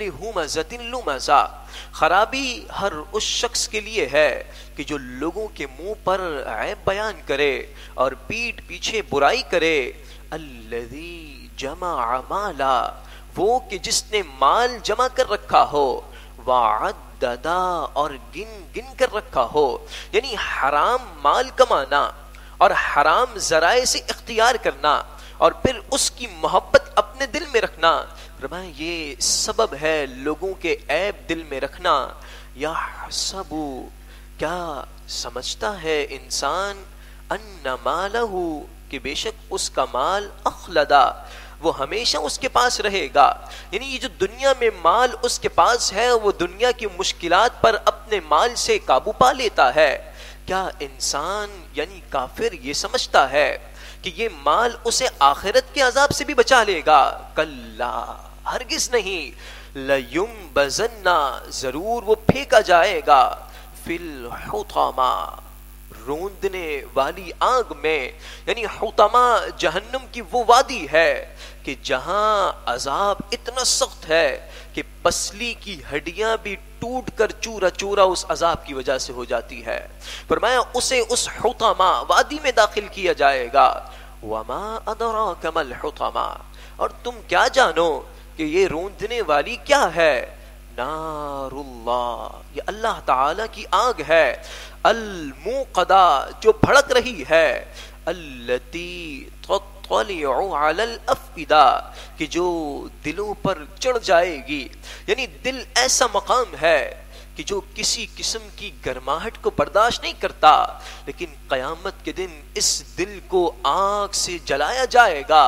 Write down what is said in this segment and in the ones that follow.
ہمزۃ لمزہ، خرابی ہر اس شخص کے لیے ہے کہ جو لوگوں کے منہ پر عیب بیان کرے اور پیٹھ پیچھے برائی کرے. الذی جمع مالا، وہ کہ جس نے مال جمع کر رکھا ہو، وعددا، اور گن گن کر رکھا ہو. یعنی حرام مال کمانا اور حرام ذرائع سے اختیار کرنا اور پھر اس کی محبت اپنے دل میں رکھنا، فرمایا یہ سبب ہے لوگوں کے عیب دل میں رکھنا. یحسب، کیا سمجھتا ہے انسان، ان مالہ، کہ بے شک اس کا مال، اخلدا، وہ ہمیشہ اس کے پاس رہے گا. یعنی یہ جو دنیا میں مال اس کے پاس ہے وہ دنیا کی مشکلات پر اپنے مال سے قابو پا لیتا ہے. کیا انسان یعنی کافر یہ سمجھتا ہے کہ یہ مال اسے آخرت کے عذاب سے بھی بچا لے گا؟ کلا، ہرگز نہیں. لینبذن، ضرور وہ پھینکا جائے گا، فی الحطمہ، روندنے والی آگ میں. یعنی حطمہ جہنم کی وہ وادی ہے کہ جہاں عذاب اتنا سخت ہے کہ پسلی کی ہڈیاں بھی ٹوٹ کر چورا چورا اس عذاب کی وجہ سے ہو جاتی ہے. فرمایا اسے اس حطمہ وادی میں داخل کیا جائے گا. وما ادراک ما الحطمہ، اور تم کیا جانو کہ یہ روندنے والی کیا ہے؟ نار اللہ، یہ اللہ تعالی کی آگ ہے. الموقدہ، جو بھڑک رہی ہے. التی تطلع علی الافئدہ، کہ جو دلوں پر چڑھ جائے گی. یعنی دل ایسا مقام ہے کہ جو کسی قسم کی گرماہٹ کو برداشت نہیں کرتا، لیکن قیامت کے دن اس دل کو آگ سے جلایا جائے گا.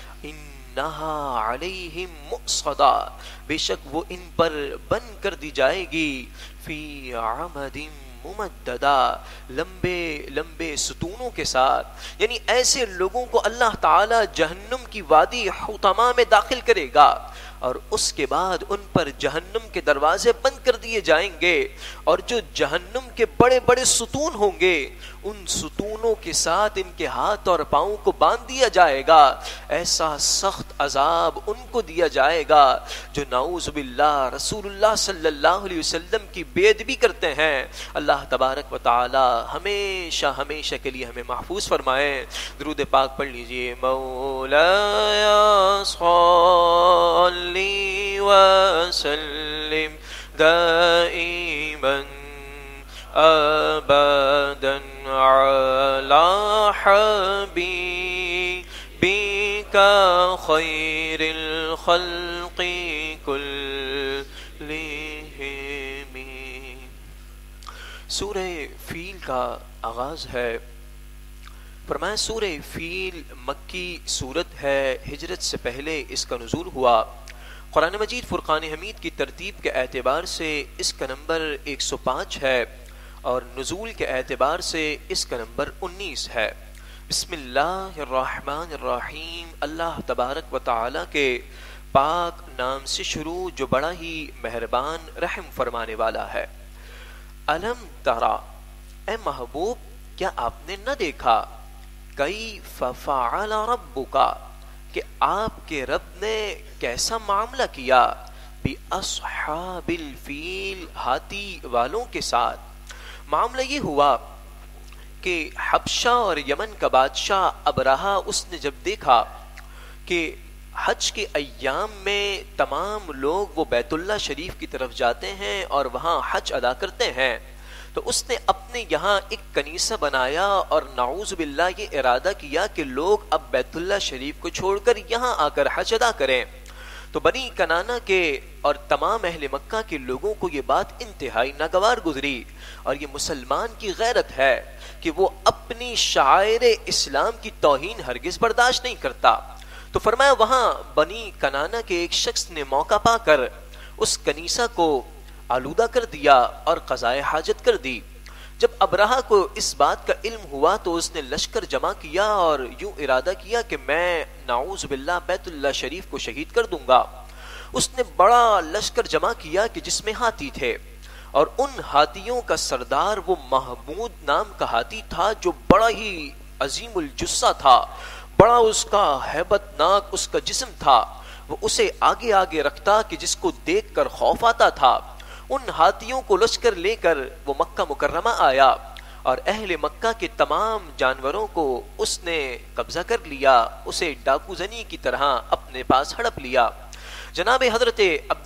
انہا علیہم مؤصدہ، بے شک وہ ان پر بند کر دی جائے گی. فی عمد ممددہ، لمبے لمبے ستونوں کے ساتھ. یعنی ایسے لوگوں کو اللہ تعالی جہنم کی وادی حطمہ میں داخل کرے گا اور اس کے بعد ان پر جہنم کے دروازے بند کر دیے جائیں گے، اور جو جہنم کے بڑے بڑے ستون ہوں گے ان ستونوں کے ساتھ ان کے ہاتھ اور پاؤں کو باندھ دیا جائے گا. ایسا سخت عذاب ان کو دیا جائے گا جو نعوذ باللہ رسول اللہ صلی اللہ علیہ وسلم کی بے ادبی کرتے ہیں. اللہ تبارک و تعالی ہمیشہ ہمیشہ کے لیے ہمیں محفوظ فرمائے. درود پاک پڑھ لیجئے. مولایا صلی وسلم دائما ابدا علی حبیبک خیر الخلق کلہم. سورہ فیل کا آغاز ہے. فرمایا سورہ فیل مکی صورت ہے، ہجرت سے پہلے اس کا نزول ہوا. قرآن مجید فرقان حمید کی ترتیب کے اعتبار سے اس کا نمبر 105 ہے اور نزول کے اعتبار سے اس کا نمبر 19 ہے. بسم اللہ الرحمن الرحیم، اللہ تبارک و تعالی کے پاک نام سے شروع جو بڑا ہی مہربان رحم فرمانے والا ہے. الم ترا، اے محبوب کیا آپ نے نہ دیکھا، کیف فعل ربک، کہ آپ کے رب نے کیسا معاملہ کیا، باصحاب الفیل، ہاتھی والوں کے ساتھ. معاملہ یہ ہوا کہ حبشہ اور یمن کا بادشاہ ابرہہ، اس نے جب دیکھا کہ حج کے ایام میں تمام لوگ وہ بیت اللہ شریف کی طرف جاتے ہیں اور وہاں حج ادا کرتے ہیں، تو اس نے اپنے یہاں ایک کنیسہ بنایا اور نعوذ باللہ یہ ارادہ کیا کہ لوگ اب بیت اللہ شریف کو چھوڑ کر یہاں آ کر حج ادا کریں. تو بنی کنانہ کے اور تمام اہل مکہ کے لوگوں کو یہ بات انتہائی ناگوار گزری، اور یہ مسلمان کی غیرت ہے کہ وہ اپنی شعائر اسلام کی توہین ہرگز برداشت نہیں کرتا. تو فرمایا وہاں بنی کنانہ کے ایک شخص نے موقع پا کر اس کنیسہ کو آلودہ کر دیا اور قضائے حاجت کر دی. جب ابرہہ کو اس بات کا علم ہوا تو اس نے لشکر جمع کیا اور یوں ارادہ کیا کہ میں نعوذ باللہ بیت اللہ شریف کو شہید کر دوں گا. اس نے بڑا لشکر جمع کیا کہ جس میں ہاتھی تھے، اور ان ہاتھیوں کا سردار وہ محمود نام کا ہاتھی تھا جو بڑا ہی عظیم الجثہ تھا، بڑا اس کا ہیبت ناک اس کا جسم تھا. وہ اسے آگے آگے رکھتا کہ جس کو دیکھ کر خوف آتا تھا۔ ان ہاتھیوں کو لشکر لے کر وہ مکہ مکرمہ آیا اور اہل مکہ کے تمام جانوروں کو اس نے قبضہ کر لیا، اسے ڈاکو زنی کی طرح اپنے پاس ہڑپ لیا۔ جناب حضرت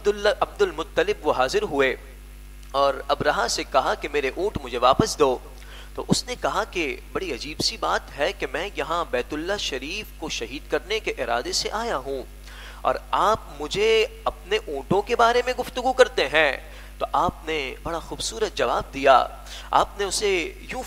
عبد المطلب وہ حاضر ہوئے اور ابرہہ سے کہا کہ میرے اونٹ مجھے واپس دو۔ تو اس نے کہا کہ بڑی عجیب سی بات ہے کہ میں یہاں بیت اللہ شریف کو شہید کرنے کے ارادے سے آیا ہوں اور آپ مجھے اپنے اونٹوں کے بارے میں گفتگو کرتے ہیں۔ تو آپ نے بڑا خوبصورت جواب دیا۔ آپ نے اسے یوں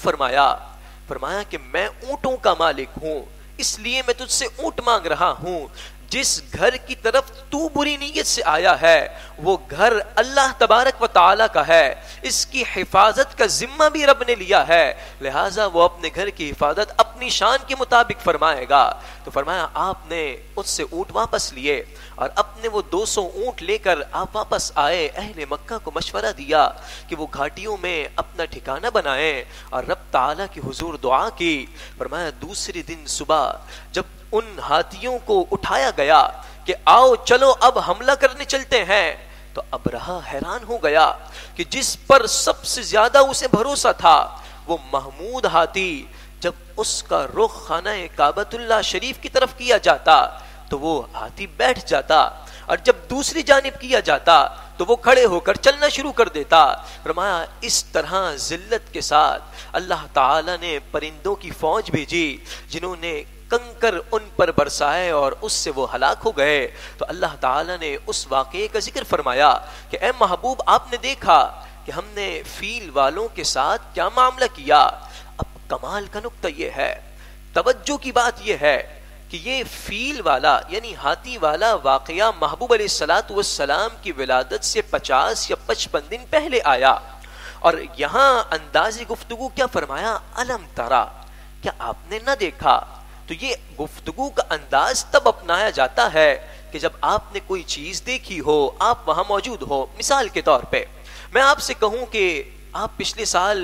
فرمایا کہ میں اونٹوں کا مالک ہوں، اس لیے میں تجھ سے اونٹ مانگ رہا ہوں۔ جس گھر کی طرف تو بری نیت سے آیا ہے وہ گھر اللہ تبارک و تعالی کا ہے، اس کی حفاظت کا ذمہ بھی رب نے لیا ہے، لہٰذا وہ اپنے گھر کی حفاظت اپنی شان کے مطابق فرمائے گا۔ تو فرمایا آپ نے اس سے اونٹ واپس لیے اور اپنے وہ 200 اونٹ لے کر آپ واپس آئے۔ اہل مکہ کو مشورہ دیا کہ وہ گھاٹیوں میں اپنا ٹھکانہ بنائیں اور رب تعالیٰ کی حضور دعا کی۔ فرمایا دوسری دن صبح جب ان ہاتھیوں کو اٹھایا گیا کہ آؤ چلو اب حملہ کرنے چلتے ہیں، تو ابرہہ حیران ہو گیا کہ جس پر سب سے زیادہ اسے بھروسہ تھا وہ محمود ہاتھی، جب اس کا رخ خانہ کعبۃ اللہ شریف کی طرف کیا جاتا تو وہ ہاتھی بیٹھ جاتا اور جب دوسری جانب کیا جاتا تو وہ کھڑے ہو کر چلنا شروع کر دیتا۔ فرمایا اس طرح ذلت کے ساتھ اللہ تعالی نے پرندوں کی فوج بھیجی جنہوں نے کنکر ان پر برسائے اور اس سے وہ ہلاک ہو گئے۔ تو اللہ تعالیٰ نے اس واقعے کا ذکر فرمایا کہ اے محبوب آپ نے دیکھا کہ ہم نے فیل والوں کے ساتھ کیا معاملہ کیا۔ اب کمال کا نقطہ یہ ہے، توجہ کی بات یہ ہے کہ یہ فیل والا یعنی ہاتھی والا واقعہ محبوب علیہ الصلوۃ والسلام کی ولادت سے 50 یا 55 دن پہلے آیا، اور یہاں انداز گفتگو کیا فرمایا، الم ترا، کیا آپ نے نہ دیکھا؟ تو یہ گفتگو کا انداز تب اپنایا جاتا ہے کہ جب آپ نے کوئی چیز دیکھی ہو، آپ وہاں موجود ہو۔ مثال کے طور پہ میں آپ سے کہوں کہ آپ پچھلے سال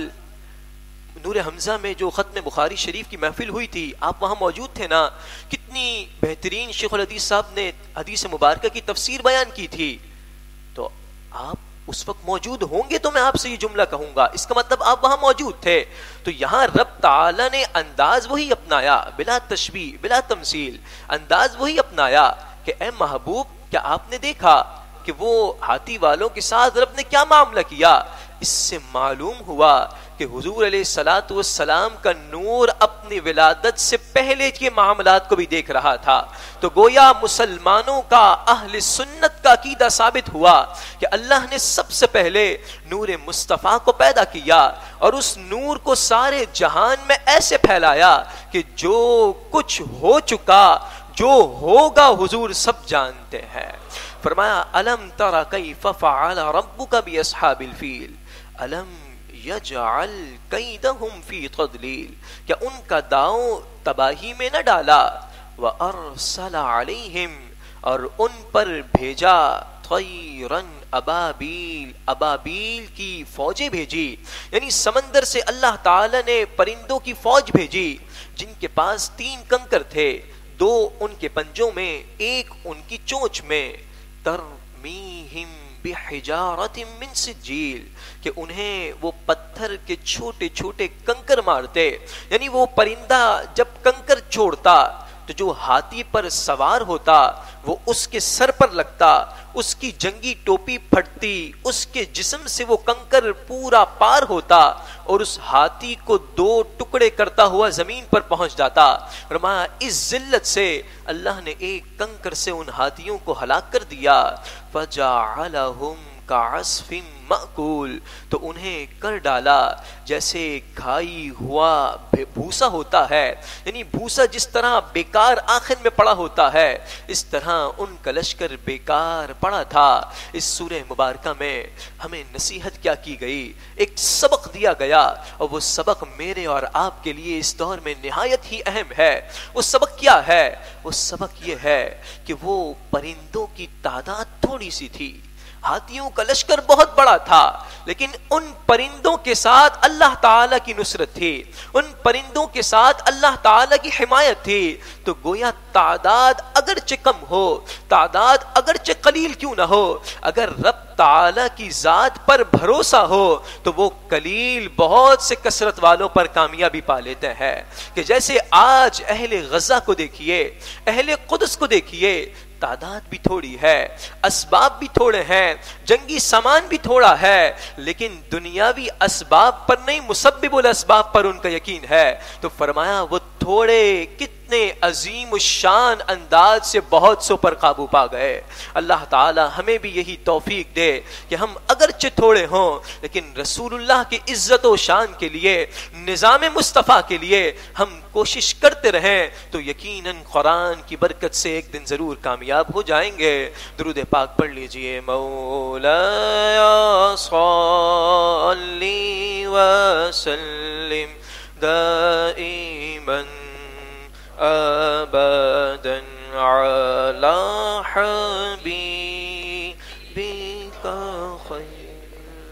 نور حمزہ میں جو ختم بخاری شریف کی محفل ہوئی تھی آپ وہاں موجود تھے نا، کتنی بہترین شیخ الحدیث صاحب نے حدیث مبارکہ کی تفسیر بیان کی تھی، تو آپ اس وقت موجود ہوں گے تو میں آپ سے یہ جملہ کہوں گا، اس کا مطلب آپ وہاں موجود تھے۔ تو یہاں رب تعالی نے انداز وہی اپنایا، بلا تشبیہ بلا تمثیل، انداز وہی اپنایا کہ اے محبوب کیا آپ نے دیکھا کہ وہ ہاتھی والوں کے ساتھ رب نے کیا معاملہ کیا؟ اس سے معلوم ہوا کہ حضور علیہ الصلوۃ والسلام کا نور اپنی ولادت سے پہلے کے معاملات کو بھی دیکھ رہا تھا۔ تو گویا مسلمانوں کا اہل سنت کا عقیدہ ثابت ہوا کہ اللہ نے سب سے پہلے نور مصطفیٰ کو پیدا کیا اور اس نور کو سارے جہان میں ایسے پھیلایا کہ جو کچھ ہو چکا، جو ہوگا حضور سب جانتے ہیں۔ فرمایا الم تر کیف فعل ربک باصحاب الفیل الم یجعل کیدہم فی تضلیل، کیا ان کا داؤں تباہی میں نہ ڈالا، وارسل علیہم، اور ان پر بھیجا طیرا ابابیل، ابابیل کی فوجیں بھیجی، یعنی سمندر سے اللہ تعالی نے پرندوں کی فوج بھیجی جن کے پاس 3 کنکر تھے، 2 ان کے پنجوں میں، 1 ان کی چونچ میں، ترمیہم بحجارۃ من سجیل، کہ انہیں وہ پتھر کے چھوٹے چھوٹے کنکر مارتے، یعنی وہ پرندہ جب کنکر چھوڑتا تو جو ہاتھی پر سوار ہوتا وہ اس کے سر پر لگتا، اس کی جنگی ٹوپی پھٹتی، اس کے جسم سے وہ کنکر پورا پار ہوتا اور اس ہاتھی کو 2 ٹکڑے کرتا ہوا زمین پر پہنچ جاتا۔ فرمایا اس ذلت سے اللہ نے ایک کنکر سے ان ہاتھیوں کو ہلاک کر دیا، فجعلہم کعصف مأکول، تو انہیں کر ڈالا جیسے کھائی ہوا بھوسا ہوتا ہے، یعنی بھوسا جس طرح بیکار آخر میں پڑا ہوتا ہے اس طرح ان کا لشکر بیکار پڑا تھا۔ اس سورہ مبارکہ میں ہمیں نصیحت کیا کی گئی، ایک سبق دیا گیا، اور وہ سبق میرے اور آپ کے لیے اس دور میں نہایت ہی اہم ہے۔ وہ سبق کیا ہے؟ وہ سبق یہ ہے کہ وہ پرندوں کی تعداد تھوڑی سی تھی ہاتھیوں کا لشکر بہت بڑا تھا، لیکن ان پرندوں کے ساتھ اللہ تعالیٰ کی نصرت تھی، ان پرندوں کے ساتھ اللہ تعالیٰ کی حمایت تھی۔ تو گویا تعداد اگرچہ کم ہو، تعداد اگرچہ قلیل کیوں نہ ہو، اگر رب تعالیٰ کی ذات پر بھروسہ ہو تو وہ قلیل بہت سے کثرت والوں پر کامیابی پا لیتے ہیں۔ کہ جیسے آج اہل غزہ کو دیکھیے، اہل قدس کو دیکھیے، تعداد بھی تھوڑی ہے، اسباب بھی تھوڑے ہیں، جنگی سامان بھی تھوڑا ہے، لیکن دنیاوی اسباب پر نہیں، مسبب الاسباب پر ان کا یقین ہے۔ تو فرمایا وہ تھوڑے کتنے عظیم الشان انداز سے بہت سو پر قابو پا گئے۔ اللہ تعالی ہمیں بھی یہی توفیق دے کہ ہم اگرچہ تھوڑے ہوں لیکن رسول اللہ کی عزت و شان کے لیے، نظام مصطفیٰ کے لیے ہم کوشش کرتے رہیں تو یقیناً قرآن کی برکت سے ایک دن ضرور کامیاب ہو جائیں گے۔ درود پاک پڑھ لیجئے۔ مولایا صلی وسلم دائما ابدا علی حبیبک خیر۔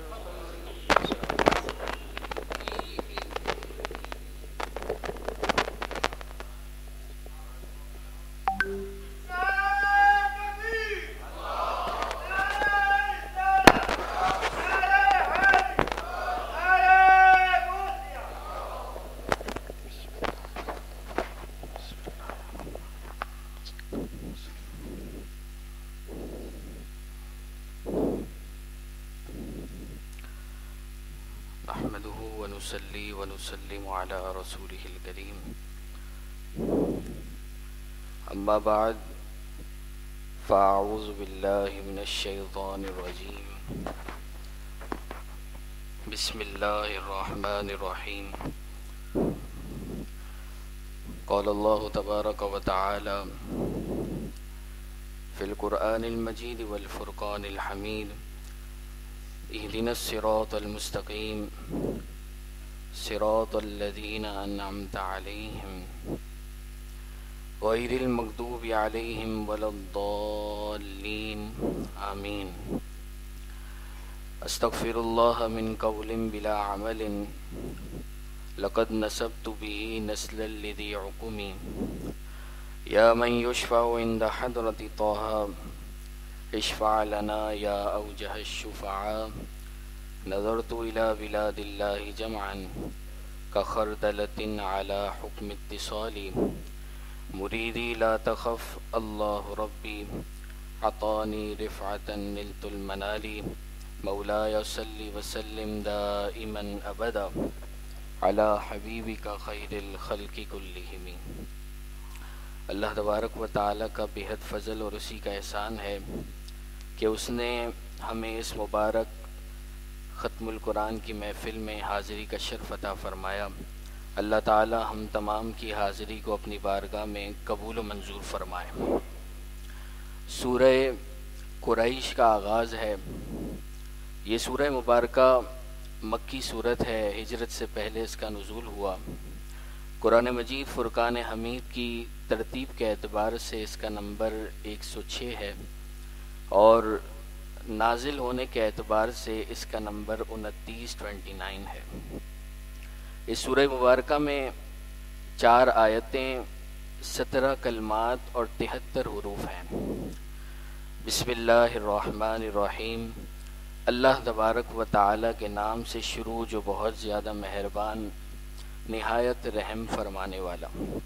نحمده ونصلي ونسلم على رسوله الكريم، أما بعد، فأعوذ بالله من الشيطان الرجيم، بسم الله الرحمن الرحيم، قال الله تبارك وتعالى في القرآن المجيد والفرقان الحميد، اهدنا الصراط المستقيم صراط الذين أنعمت عليهم غير المغضوب عليهم ولا الضالين آمين۔ استغفر الله من قول بلا عمل لقد نسبت به نسلا لذي عقم، يا من يشفع عند حضرة طه اشفع لنا يا أوجه الشفعاء، نظرت إلى بلاد الله جمعا كخردلة على حكم اتصالي، مريدي لا تخف الله ربي عطاني رفعة نلت المنال، مولاي صل وسلم دائما أبدا على حبيبك خير الخلق كلهم۔ اللہ تبارک و تعالیٰ کا بہت فضل اور اسی کا احسان ہے کہ اس نے ہمیں اس مبارک ختم القرآن کی محفل میں حاضری کا شرف عطا فرمایا۔ اللہ تعالیٰ ہم تمام کی حاضری کو اپنی بارگاہ میں قبول و منظور فرمائے۔ سورہ قریش کا آغاز ہے۔ یہ سورہ مبارکہ مکی صورت ہے، ہجرت سے پہلے اس کا نزول ہوا۔ قرآن مجید فرقان حمید کی ترتیب کے اعتبار سے اس کا نمبر 106 ہے اور نازل ہونے کے اعتبار سے اس کا نمبر 29 ہے۔ اس سورہ مبارکہ میں 4 آیتیں، 17 کلمات اور 73 حروف ہیں۔ بسم اللہ الرحمن الرحیم، اللہ تبارک و تعالیٰ کے نام سے شروع جو بہت زیادہ مہربان، نہایت رحم فرمانے والا۔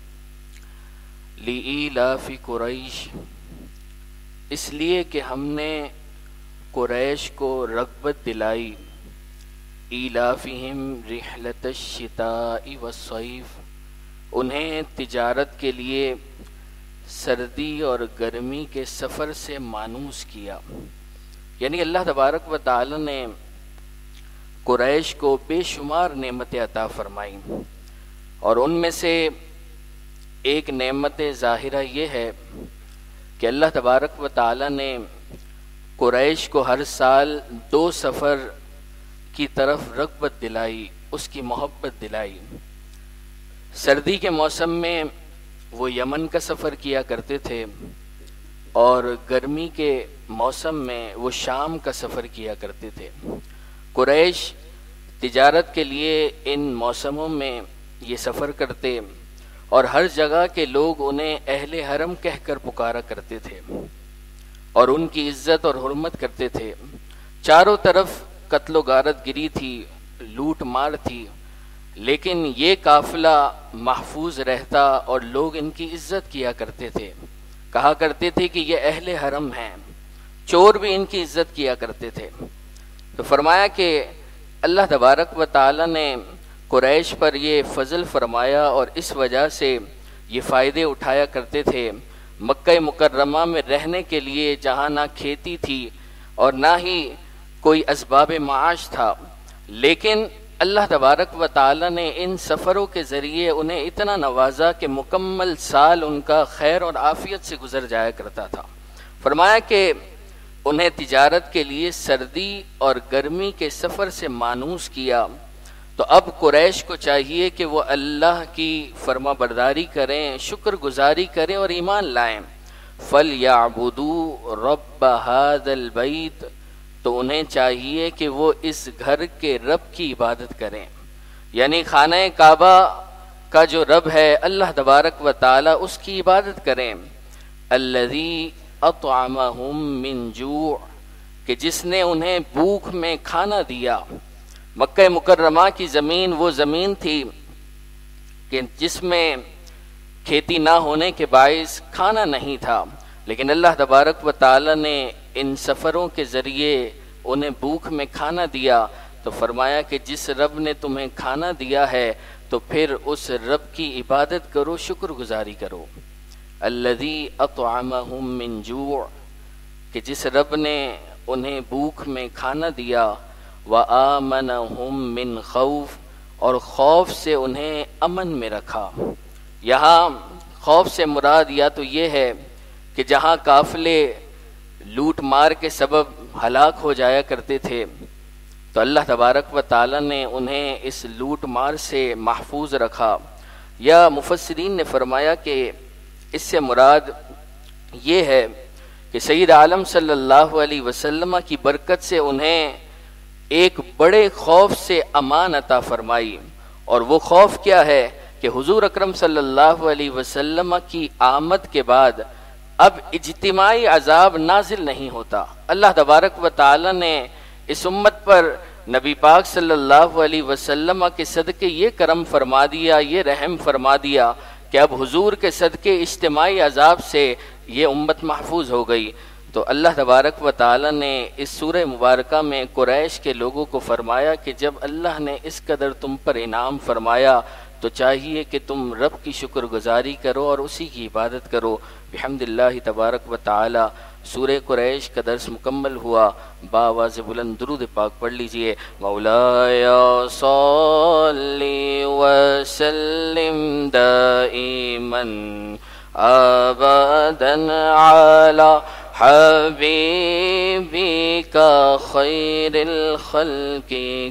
لِإِيلَافِ قریش، اس لیے کہ ہم نے قریش کو رغبت دلائی، ایلافہم رحلۃ الشتاء والصیف، انہیں تجارت کے لیے سردی اور گرمی کے سفر سے مانوس کیا۔ یعنی اللہ تبارک و تعالی نے قریش کو بے شمار نعمتیں عطا فرمائیں، اور ان میں سے ایک نعمت ظاہرہ یہ ہے کہ اللہ تبارک و تعالی نے قریش کو ہر سال 2 سفر کی طرف رغبت دلائی، اس کی محبت دلائی۔ سردی کے موسم میں وہ یمن کا سفر کیا کرتے تھے، اور گرمی کے موسم میں وہ شام کا سفر کیا کرتے تھے۔ قریش تجارت کے لیے ان موسموں میں یہ سفر کرتے اور ہر جگہ کے لوگ انہیں اہل حرم کہہ کر پکارا کرتے تھے اور ان کی عزت اور حرمت کرتے تھے۔ چاروں طرف قتل و غارت گری تھی، لوٹ مار تھی، لیکن یہ قافلہ محفوظ رہتا اور لوگ ان کی عزت کیا کرتے تھے، کہا کرتے تھے کہ یہ اہل حرم ہیں۔ چور بھی ان کی عزت کیا کرتے تھے۔ تو فرمایا کہ اللہ تبارک و تعالی نے قریش پر یہ فضل فرمایا اور اس وجہ سے یہ فائدے اٹھایا کرتے تھے۔ مکہ مکرمہ میں رہنے کے لیے جہاں نہ کھیتی تھی اور نہ ہی کوئی اسباب معاش تھا، لیکن اللہ تبارک و تعالی نے ان سفروں کے ذریعے انہیں اتنا نوازا کہ مکمل سال ان کا خیر اور عافیت سے گزر جایا کرتا تھا۔ فرمایا کہ انہیں تجارت کے لیے سردی اور گرمی کے سفر سے مانوس کیا، تو اب قریش کو چاہیے کہ وہ اللہ کی فرما برداری کریں، شکر گزاری کریں اور ایمان لائیں۔ فَلْيَعْبُدُوا رَبَّ هَذَا الْبَيْتِ، تو انہیں چاہیے کہ وہ اس گھر کے رب کی عبادت کریں، یعنی خانہ کعبہ کا جو رب ہے اللہ تبارک و تعالی، اس کی عبادت کریں۔ الذی اطعمہم من جوع، کہ جس نے انہیں بھوک میں کھانا دیا۔ مکہ مکرمہ کی زمین وہ زمین تھی کہ جس میں کھیتی نہ ہونے کے باعث کھانا نہیں تھا، لیکن اللہ تبارک و تعالی نے ان سفروں کے ذریعے انہیں بھوک میں کھانا دیا، تو فرمایا کہ جس رب نے تمہیں کھانا دیا ہے تو پھر اس رب کی عبادت کرو، شکر گزاری کرو۔ الذی اطعمہم من جوع، کہ جس رب نے انہیں بھوک میں کھانا دیا، وآمنہم من خوف، اور خوف سے انہیں امن میں رکھا۔ یہاں خوف سے مراد یا تو یہ ہے کہ جہاں قافلے لوٹ مار کے سبب ہلاک ہو جایا کرتے تھے تو اللہ تبارک و تعالی نے انہیں اس لوٹ مار سے محفوظ رکھا، یا مفسرین نے فرمایا کہ اس سے مراد یہ ہے کہ سید عالم صلی اللہ علیہ وسلم کی برکت سے انہیں ایک بڑے خوف سے امان عطا فرمائی، اور وہ خوف کیا ہے کہ حضور اکرم صلی اللہ علیہ وسلم کی آمد کے بعد اب اجتماعی عذاب نازل نہیں ہوتا۔ اللہ تبارک و تعالی نے اس امت پر نبی پاک صلی اللہ علیہ وسلم کے صدقے یہ کرم فرما دیا، یہ رحم فرما دیا کہ اب حضور کے صدقے اجتماعی عذاب سے یہ امت محفوظ ہو گئی۔ تو اللہ تبارک و تعالی نے اس سورہ مبارکہ میں قریش کے لوگوں کو فرمایا کہ جب اللہ نے اس قدر تم پر انعام فرمایا تو چاہیے کہ تم رب کی شکر گزاری کرو اور اسی کی عبادت کرو۔ بحمد اللہ تبارک و تعالی سورہ قریش کا درس مکمل ہوا۔ بآواز بلند درود پاک پڑھ لیجئے۔ مولایا صلی وسلم دائما ابدا علی حبیبک خیر الخلق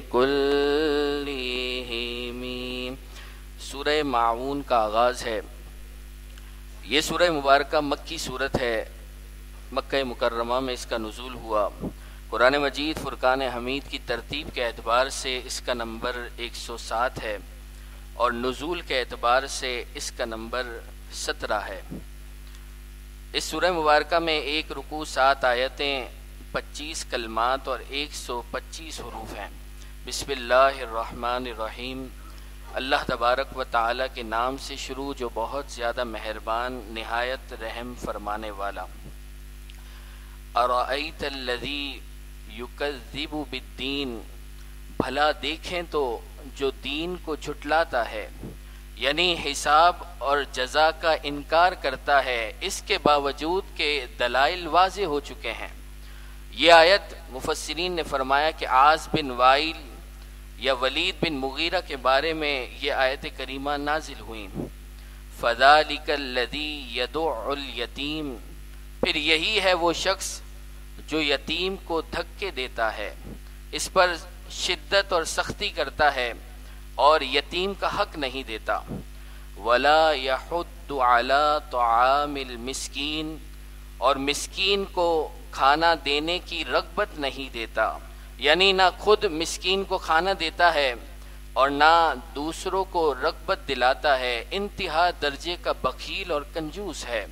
کلہم۔ سورہ معون کا آغاز ہے۔ یہ سورہ مبارکہ مکی صورت ہے، مکہ مکرمہ میں اس کا نزول ہوا۔ قرآن مجید فرقان حمید کی ترتیب کے اعتبار سے اس کا نمبر 107 ہے اور نزول کے اعتبار سے اس کا نمبر 17 ہے۔ اس سورہ مبارکہ میں 1 رکوع 7 آیتیں 25 کلمات اور 125 حروف ہیں۔ بسم اللہ الرحمن الرحیم۔ اللہ تبارک و تعالی کے نام سے شروع جو بہت زیادہ مہربان نہایت رحم فرمانے والا۔ ارأیت الذی یکذب بالدین، بھلا دیکھیں تو جو دین کو جھٹلاتا ہے، یعنی حساب اور جزا کا انکار کرتا ہے اس کے باوجود کہ دلائل واضح ہو چکے ہیں۔ یہ آیت مفسرین نے فرمایا کہ عاص بن وائل یا ولید بن مغیرہ کے بارے میں یہ آیت کریمہ نازل ہوئیں۔ فَذَلِكَ الَّذِي يَدُعُّ الْيَتِيمَ، پھر یہی ہے وہ شخص جو یتیم کو دھکے دیتا ہے، اس پر شدت اور سختی کرتا ہے اور یتیم کا حق نہیں دیتا۔ وَلَا يَحُدُّ عَلَى طَعَامِ الْمِسْكِينِ، اور مسکین کو کھانا دینے کی رغبت نہیں دیتا، یعنی نہ خود مسکین کو کھانا دیتا ہے اور نہ دوسروں کو رغبت دلاتا ہے، انتہا درجے کا بخیل اور کنجوس ہے۔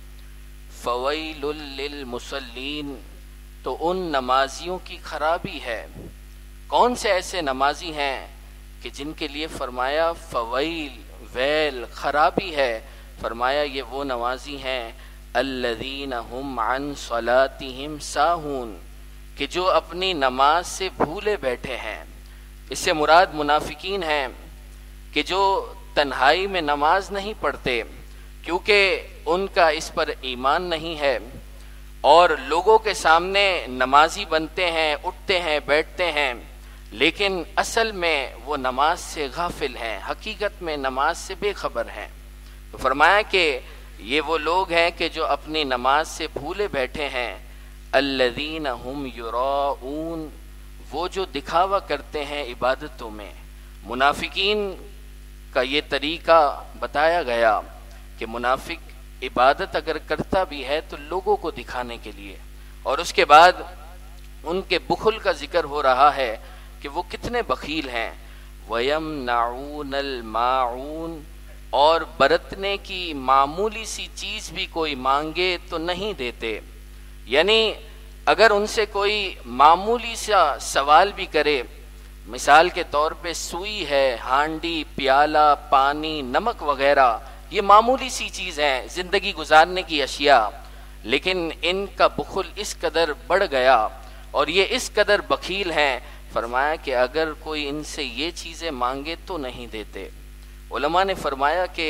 فویل للمصلین، تو ان نمازیوں کی خرابی ہے۔ کون سے ایسے نمازی ہیں کہ جن کے لیے فرمایا فویل، ویل، خرابی ہے؟ فرمایا یہ وہ نمازی ہیں الذین ہم عن صلاتہم ساہون، کہ جو اپنی نماز سے بھولے بیٹھے ہیں۔ اس سے مراد منافقین ہیں کہ جو تنہائی میں نماز نہیں پڑھتے کیونکہ ان کا اس پر ایمان نہیں ہے، اور لوگوں کے سامنے نمازی بنتے ہیں، اٹھتے ہیں، بیٹھتے ہیں، لیکن اصل میں وہ نماز سے غافل ہیں، حقیقت میں نماز سے بے خبر ہیں۔ تو فرمایا کہ یہ وہ لوگ ہیں کہ جو اپنی نماز سے بھولے بیٹھے ہیں۔ الذین ہم یراؤون، وہ جو دکھاوا کرتے ہیں عبادتوں میں۔ منافقین کا یہ طریقہ بتایا گیا کہ منافق عبادت اگر کرتا بھی ہے تو لوگوں کو دکھانے کے لیے، اور اس کے بعد ان کے بخل کا ذکر ہو رہا ہے کہ وہ کتنے بخیل ہیں۔ وَيَمْنَعُونَ الْمَاعُونَ، اور برتنے کی معمولی سی چیز بھی کوئی مانگے تو نہیں دیتے، یعنی اگر ان سے کوئی معمولی سا سوال بھی کرے، مثال کے طور پہ سوئی ہے، ہانڈی، پیالہ، پانی، نمک وغیرہ، یہ معمولی سی چیز ہیں، زندگی گزارنے کی اشیاء، لیکن ان کا بخل اس قدر بڑھ گیا اور یہ اس قدر بخیل ہیں، فرمایا کہ اگر کوئی ان سے یہ چیزیں مانگے تو نہیں دیتے۔ علماء نے فرمایا کہ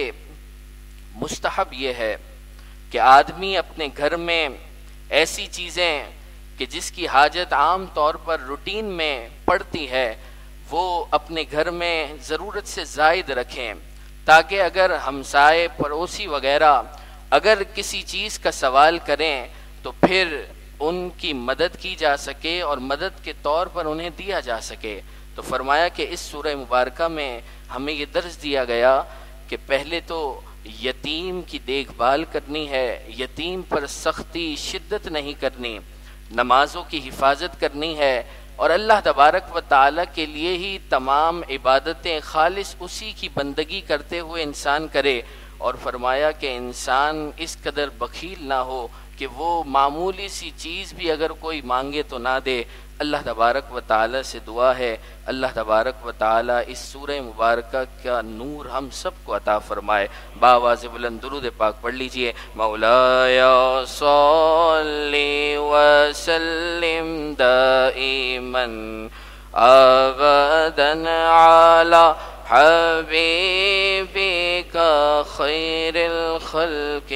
مستحب یہ ہے کہ آدمی اپنے گھر میں ایسی چیزیں کہ جس کی حاجت عام طور پر روٹین میں پڑتی ہے وہ اپنے گھر میں ضرورت سے زائد رکھیں، تاکہ اگر ہمسائے، پڑوسی وغیرہ اگر کسی چیز کا سوال کریں تو پھر ان کی مدد کی جا سکے اور مدد کے طور پر انہیں دیا جا سکے۔ تو فرمایا کہ اس سورہ مبارکہ میں ہمیں یہ درس دیا گیا کہ پہلے تو یتیم کی دیکھ بھال کرنی ہے، یتیم پر سختی، شدت نہیں کرنی، نمازوں کی حفاظت کرنی ہے، اور اللہ تبارک و تعالیٰ کے لیے ہی تمام عبادتیں خالص اسی کی بندگی کرتے ہوئے انسان کرے، اور فرمایا کہ انسان اس قدر بخیل نہ ہو کہ وہ معمولی سی چیز بھی اگر کوئی مانگے تو نہ دے۔ اللہ تبارک و تعالیٰ سے دعا ہے اللہ تبارک و تعالیٰ اس سورہ مبارکہ کا نور ہم سب کو عطا فرمائے۔ باواز بلند درود پاک پڑھ لیجئے۔ مولایا صلی وسلم دائما ابدا علی حبیبک خیر الخلق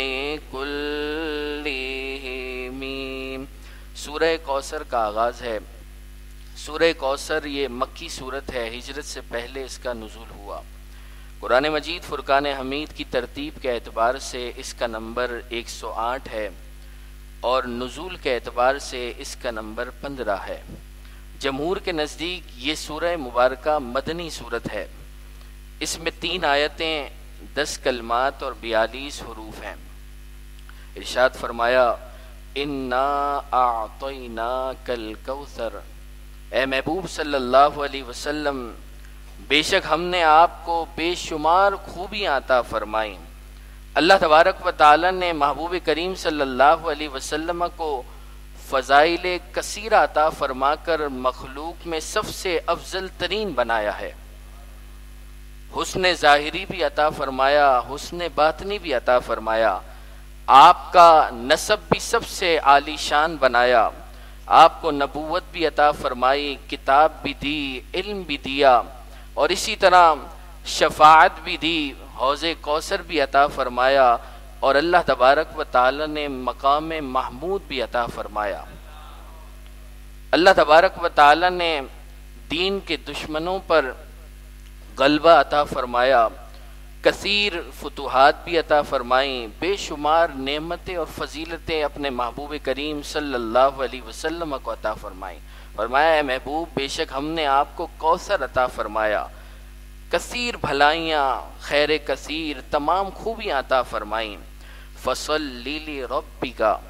کلہم۔ سورہ کوثر کا آغاز ہے۔ سورہ کوثر یہ مکی صورت ہے، ہجرت سے پہلے اس کا نزول ہوا۔ قرآن مجید فرقان حمید کی ترتیب کے اعتبار سے اس کا نمبر 108 ہے اور نزول کے اعتبار سے اس کا نمبر 15 ہے۔ جمہور کے نزدیک یہ سورہ مبارکہ مدنی صورت ہے۔ اس میں 3 آیتیں، 10 کلمات اور 42 حروف ہیں۔ ارشاد فرمایا انا اعطیناک الکوثر، اے محبوب صلی اللہ علیہ وسلم بے شک ہم نے آپ کو بے شمار خوبیاں عطا فرمائیں۔ اللہ تبارک و تعالی نے محبوب کریم صلی اللہ علیہ وسلم کو فضائل کثیرہ عطا فرما کر مخلوق میں سب سے افضل ترین بنایا ہے۔ حسن ظاہری بھی عطا فرمایا، حسن باطنی بھی عطا فرمایا، آپ کا نسب بھی سب سے عالی شان بنایا، آپ کو نبوت بھی عطا فرمائی، کتاب بھی دی، علم بھی دیا، اور اسی طرح شفاعت بھی دی، حوض کوثر بھی عطا فرمایا، اور اللہ تبارک و تعالی نے مقام محمود بھی عطا فرمایا۔ اللہ تبارک و تعالی نے دین کے دشمنوں پر غلبہ عطا فرمایا، کثیر فتوحات بھی عطا فرمائیں، بے شمار نعمتیں اور فضیلتیں اپنے محبوب کریم صلی اللہ علیہ وسلم کو عطا فرمائیں۔ فرمایا اے محبوب بے شک ہم نے آپ کو کوثر عطا فرمایا، کثیر بھلائیاں، خیر کثیر، تمام خوبیاں عطا فرمائیں۔ فصلی لربک،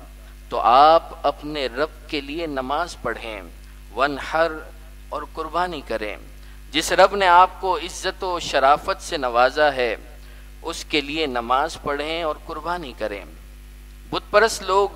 تو آپ اپنے رب کے لیے نماز پڑھیں، وانحر اور قربانی کریں۔ جس رب نے آپ کو عزت و شرافت سے نوازا ہے اس کے لیے نماز پڑھیں اور قربانی کریں۔ بت پرست لوگ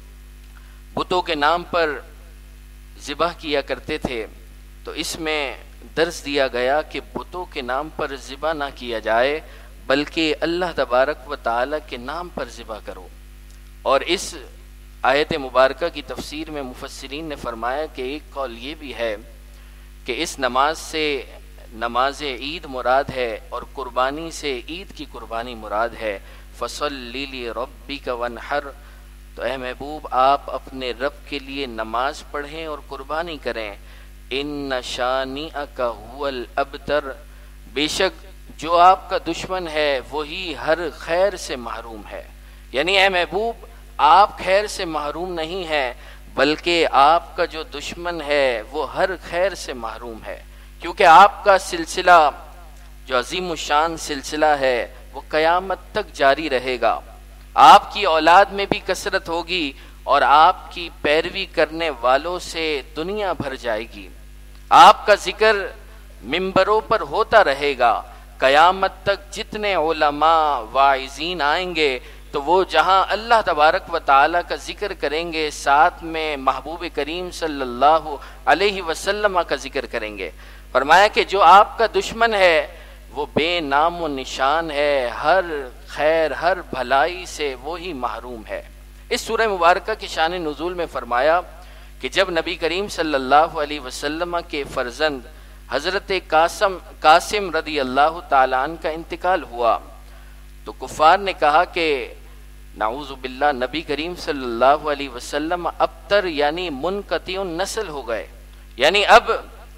بتوں کے نام پر ذبح کیا کرتے تھے، تو اس میں درس دیا گیا کہ بتوں کے نام پر ذبح نہ کیا جائے بلکہ اللہ تبارک و تعالی کے نام پر ذبح کرو۔ اور اس آیت مبارکہ کی تفسیر میں مفسرین نے فرمایا کہ ایک قول یہ بھی ہے کہ اس نماز سے نماز عید مراد ہے اور قربانی سے عید کی قربانی مراد ہے۔ فَصَلِّ لِرَبِّكَ وَانْحَرْ، تو اے محبوب آپ اپنے رب کے لیے نماز پڑھیں اور قربانی کریں۔ إِنَّ شَانِئَكَ هُوَ الْأَبْتَرُ، بے شک جو آپ کا دشمن ہے وہی ہر خیر سے محروم ہے۔ یعنی اے محبوب آپ خیر سے محروم نہیں ہیں بلکہ آپ کا جو دشمن ہے وہ ہر خیر سے محروم ہے، کیونکہ آپ کا سلسلہ جو عظیم الشان سلسلہ ہے وہ قیامت تک جاری رہے گا۔ آپ کی اولاد میں بھی کثرت ہوگی اور آپ کی پیروی کرنے والوں سے دنیا بھر جائے گی۔ آپ کا ذکر ممبروں پر ہوتا رہے گا۔ قیامت تک جتنے علماء واعظین آئیں گے تو وہ جہاں اللہ تبارک و تعالیٰ کا ذکر کریں گے ساتھ میں محبوب کریم صلی اللہ علیہ وسلم کا ذکر کریں گے۔ فرمایا کہ جو آپ کا دشمن ہے وہ بے نام و نشان ہے، ہر خیر ہر بھلائی سے وہی محروم ہے۔ اس سورہ مبارکہ کی شان نزول میں فرمایا کہ جب نبی کریم صلی اللہ علیہ وسلم کے فرزند حضرت قاسم رضی اللہ تعالیٰ عنہ کا انتقال ہوا تو کفار نے کہا کہ نعوذ باللہ نبی کریم صلی اللہ علیہ وسلم ابتر یعنی منقطع نسل ہو گئے، یعنی اب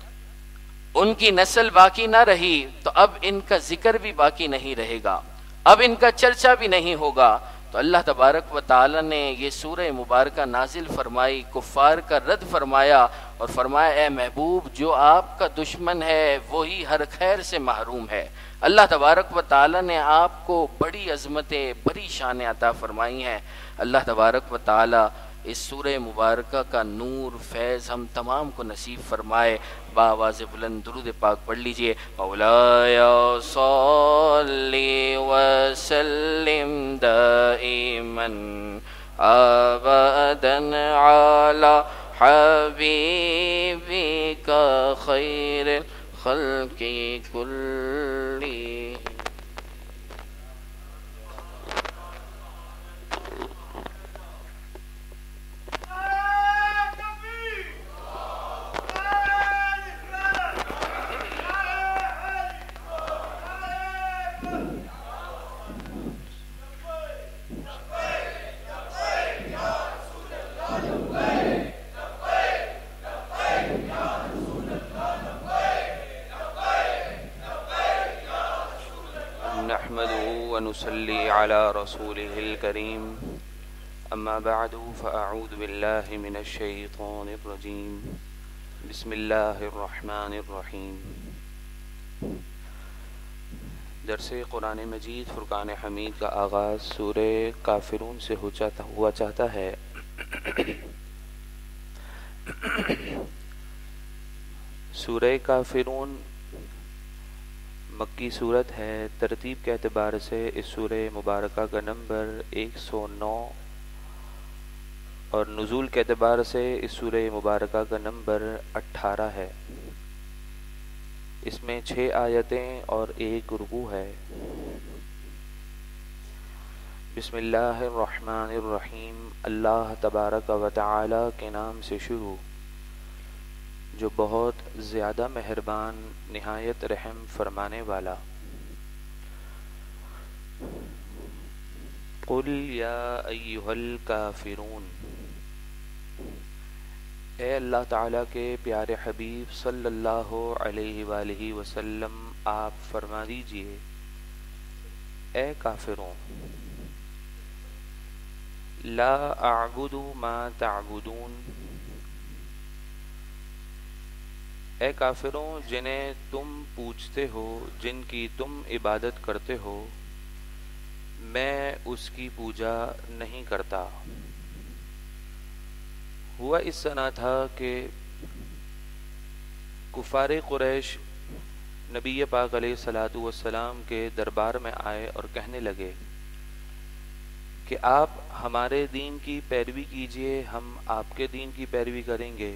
ان کی نسل باقی نہ رہی تو اب ان کا ذکر بھی باقی نہیں رہے گا، اب ان کا چرچا بھی نہیں ہوگا۔ تو اللہ تبارک و تعالی نے یہ سورہ مبارکہ نازل فرمائی، کفار کا رد فرمایا اور فرمایا اے محبوب جو آپ کا دشمن ہے وہی ہر خیر سے محروم ہے۔ اللہ تبارک و تعالی نے آپ کو بڑی عظمتیں بڑی شانیں عطا فرمائی ہیں۔ اللہ تبارک و تعالی اس سورہ مبارکہ کا نور فیض ہم تمام کو نصیب فرمائے۔ بآواز بلند درود پاک پڑھ لیجئے۔ مولاي صل وسلم دائما ابدا على حبيبك خير الخلق كلهم۔ ونصلي على رسوله الكريم أما بعد فأعوذ بالله من الشيطان الرجيم بسم الله الرحمن الرحيم۔ درس قرآن مجید فرقان حمید کا آغاز سورہ کافرون سے ہوا چاہتا ہے۔ سورہ کافرون مکی صورت ہے۔ ترتیب کے اعتبار سے اس سورہ مبارکہ کا نمبر 109 اور نزول کے اعتبار سے اس سورہ مبارکہ کا نمبر 18 ہے۔ اس میں 6 آیتیں اور 1 رکوع ہے۔ بسم اللہ الرحمن الرحیم، اللہ تبارک و تعالی کے نام سے شروع جو بہت زیادہ مہربان نہایت رحم فرمانے والا۔ قل یا ایھا الکافرون، اے اللہ تعالیٰ کے پیارے حبیب صلی اللہ علیہ وآلہ وسلم آپ فرما دیجئے اے کافروں، لا اعبد ما تعبدون، اے کافروں جنہیں تم پوجتے ہو، جن کی تم عبادت کرتے ہو، میں اس کی پوجا نہیں کرتا۔ ہوا اس طرح تھا کہ کفار قریش نبی پاک علیہ الصلوۃ والسلام کے دربار میں آئے اور کہنے لگے کہ آپ ہمارے دین کی پیروی کیجئے، ہم آپ کے دین کی پیروی کریں گے۔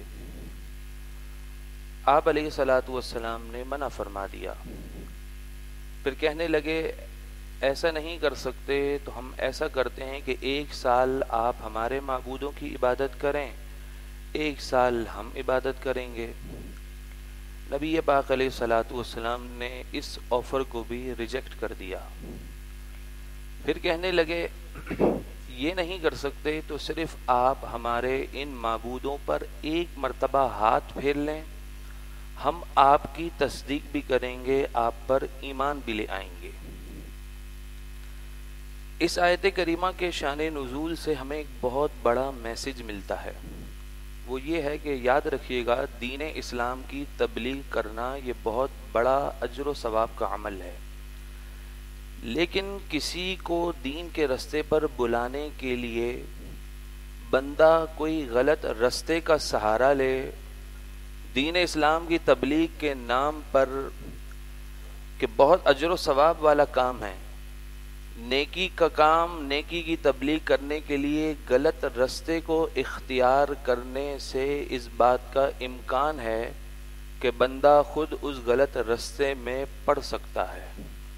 آپ علیہ الصلوۃ والسلام نے منع فرما دیا۔ پھر کہنے لگے ایسا نہیں کر سکتے، تو ہم ایسا کرتے ہیں کہ 1 سال آپ ہمارے معبودوں کی عبادت کریں، 1 سال ہم عبادت کریں گے۔ نبی پاک علیہ الصلوۃ والسلام نے اس آفر کو بھی ریجیکٹ کر دیا۔ پھر کہنے لگے یہ نہیں کر سکتے تو صرف آپ ہمارے ان معبودوں پر 1 مرتبہ ہاتھ پھیر لیں، ہم آپ کی تصدیق بھی کریں گے، آپ پر ایمان بھی لے آئیں گے۔ اس آیت کریمہ کے شان نزول سے ہمیں ایک بہت بڑا میسج ملتا ہے، وہ یہ ہے کہ یاد رکھیے گا دین اسلام کی تبلیغ کرنا یہ بہت بڑا اجر و ثواب کا عمل ہے، لیکن کسی کو دین کے رستے پر بلانے کے لیے بندہ کوئی غلط رستے کا سہارا لے، دین اسلام کی تبلیغ کے نام پر کہ بہت اجر و ثواب والا کام ہے، نیکی کا کام، نیکی کی تبلیغ کرنے کے لیے غلط رستے کو اختیار کرنے سے اس بات کا امکان ہے کہ بندہ خود اس غلط رستے میں پڑ سکتا ہے۔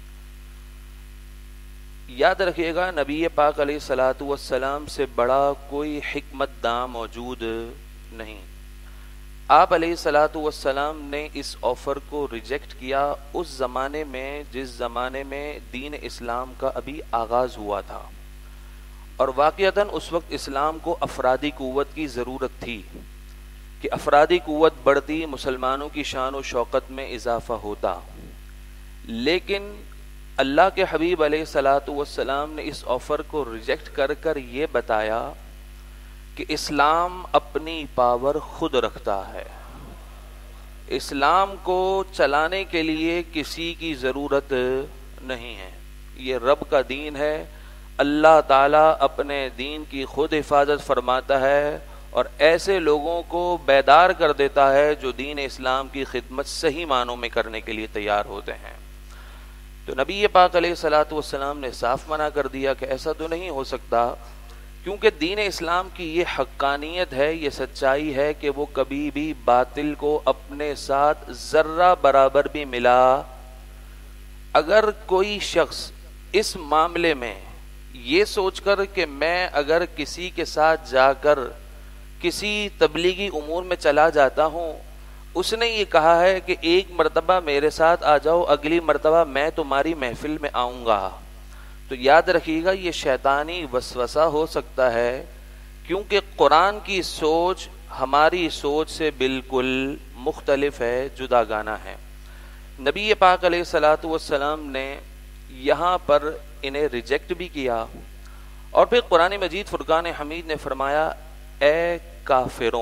یاد رکھیے گا نبی پاک علیہ الصلوۃ والسلام سے بڑا کوئی حکمت داں موجود نہیں۔ آپ علیہ الصلوۃ والسلام نے اس آفر کو ریجیکٹ کیا اس زمانے میں جس زمانے میں دین اسلام کا ابھی آغاز ہوا تھا، اور واقعتاً اس وقت اسلام کو افرادی قوت کی ضرورت تھی کہ افرادی قوت بڑھتی، مسلمانوں کی شان و شوکت میں اضافہ ہوتا، لیکن اللہ کے حبیب علیہ الصلوۃ والسلام نے اس آفر کو ریجیکٹ کر کر یہ بتایا کہ اسلام اپنی پاور خود رکھتا ہے، اسلام کو چلانے کے لیے کسی کی ضرورت نہیں ہے، یہ رب کا دین ہے، اللہ تعالیٰ اپنے دین کی خود حفاظت فرماتا ہے اور ایسے لوگوں کو بیدار کر دیتا ہے جو دین اسلام کی خدمت صحیح معنوں میں کرنے کے لیے تیار ہوتے ہیں۔ تو نبی پاک علیہ الصلوۃ والسلام نے صاف منع کر دیا کہ ایسا تو نہیں ہو سکتا، کیونکہ دین اسلام کی یہ حقانیت ہے، یہ سچائی ہے کہ وہ کبھی بھی باطل کو اپنے ساتھ ذرہ برابر بھی ملا۔ اگر کوئی شخص اس معاملے میں یہ سوچ کر کہ میں اگر کسی کے ساتھ جا کر کسی تبلیغی امور میں چلا جاتا ہوں، اس نے یہ کہا ہے کہ 1 مرتبہ میرے ساتھ آ جاؤ، اگلی مرتبہ میں تمہاری محفل میں آؤں گا، تو یاد رکھیے گا یہ شیطانی وسوسہ ہو سکتا ہے، کیونکہ قرآن کی سوچ ہماری سوچ سے بالکل مختلف ہے، جدا گانا ہے۔ نبی پاک علیہ الصلوۃ والسلام نے یہاں پر انہیں ریجیکٹ بھی کیا، اور پھر قرآن مجید فرقان حمید نے فرمایا اے کافروں،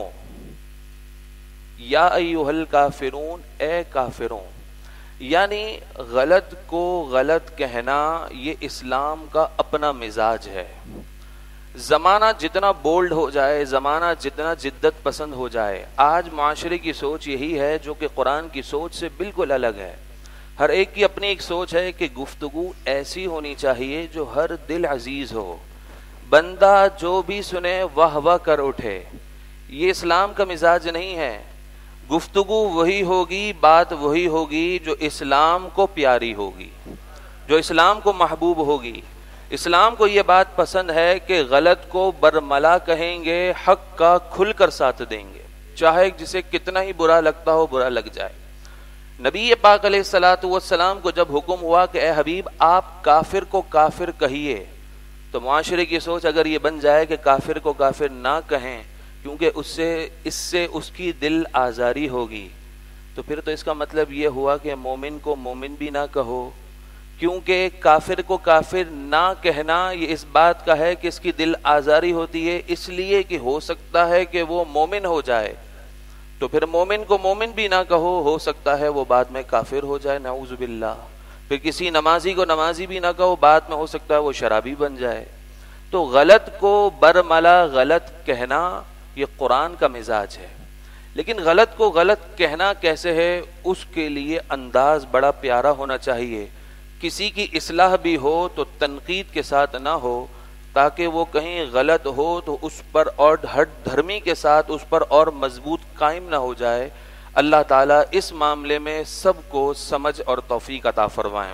یا ایھا الکافرون، اے کافروں، یعنی غلط کو غلط کہنا یہ اسلام کا اپنا مزاج ہے۔ زمانہ جتنا بولڈ ہو جائے، زمانہ جتنا جدت پسند ہو جائے، آج معاشرے کی سوچ یہی ہے جو کہ قرآن کی سوچ سے بالکل الگ ہے۔ ہر ایک کی اپنی ایک سوچ ہے کہ گفتگو ایسی ہونی چاہیے جو ہر دل عزیز ہو، بندہ جو بھی سنے واہ واہ کر اٹھے۔ یہ اسلام کا مزاج نہیں ہے۔ گفتگو وہی ہوگی، بات وہی ہوگی جو اسلام کو پیاری ہوگی، جو اسلام کو محبوب ہوگی۔ اسلام کو یہ بات پسند ہے کہ غلط کو برملا کہیں گے، حق کا کھل کر ساتھ دیں گے، چاہے جسے کتنا ہی برا لگتا ہو، برا لگ جائے۔ نبی پاک علیہ الصلوۃ والسلام کو جب حکم ہوا کہ اے حبیب آپ کافر کو کافر کہیے، تو معاشرے کی سوچ اگر یہ بن جائے کہ کافر کو کافر نہ کہیں کیونکہ اس سے اس کی دل آزاری ہوگی، تو پھر تو اس کا مطلب یہ ہوا کہ مومن کو مومن بھی نہ کہو، کیونکہ کافر کو کافر نہ کہنا یہ اس بات کا ہے کہ اس کی دل آزاری ہوتی ہے، اس لیے کہ ہو سکتا ہے کہ وہ مومن ہو جائے، تو پھر مومن کو مومن بھی نہ کہو، ہو سکتا ہے وہ بعد میں کافر ہو جائے، نعوذ باللہ۔ پھر کسی نمازی کو نمازی بھی نہ کہو، بعد میں ہو سکتا ہے وہ شرابی بن جائے۔ تو غلط کو برملا غلط کہنا یہ قرآن کا مزاج ہے. لیکن غلط کو غلط کہنا کیسے ہے، اس کے لیے انداز بڑا پیارا ہونا چاہیے. کسی کی اصلاح بھی ہو تو تنقید کے ساتھ نہ ہو، تاکہ وہ کہیں غلط ہو تو اس پر اور ہٹ دھرمی کے ساتھ اس پر اور مضبوط قائم نہ ہو جائے. اللہ تعالیٰ اس معاملے میں سب کو سمجھ اور توفیق عطا فرمائیں.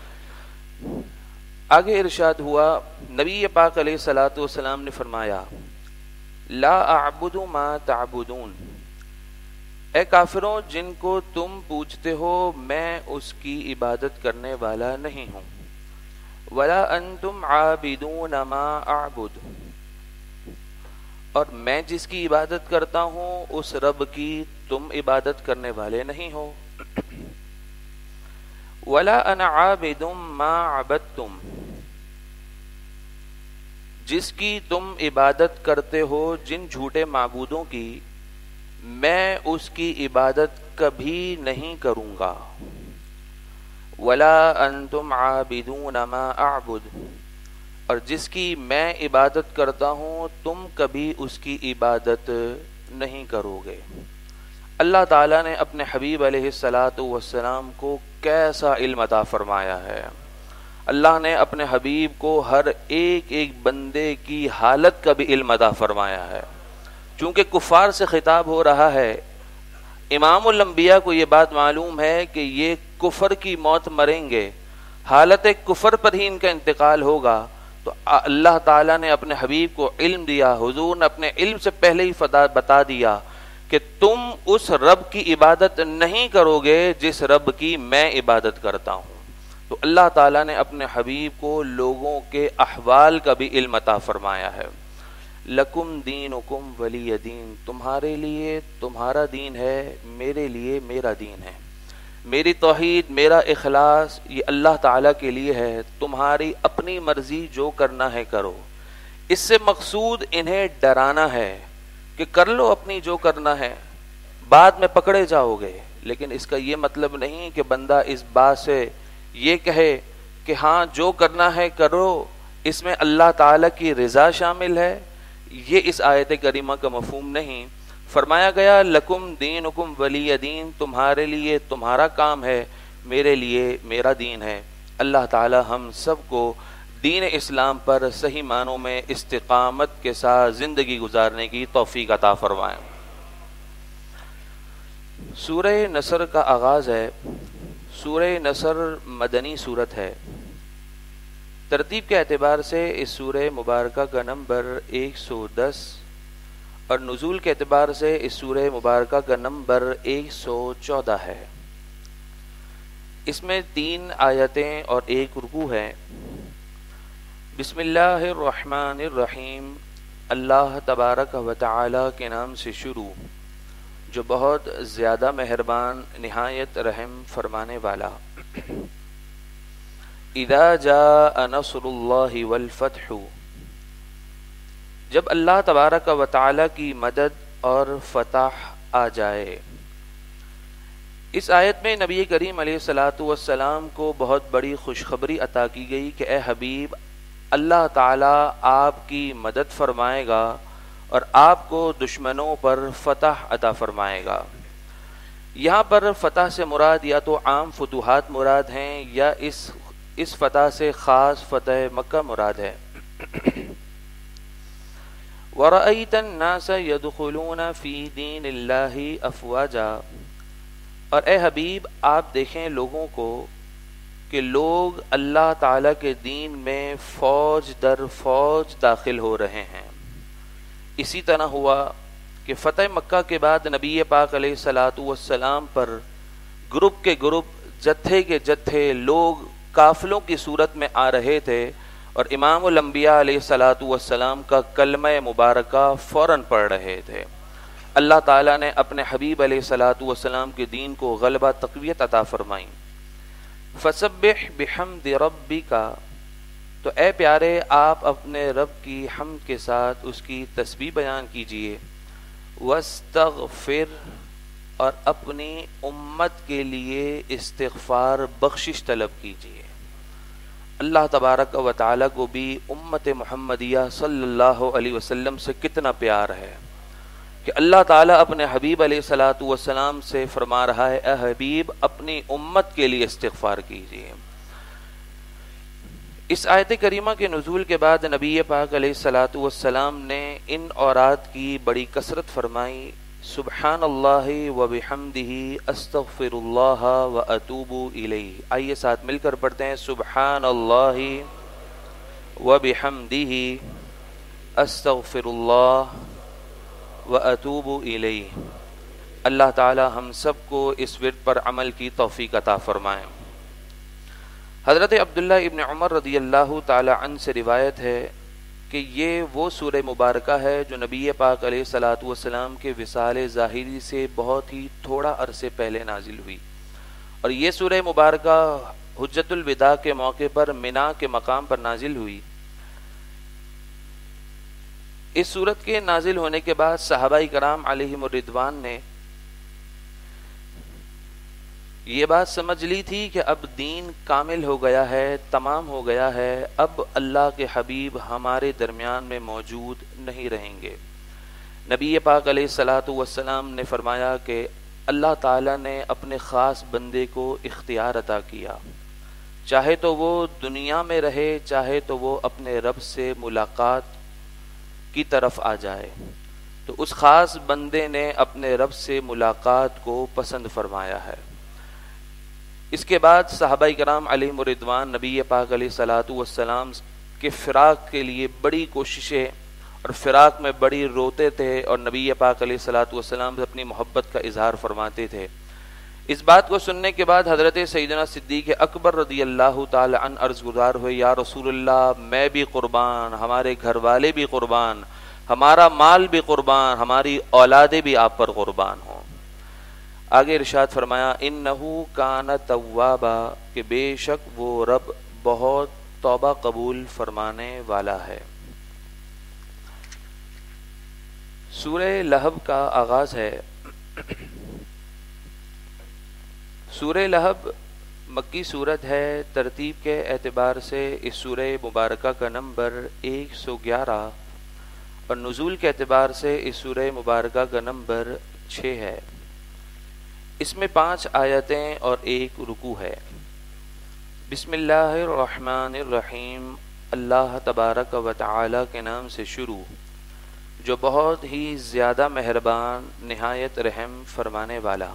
آگے ارشاد ہوا، نبی پاک علیہ الصلوۃ والسلام نے فرمایا، لا اعبد ما تعبدون، اے کافروں جن کو تم پوجتے ہو میں اس کی عبادت کرنے والا نہیں ہوں. ولا انتم عابدون ما اعبد، اور میں جس کی عبادت کرتا ہوں اس رب کی تم عبادت کرنے والے نہیں ہو. ولا انا عابد ما عبدتم، جس کی تم عبادت کرتے ہو جن جھوٹے معبودوں کی میں اس کی عبادت کبھی نہیں کروں گا. ولا انتم عابدون ما اعبد، اور جس کی میں عبادت کرتا ہوں تم کبھی اس کی عبادت نہیں کرو گے. اللہ تعالیٰ نے اپنے حبیب علیہ الصلاۃ والسلام کو کیسا علم عطا فرمایا ہے. اللہ نے اپنے حبیب کو ہر ایک ایک بندے کی حالت کا بھی علم عطا فرمایا ہے. چونکہ کفار سے خطاب ہو رہا ہے، امام الانبیاء کو یہ بات معلوم ہے کہ یہ کفر کی موت مریں گے، حالت کفر پر ہی ان کا انتقال ہوگا. تو اللہ تعالیٰ نے اپنے حبیب کو علم دیا، حضور نے اپنے علم سے پہلے ہی بتا دیا کہ تم اس رب کی عبادت نہیں کرو گے جس رب کی میں عبادت کرتا ہوں. تو اللہ تعالیٰ نے اپنے حبیب کو لوگوں کے احوال کا بھی علم عطا فرمایا ہے. لکم دینکم ولی دین، تمہارے لیے تمہارا دین ہے، میرے لیے میرا دین ہے. میری توحید، میرا اخلاص یہ اللہ تعالیٰ کے لیے ہے. تمہاری اپنی مرضی جو کرنا ہے کرو. اس سے مقصود انہیں ڈرانا ہے کہ کر لو اپنی جو کرنا ہے، بعد میں پکڑے جاؤ گے. لیکن اس کا یہ مطلب نہیں کہ بندہ اس بات سے یہ کہے کہ ہاں جو کرنا ہے کرو، اس میں اللہ تعالیٰ کی رضا شامل ہے. یہ اس آیت کریمہ کا مفہوم نہیں. فرمایا گیا لکم دینکم ولی دین، تمہارے لیے تمہارا کام ہے، میرے لیے میرا دین ہے. اللہ تعالی ہم سب کو دین اسلام پر صحیح معنوں میں استقامت کے ساتھ زندگی گزارنے کی توفیق عطا فرمائیں. سورہ نصر کا آغاز ہے. سورہ نصر مدنی سورت ہے. ترتیب کے اعتبار سے اس سورہ مبارکہ کا نمبر 110 اور نزول کے اعتبار سے اس سورہ مبارکہ کا نمبر 114 ہے. اس میں 3 آیتیں اور 1 رکوع ہے. بسم اللہ الرحمن الرحیم، اللہ تبارک و تعالی کے نام سے شروع جو بہت زیادہ مہربان نہایت رحم فرمانے والا. اذا جاء نصر اللہ والفتح، جب اللہ تبارک و تعالی کی مدد اور فتح آ جائے. اس آیت میں نبی کریم علیہ الصلاۃ والسلام کو بہت بڑی خوشخبری عطا کی گئی کہ اے حبیب، اللہ تعالیٰ آپ کی مدد فرمائے گا اور آپ کو دشمنوں پر فتح عطا فرمائے گا. یہاں پر فتح سے مراد یا تو عام فتوحات مراد ہیں یا اس فتح سے خاص فتح مکہ مراد ہے. وَرَأَيْتَ النَّاسَ يَدْخُلُونَ فِي دِينِ اللَّهِ أَفْوَاجًا، اور اے حبیب آپ دیکھیں لوگوں کو کہ لوگ اللہ تعالیٰ کے دین میں فوج در فوج داخل ہو رہے ہیں. اسی طرح ہوا کہ فتح مکہ کے بعد نبی پاک علیہ الصلاۃ والسلام پر گروپ کے گروپ، جتھے کے جتھے لوگ قافلوں کی صورت میں آ رہے تھے اور امام الانبیاء علیہ الصلاۃ والسلام کا کلمہ مبارکہ فوراً پڑھ رہے تھے. اللہ تعالیٰ نے اپنے حبیب علیہ الصلاۃ والسلام کے دین کو غلبہ تقویت عطا فرمائی. فسبح بحمد ربک، تو اے پیارے آپ اپنے رب کی حمد کے ساتھ اس کی تسبیح بیان کیجئے. واستغفر، اور اپنی امت کے لیے استغفار بخشش طلب کیجئے. اللہ تبارک و تعالیٰ کو بھی امت محمدیہ صلی اللہ علیہ وسلم سے کتنا پیار ہے. کہ اللہ تعالیٰ اپنے حبیب علیہ الصلاۃ والسلام سے فرما رہا ہے، اے حبیب اپنی امت کے لیے استغفار کیجیے۔ اس آیت کریمہ کے نزول کے بعد نبی پاک علیہ الصلاۃ والسلام نے ان اوراد کی بڑی کثرت فرمائی، سبحان اللہ و بحمدہ استغفر اللہ و اتوب الیہ۔ آئیے ساتھ مل کر پڑھتے ہیں، سبحان اللہ و بحمدہ استغفر اللہ و اتوب الیہ۔ اللہ تعالی ہم سب کو اس ورد پر عمل کی توفیق عطا فرمائے۔ حضرت عبداللہ ابن عمر رضی اللہ تعالی عنہ سے روایت ہے کہ یہ وہ سورہ مبارکہ ہے جو نبی پاک علیہ الصلاۃ والسلام کے وصال ظاہری سے بہت ہی تھوڑا عرصے پہلے نازل ہوئی، اور یہ سورہ مبارکہ حجۃ الوداع کے موقع پر منا کے مقام پر نازل ہوئی۔ اس سورت کے نازل ہونے کے بعد صحابہ کرام علیہم الرضوان نے یہ بات سمجھ لی تھی کہ اب دین کامل ہو گیا ہے، تمام ہو گیا ہے، اب اللہ کے حبیب ہمارے درمیان میں موجود نہیں رہیں گے۔ نبی پاک علیہ الصلاۃ والسلام نے فرمایا کہ اللہ تعالیٰ نے اپنے خاص بندے کو اختیار عطا کیا، چاہے تو وہ دنیا میں رہے، چاہے تو وہ اپنے رب سے ملاقات کی طرف آ جائے، تو اس خاص بندے نے اپنے رب سے ملاقات کو پسند فرمایا ہے۔ اس کے بعد صحابہ کرام علیہم الرضوان نبی پاک علیہ الصلاۃ والسلام کے فراق کے لیے بڑی کوششیں اور فراق میں بڑی روتے تھے، اور نبی پاک علیہ الصلاۃ والسلام سے اپنی محبت کا اظہار فرماتے تھے۔ اس بات کو سننے کے بعد حضرت سیدنا صدیق اکبر رضی اللہ تعالی عنہ عرض گزار ہوئے، یا رسول اللہ میں بھی قربان، ہمارے گھر والے بھی قربان، ہمارا مال بھی قربان، ہماری اولادیں بھی آپ پر قربان ہوں۔ آگے ارشاد فرمایا، انہو کان توابا، کہ بے شک وہ رب بہت توبہ قبول فرمانے والا ہے۔ سورہ لہب کا آغاز ہے۔ سورہ لہب مکی سورت ہے، ترتیب کے اعتبار سے اس سورہ مبارکہ کا نمبر 111 اور نزول کے اعتبار سے اس سورہ مبارکہ کا نمبر 6 ہے۔ اس میں 5 آیتیں اور 1 رکوع ہے۔ بسم اللہ الرحمن الرحیم، اللہ تبارک و تعالی کے نام سے شروع جو بہت ہی زیادہ مہربان نہایت رحم فرمانے والا۔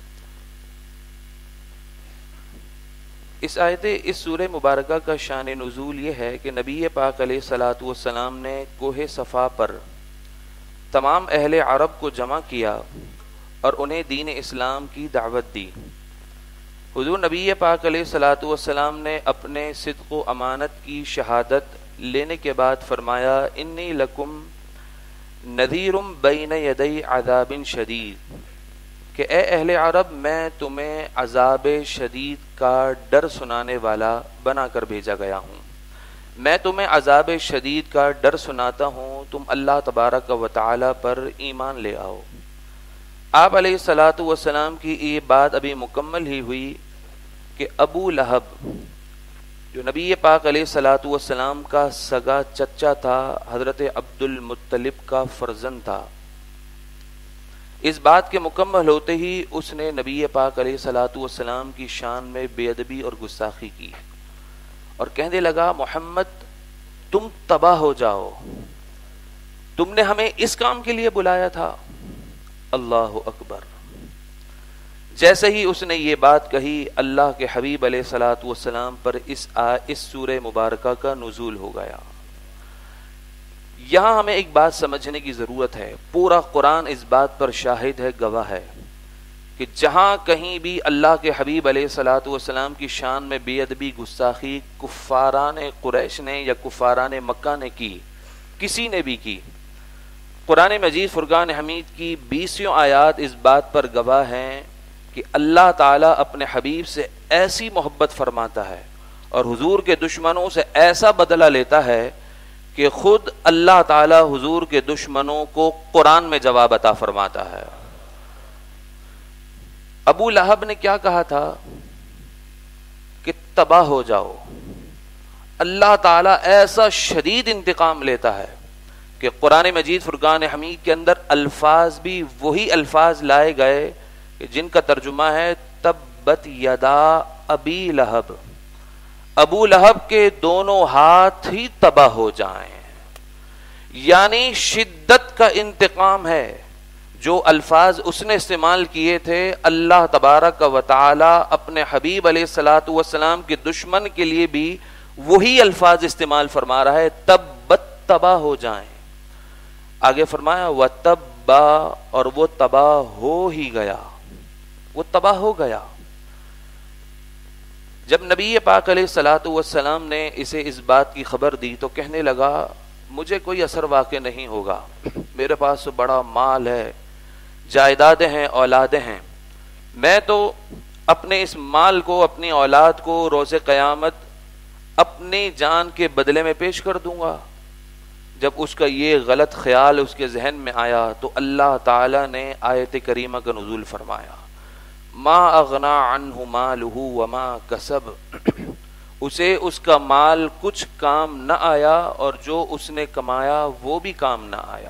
اس سورہ مبارکہ کا شان نزول یہ ہے کہ نبی پاک علیہ الصلاۃ والسلام نے کوہ صفا پر تمام اہل عرب کو جمع کیا اور انہیں دین اسلام کی دعوت دی۔ حضور نبی پاک علیہ الصلاۃ والسلام نے اپنے صدق و امانت کی شہادت لینے کے بعد فرمایا، انی لکم نذیر بین یدی عذاب شدید، کہ اے اہل عرب میں تمہیں عذاب شدید کا ڈر سنانے والا بنا کر بھیجا گیا ہوں۔ میں تمہیں عذاب شدید کا ڈر سناتا ہوں، تم اللہ تبارک و تعالی پر ایمان لے آؤ۔ آپ علیہ الصلاۃ والسلام کی یہ بات ابھی مکمل ہی ہوئی کہ ابو لہب جو نبی پاک علیہ الصلاۃ والسلام کا سگا چچا تھا، حضرت عبد المطلب کا فرزند تھا، اس بات کے مکمل ہوتے ہی اس نے نبی پاک علیہ الصلاۃ والسلام کی شان میں بے ادبی اور گستاخی کی اور کہنے لگا، محمد تم تباہ ہو جاؤ، تم نے ہمیں اس کام کے لیے بلایا تھا۔ اللہ اکبر۔ جیسے ہی اس نے یہ بات کہی، اللہ کے حبیب علیہ الصلاۃ والسلام پر اس سورہ مبارکہ کا نزول ہو گیا۔ یہاں ہمیں ایک بات سمجھنے کی ضرورت ہے، پورا قرآن اس بات پر شاہد ہے، گواہ ہے کہ جہاں کہیں بھی اللہ کے حبیب علیہ الصلاۃ والسلام کی شان میں بے ادبی گستاخی کفاران قریش نے یا کفاران مکہ نے کی، کسی نے بھی کی، قرآن مجید فرقان حمید کی 20 آیات اس بات پر گواہ ہیں کہ اللہ تعالیٰ اپنے حبیب سے ایسی محبت فرماتا ہے اور حضور کے دشمنوں سے ایسا بدلہ لیتا ہے کہ خود اللہ تعالیٰ حضور کے دشمنوں کو قرآن میں جواب عطا فرماتا ہے۔ ابو لہب نے کیا کہا تھا کہ تباہ ہو جاؤ، اللہ تعالیٰ ایسا شدید انتقام لیتا ہے کہ قرآن مجید فرقان حمید کے اندر الفاظ بھی وہی الفاظ لائے گئے کہ جن کا ترجمہ ہے تبت یدا ابی لہب، ابو لہب کے دونوں ہاتھ ہی تباہ ہو جائیں، یعنی شدت کا انتقام ہے۔ جو الفاظ اس نے استعمال کیے تھے اللہ تبارک و تعالی اپنے حبیب علیہ الصلوۃ والسلام کے دشمن کے لیے بھی وہی الفاظ استعمال فرما رہا ہے، تبت تباہ ہو جائیں۔ آگے فرمایا وتبا، اور وہ تباہ ہو ہی گیا، وہ تباہ ہو گیا۔ جب نبی پاک علیہ الصلوۃ والسلام نے اسے اس بات کی خبر دی تو کہنے لگا مجھے کوئی اثر واقع نہیں ہوگا، میرے پاس تو بڑا مال ہے، جائیدادیں ہیں، اولادیں ہیں، میں تو اپنے اس مال کو، اپنی اولاد کو روز قیامت اپنی جان کے بدلے میں پیش کر دوں گا۔ جب اس کا یہ غلط خیال اس کے ذہن میں آیا تو اللہ تعالی نے آیت کریمہ کا نزول فرمایا، ما اغنا عنہ مالہ وما کسب، اسے اس کا مال کچھ کام نہ آیا اور جو اس نے کمایا وہ بھی کام نہ آیا۔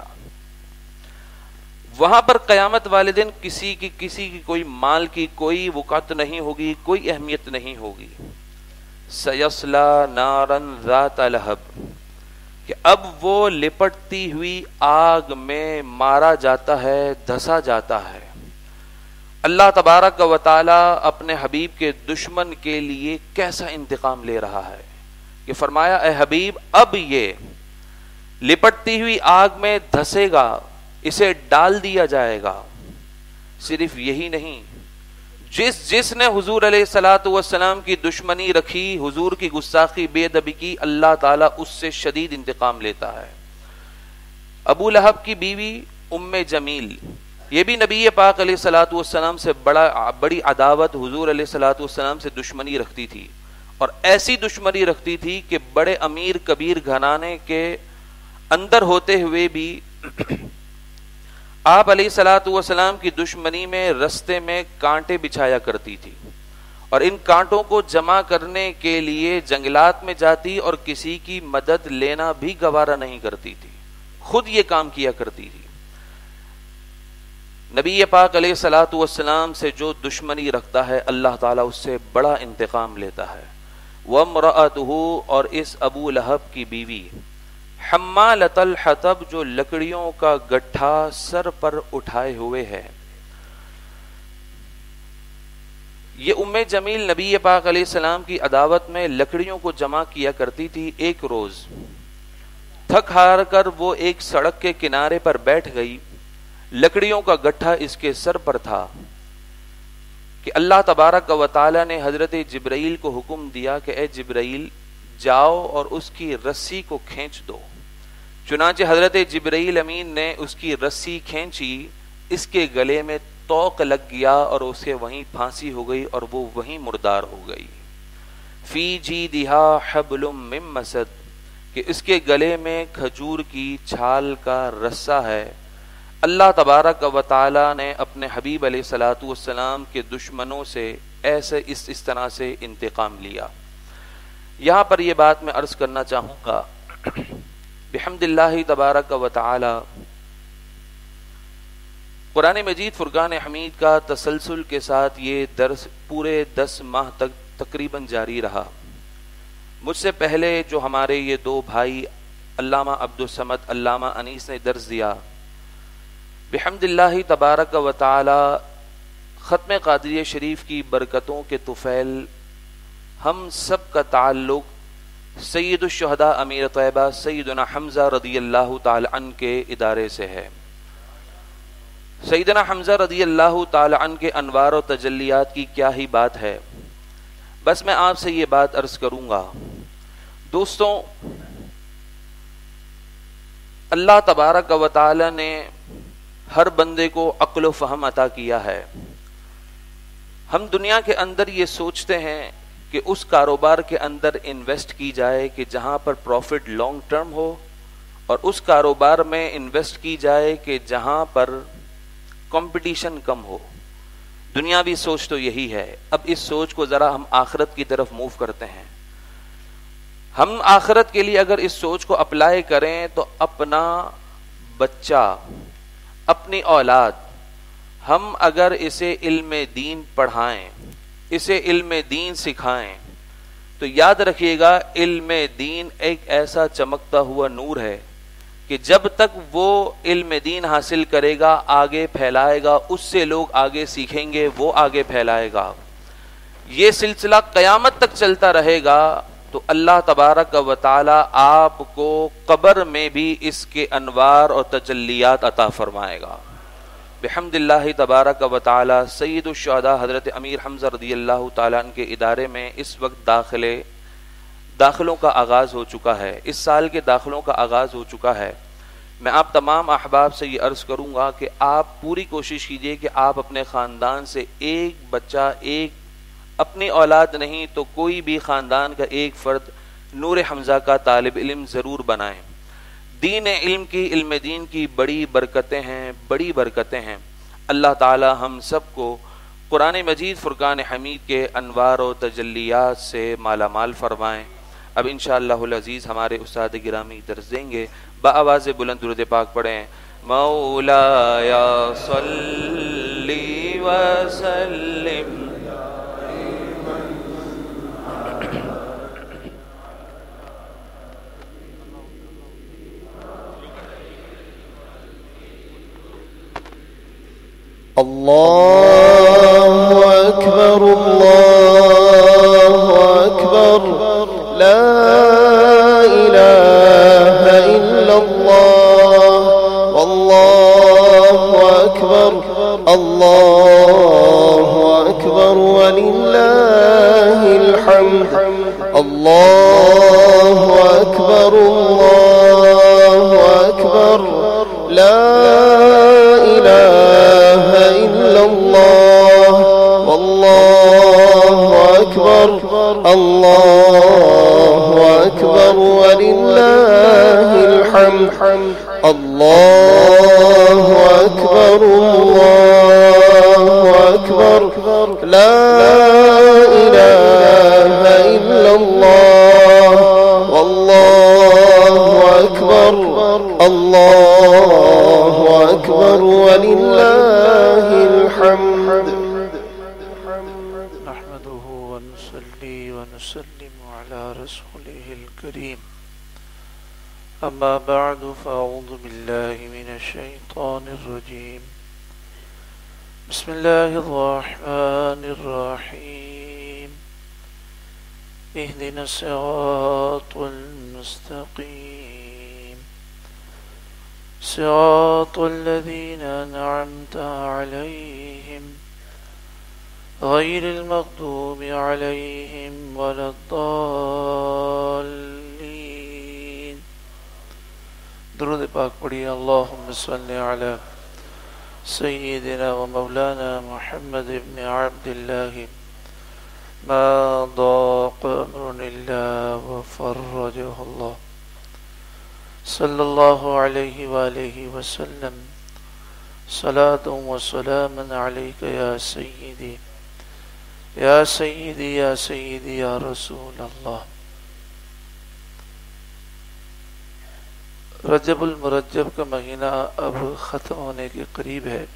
وہاں پر قیامت والے دن کسی کی کوئی مال کی کوئی وقعت نہیں ہوگی، کوئی اہمیت نہیں ہوگی۔ سیصلی نارا ذات لہب، کہ اب وہ لپٹتی ہوئی آگ میں مارا جاتا ہے، دھسا جاتا ہے۔ اللہ تبارک و تعالی اپنے حبیب کے دشمن کے لیے کیسا انتقام لے رہا ہے کہ فرمایا اے حبیب اب یہ لپٹتی ہوئی آگ میں دھسے گا، اسے ڈال دیا جائے گا۔ صرف یہی نہیں، جس نے حضور علیہ الصلوۃ والسلام کی دشمنی رکھی، حضور کی گستاخی بے ادبی کی، اللہ تعالیٰ اس سے شدید انتقام لیتا ہے۔ ابو لہب کی بیوی ام جمیل، یہ بھی نبی پاک علیہ الصلوۃ والسلام سے بڑی عداوت، حضور علیہ الصلوۃ والسلام سے دشمنی رکھتی تھی، اور ایسی دشمنی رکھتی تھی کہ بڑے امیر کبیر گھرانے کے اندر ہوتے ہوئے بھی آپ علیہ الصلوۃ والسلام کی دشمنی میں رستے میں کانٹے بچھایا کرتی تھی، اور ان کانٹوں کو جمع کرنے کے لیے جنگلات میں جاتی اور کسی کی مدد لینا بھی گوارا نہیں کرتی تھی، خود یہ کام کیا کرتی تھی۔ نبی پاک علیہ الصلوۃ والسلام سے جو دشمنی رکھتا ہے اللہ تعالیٰ اس سے بڑا انتقام لیتا ہے۔ وامرأتہ، اور اس ابو لہب کی بیوی، حمالۃ الحطب، جو لکڑیوں کا گٹھا سر پر اٹھائے ہوئے ہے۔ یہ ام جمیل نبی پاک علیہ السلام کی عداوت میں لکڑیوں کو جمع کیا کرتی تھی۔ ایک روز تھک ہار کر وہ ایک سڑک کے کنارے پر بیٹھ گئی، لکڑیوں کا گٹھا اس کے سر پر تھا کہ اللہ تبارک و تعالی نے حضرت جبرائیل کو حکم دیا کہ اے جبرائیل جاؤ اور اس کی رسی کو کھینچ دو۔ چنانچہ حضرت جبرائیل امین نے اس کی رسی کھینچی، اس کے گلے میں توق لگ گیا اور اسے وہیں پھانسی ہو گئی اور وہ وہیں مردار ہو گئی۔ فی جیدہا حبل من مسد، کہ اس کے گلے میں کھجور کی چھال کا رسہ ہے۔ اللہ تبارک و تعالی نے اپنے حبیب علیہ الصلوۃ والسلام کے دشمنوں سے ایسے اس طرح سے انتقام لیا۔ یہاں پر یہ بات میں عرض کرنا چاہوں گا بحمد اللہ تبارک و تعالی، قرآن مجید فرقان حمید کا تسلسل کے ساتھ یہ درس پورے 10 ماہ تک تقریباً جاری رہا۔ مجھ سے پہلے جو ہمارے یہ دو بھائی علامہ عبدالصمد، علامہ انیس نے درس دیا، بحمد اللہ تبارک و تعالی ختم قادریہ شریف کی برکتوں کے طفیل ہم سب کا تعلق سید الشہداء امیر طیبہ سیدنا حمزہ رضی اللہ تعالی عنہ کے ادارے سے ہے۔ سیدنا حمزہ رضی اللہ تعالی عنہ کے انوار و تجلیات کی کیا ہی بات ہے، بس میں آپ سے یہ بات عرض کروں گا۔ دوستوں، اللہ تبارک و تعالی نے ہر بندے کو عقل و فہم عطا کیا ہے۔ ہم دنیا کے اندر یہ سوچتے ہیں کہ اس کاروبار کے اندر انویسٹ کی جائے کہ جہاں پر پروفٹ لانگ ٹرم ہو، اور اس کاروبار میں انویسٹ کی جائے کہ جہاں پر کمپٹیشن کم ہو۔ دنیاوی سوچ تو یہی ہے۔ اب اس سوچ کو ذرا ہم آخرت کی طرف موو کرتے ہیں۔ ہم آخرت کے لیے اگر اس سوچ کو اپلائی کریں تو اپنا بچہ، اپنی اولاد، ہم اگر اسے علم دین پڑھائیں، اسے علم دین سکھائیں، تو یاد رکھیے گا علم دین ایک ایسا چمکتا ہوا نور ہے کہ جب تک وہ علم دین حاصل کرے گا، آگے پھیلائے گا، اس سے لوگ آگے سیکھیں گے، وہ آگے پھیلائے گا، یہ سلسلہ قیامت تک چلتا رہے گا، تو اللہ تبارک و تعالی آپ کو قبر میں بھی اس کے انوار اور تجلیات عطا فرمائے گا بحمد اللہ تبارک و تعالی۔ سید الشہداء حضرت امیر حمزہ رضی اللہ تعالیٰ عنہ کے ادارے میں اس وقت داخلوں کا آغاز ہو چکا ہے، اس سال کے داخلوں کا آغاز ہو چکا ہے۔ میں آپ تمام احباب سے یہ عرض کروں گا کہ آپ پوری کوشش کیجئے کہ آپ اپنے خاندان سے ایک بچہ، ایک اپنی اولاد نہیں تو کوئی بھی خاندان کا ایک فرد نور حمزہ کا طالب علم ضرور بنائیں۔ دین علم دین کی بڑی برکتیں ہیں، بڑی برکتیں ہیں۔ اللہ تعالی ہم سب کو قرآن مجید فرقان حمید کے انوار و تجلیات سے مالا مال فرمائیں۔ اب انشاءاللہ العزیز ہمارے استاد گرامی درس دیں گے، بآواز بلند درود پاک پڑھیں۔ مولایا صلی وسلم اللہ اکبر اللہ اکبر لا الہ الا اللہ واللہ اکبر اللہ اکبر وللہ الحمد اللہ اکبر اللہ اکبر لا اللہ اکبر وللہ الحمد اللہ اکبر اللہ اکبر لا الہ الا اللہ واللہ اکبر اللہ اکبر وللہ الحمد۔ ونسلم على رسوله الكريم أما بعد فأعوذ بالله من الشيطان الرجيم بسم الله الرحمن الرحيم اهدنا الصراط المستقيم صراط الذين أنعمت عليهم غير المغضوب عليهم ولا الضالين۔ درود پاک پڑھیے۔ اللهم صل على سيدنا ومولانا محمد بن عبد الله ما ضاق أمر إلا وفرجه الله صلى الله عليه وآله وسلم صلاة وسلاما عليك يا سيدي یا سیدی یا سیدی یا رسول اللہ۔ رجب المرجب کا مہینہ اب ختم ہونے کے قریب ہے۔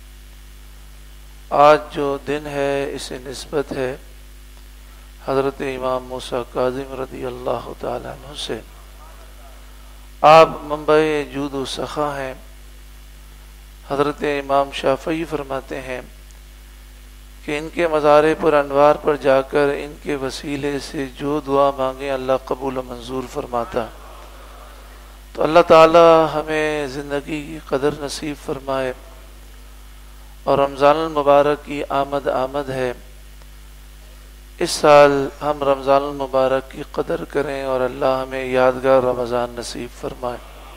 آج جو دن ہے اسے نسبت ہے حضرت امام موسیٰ کاظم رضی اللہ تعالیٰ عنہ سے۔ آپ منبع جود و سخا ہیں۔ حضرت امام شافعی فرماتے ہیں کہ ان کے مزارے پر انوار پر جا کر ان کے وسیلے سے جو دعا مانگیں اللہ قبول و منظور فرماتا۔ تو اللہ تعالی ہمیں زندگی کی قدر نصیب فرمائے، اور رمضان المبارک کی آمد ہے۔ اس سال ہم رمضان المبارک کی قدر کریں اور اللہ ہمیں یادگار رمضان نصیب فرمائے۔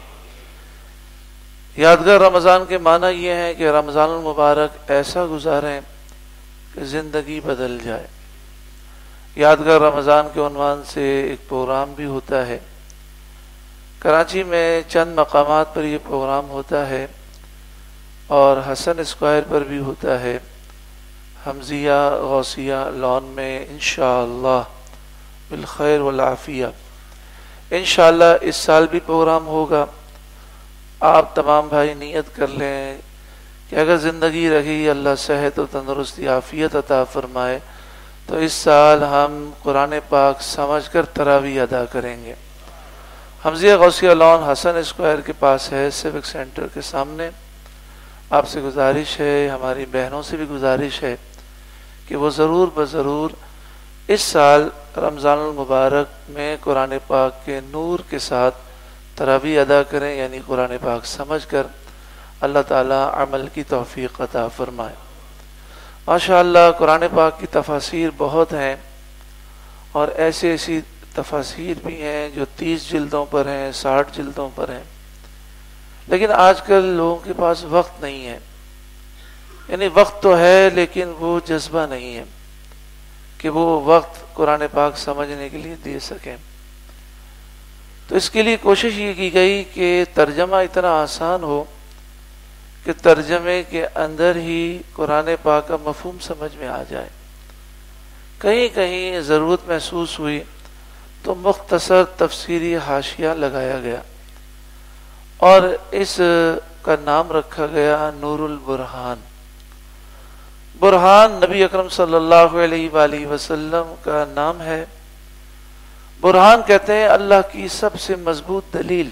یادگار رمضان کے معنی یہ ہے کہ رمضان المبارک ایسا گزاریں کہ زندگی بدل جائے۔ یادگار رمضان کے عنوان سے ایک پروگرام بھی ہوتا ہے۔ کراچی میں چند مقامات پر یہ پروگرام ہوتا ہے، اور حسن اسکوائر پر بھی ہوتا ہے، حمزیہ غوثیہ لان میں انشاءاللہ بالخیر والعافیہ۔ انشاءاللہ اس سال بھی پروگرام ہوگا. آپ تمام بھائی نیت کر لیں کہ اگر زندگی رہی اللہ صحت و تندرستی عافیت عطا فرمائے تو اس سال ہم قرآن پاک سمجھ کر تراویح ادا کریں گے. حمزیہ غوثیہ لون حسن اسکوائر کے پاس ہے، سیوک سینٹر کے سامنے. آپ سے گزارش ہے، ہماری بہنوں سے بھی گزارش ہے کہ وہ ضرور بضرور اس سال رمضان المبارک میں قرآن پاک کے نور کے ساتھ تراویح ادا کریں، یعنی قرآن پاک سمجھ کر. اللہ تعالیٰ عمل کی توفیق عطا فرمائے. ماشاءاللہ قرآن پاک کی تفاسیر بہت ہیں، اور ایسی تفاسیر بھی ہیں جو 30 جلدوں پر ہیں، 60 جلدوں پر ہیں. لیکن آج کل لوگوں کے پاس وقت نہیں ہے، یعنی وقت تو ہے لیکن وہ جذبہ نہیں ہے کہ وہ وقت قرآن پاک سمجھنے کے لیے دے سکیں. تو اس کے لیے کوشش یہ کی گئی کہ ترجمہ اتنا آسان ہو کہ ترجمے کے اندر ہی قرآن پاک کا مفہوم سمجھ میں آ جائے. کہیں کہیں ضرورت محسوس ہوئی تو مختصر تفسیری حاشیہ لگایا گیا، اور اس کا نام رکھا گیا نور البرہان. برہان نبی اکرم صلی اللہ علیہ وآلہ وسلم کا نام ہے. برہان کہتے ہیں اللہ کی سب سے مضبوط دلیل.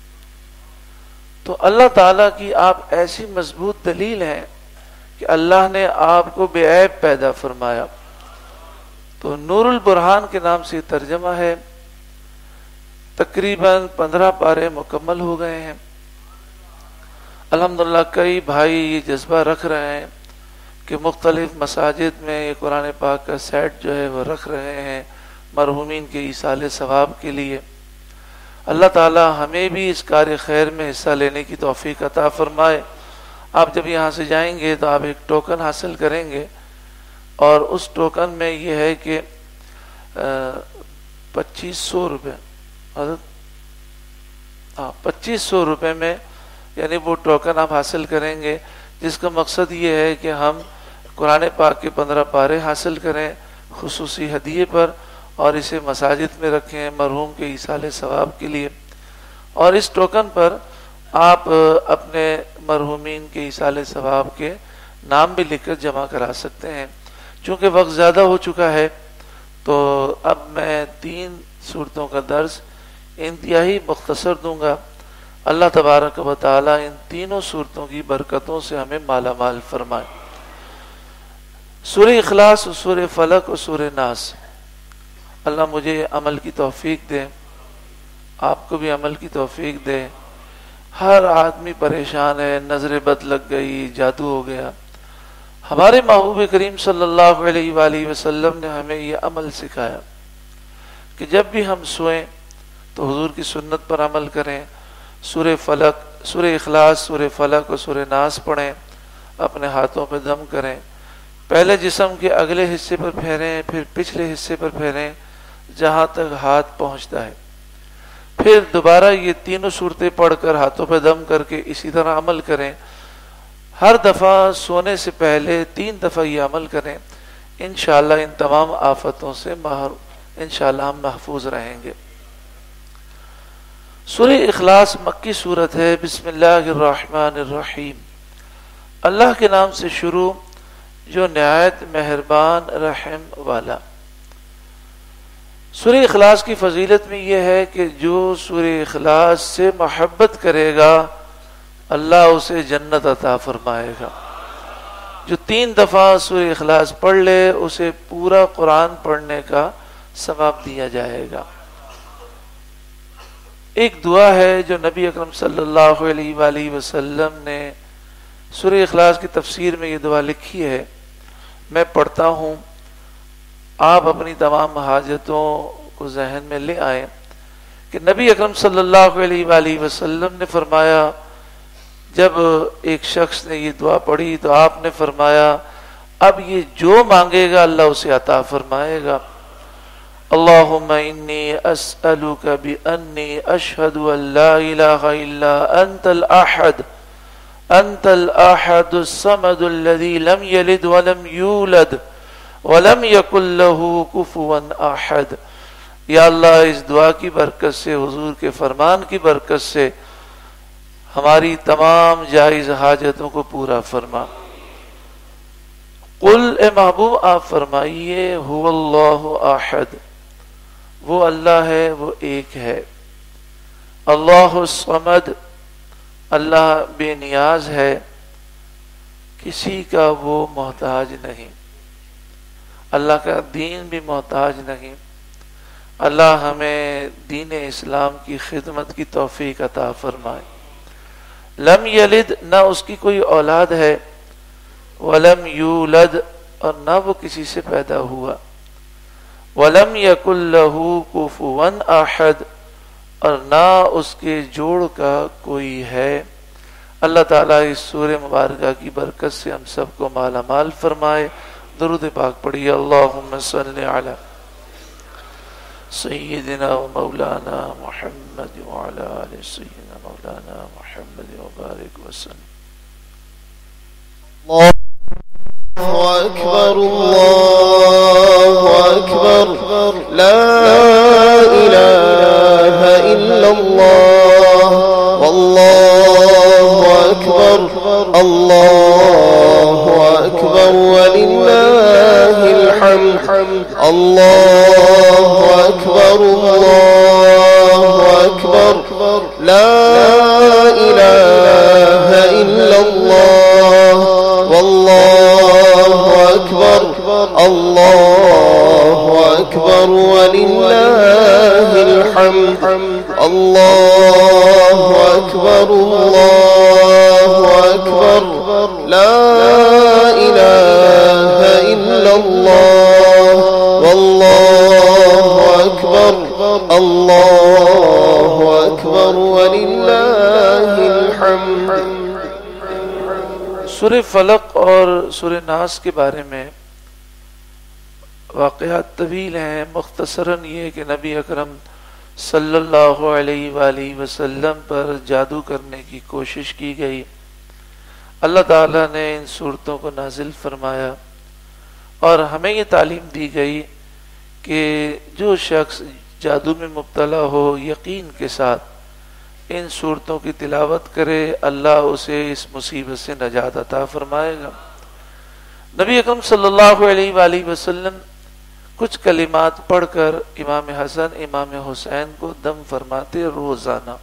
تو اللہ تعالیٰ کی آپ ایسی مضبوط دلیل ہیں کہ اللہ نے آپ کو بے عیب پیدا فرمایا. تو نور البرہان کے نام سے ترجمہ ہے. تقریباً 15 پارے مکمل ہو گئے ہیں. الحمدللہ کئی بھائی یہ جذبہ رکھ رہے ہیں کہ مختلف مساجد میں یہ قرآن پاک کا سیٹ جو ہے وہ رکھ رہے ہیں مرحومین کے ایصال ثواب کے لیے. اللہ تعالی ہمیں بھی اس کار خیر میں حصہ لینے کی توفیق عطا فرمائے. آپ جب یہاں سے جائیں گے تو آپ ایک ٹوکن حاصل کریں گے، اور اس ٹوکن میں یہ ہے کہ 2500 روپے 2500 روپے میں یعنی وہ ٹوکن آپ حاصل کریں گے، جس کا مقصد یہ ہے کہ ہم قرآن پاک کے 15 پارے حاصل کریں خصوصی ہدیے پر، اور اسے مساجد میں رکھیں مرحوم کے ایصال ثواب کے لیے. اور اس ٹوکن پر آپ اپنے مرحومین کے ایصال ثواب کے نام بھی لکھ کر جمع کرا سکتے ہیں. چونکہ وقت زیادہ ہو چکا ہے تو اب میں 3 صورتوں کا درس انتہائی مختصر دوں گا. اللہ تبارک و تعالی ان تینوں صورتوں کی برکتوں سے ہمیں مالا مال فرمائے. سورہ اخلاص اور سورہ فلق اور سورہ ناس. اللہ مجھے عمل کی توفیق دے، آپ کو بھی عمل کی توفیق دے. ہر آدمی پریشان ہے، نظر بد لگ گئی، جادو ہو گیا. ہمارے محبوب کریم صلی اللہ علیہ وآلہ وسلم نے ہمیں یہ عمل سکھایا کہ جب بھی ہم سوئیں تو حضور کی سنت پر عمل کریں. سورہ فلق، سورہ اخلاص، سورہ فلق اور سورہ ناس پڑھیں، اپنے ہاتھوں پہ دم کریں. پہلے جسم کے اگلے حصے پر پھیریں، پھر پچھلے حصے پر پھیریں جہاں تک ہاتھ پہنچتا ہے. پھر دوبارہ یہ تینوں صورتیں پڑھ کر ہاتھوں پہ دم کر کے اسی طرح عمل کریں. ہر دفعہ سونے سے پہلے 3 دفعہ یہ عمل کریں. انشاءاللہ ان تمام آفتوں سے انشاءاللہ ہم محفوظ رہیں گے. سورہ اخلاص مکی سورت ہے. بسم اللہ الرحمن الرحیم. اللہ کے نام سے شروع جو نہایت مہربان رحم والا. سورہ اخلاص کی فضیلت میں یہ ہے کہ جو سورہ اخلاص سے محبت کرے گا اللہ اسے جنت عطا فرمائے گا. جو 3 دفعہ سورہ اخلاص پڑھ لے اسے پورا قرآن پڑھنے کا ثواب دیا جائے گا. ایک دعا ہے جو نبی اکرم صلی اللہ علیہ وآلہ وسلم نے سورہ اخلاص کی تفسیر میں یہ دعا لکھی ہے. میں پڑھتا ہوں، آپ اپنی تمام حاجتوں کو ذہن میں لے آئیں کہ نبی اکرم صلی اللہ علیہ وآلہ وسلم نے فرمایا، جب ایک شخص نے یہ دعا پڑھی تو آپ نے فرمایا اب یہ جو مانگے گا اللہ اسے عطا فرمائے گا. اللہم انی اسألک بأنی اشہد ان لا الہ الا انت الاحد الصمد الذی لم یلد ولم یولد ولم یکن له کفوا احد. یا اللہ اس دعا کی برکت سے، حضور کے فرمان کی برکت سے ہماری تمام جائز حاجتوں کو پورا فرما۔ قل اے محبوب آپ فرمائیے هو اللہ احد، وہ اللہ ہے، وہ ایک ہے۔ اللہ الصمد، اللہ بے نیاز ہے، کسی کا وہ محتاج نہیں، اللہ کا دین بھی محتاج نہیں۔ اللہ ہمیں دین اسلام کی خدمت کی توفیق عطا فرمائے۔ لم یلد، نہ اس کی کوئی اولاد ہے، ولم یولد، اور نہ وہ کسی سے پیدا ہوا، ولم یکن لہ کفوا احد، اور نہ اس کے جوڑ کا کوئی ہے۔ اللہ تعالیٰ اس سورہ مبارکہ کی برکت سے ہم سب کو مالا مال فرمائے۔ درود پاک پڑھیے، اللہم صلی علی سیدنا و مولانا محمد وعلی آل سیدنا مولانا محمد وبارک وسلم۔ الله أكبر الله أكبر لا إله إلا الله والله أكبر الله أكبر ولله الحمد الله أكبر الله أكبر لا إله إلا الله والله أكبر الله أكبر ولله الحمد الله أكبر الله أكبر لا إله إلا الله والله أكبر الله أكبر ولله الحمد۔ سورہ فلق اور سورہ ناس کے بارے میں واقعات طویل ہیں، مختصراً یہ کہ نبی اکرم صلی اللہ علیہ وآلہ وسلم پر جادو کرنے کی کوشش کی گئی۔ اللہ تعالیٰ نے ان صورتوں کو نازل فرمایا اور ہمیں یہ تعلیم دی گئی کہ جو شخص جادو میں مبتلا ہو یقین کے ساتھ ان صورتوں کی تلاوت کرے، اللہ اسے اس مصیبت سے نجات عطا فرمائے گا۔ نبی اکرم صلی اللہ علیہ وآلہ وسلم کچھ کلمات پڑھ کر امام حسن امام حسین کو دم فرماتے روزانہ،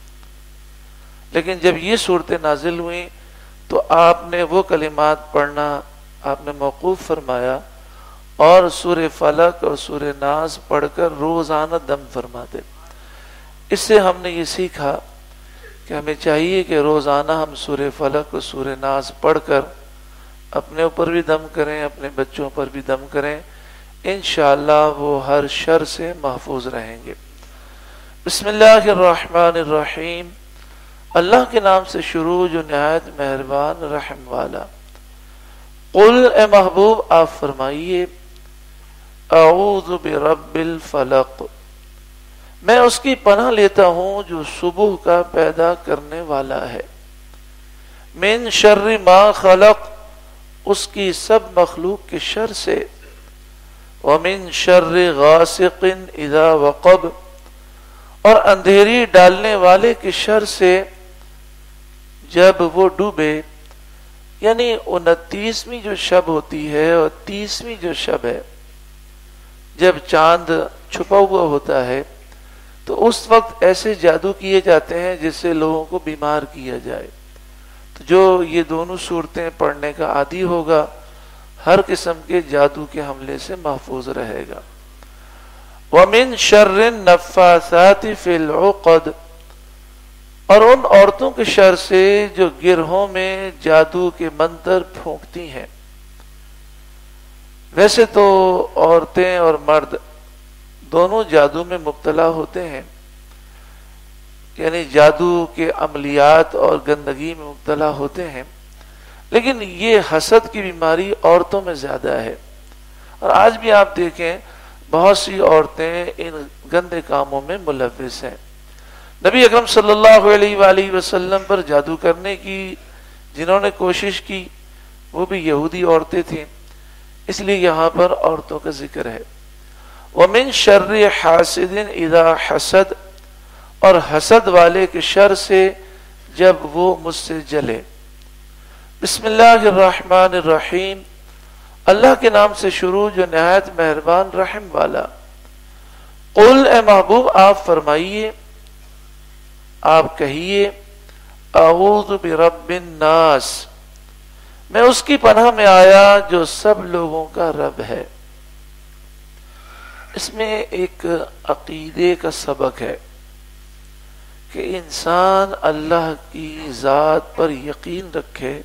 لیکن جب یہ صورتیں نازل ہوئیں تو آپ نے وہ کلمات پڑھنا آپ نے موقوف فرمایا اور سورہ فلق اور سورہ ناس پڑھ کر روزانہ دم فرماتے۔ اس سے ہم نے یہ سیکھا کہ ہمیں چاہیے کہ روزانہ ہم سورہ فلق اور سورہ ناس پڑھ کر اپنے اوپر بھی دم کریں، اپنے بچوں پر بھی دم کریں، انشاءاللہ وہ ہر شر سے محفوظ رہیں گے۔ بسم اللہ الرحمن الرحیم، اللہ کے نام سے شروع جو نہایت مہربان رحم والا۔ قل اے محبوب آپ فرمائیے اعوذ برب الفلق، میں اس کی پناہ لیتا ہوں جو صبح کا پیدا کرنے والا ہے، من شر ما خلق، اس کی سب مخلوق کے شر سے، ومن شر غاسق اذا وقب، اور اندھیری ڈالنے والے کے شر سے جب وہ ڈوبے، یعنی 29ویں جو شب ہوتی ہے اور 30ویں جو شب ہے، جب چاند چھپا ہوا ہوتا ہے تو اس وقت ایسے جادو کیے جاتے ہیں جس سے لوگوں کو بیمار کیا جائے۔ تو جو یہ دونوں صورتیں پڑھنے کا عادی ہوگا ہر قسم کے جادو کے حملے سے محفوظ رہے گا۔ وَمِن شَرِّ النَّفَّاثَاتِ فِي الْعُقَدِ، اور ان عورتوں کے شر سے جو گرہوں میں جادو کے منتر پھونکتی ہیں۔ ویسے تو عورتیں اور مرد دونوں جادو میں مبتلا ہوتے ہیں، یعنی جادو کے عملیات اور گندگی میں مبتلا ہوتے ہیں، لیکن یہ حسد کی بیماری عورتوں میں زیادہ ہے۔ اور آج بھی آپ دیکھیں بہت سی عورتیں ان گندے کاموں میں ملوث ہیں۔ نبی اکرم صلی اللہ علیہ وآلہ وسلم پر جادو کرنے کی جنہوں نے کوشش کی وہ بھی یہودی عورتیں تھیں، اس لیے یہاں پر عورتوں کا ذکر ہے۔ ومن شر حاسد اذا حسد، اور حسد والے کے شر سے جب وہ مجھ سے جلے۔ بسم اللہ الرحمن الرحیم، اللہ کے نام سے شروع جو نہایت مہربان رحم والا۔ قل، اے محبوب آپ فرمائیے، آپ کہیے، اعوذ برب الناس، میں اس کی پناہ میں آیا جو سب لوگوں کا رب ہے۔ اس میں ایک عقیدے کا سبق ہے کہ انسان اللہ کی ذات پر یقین رکھے،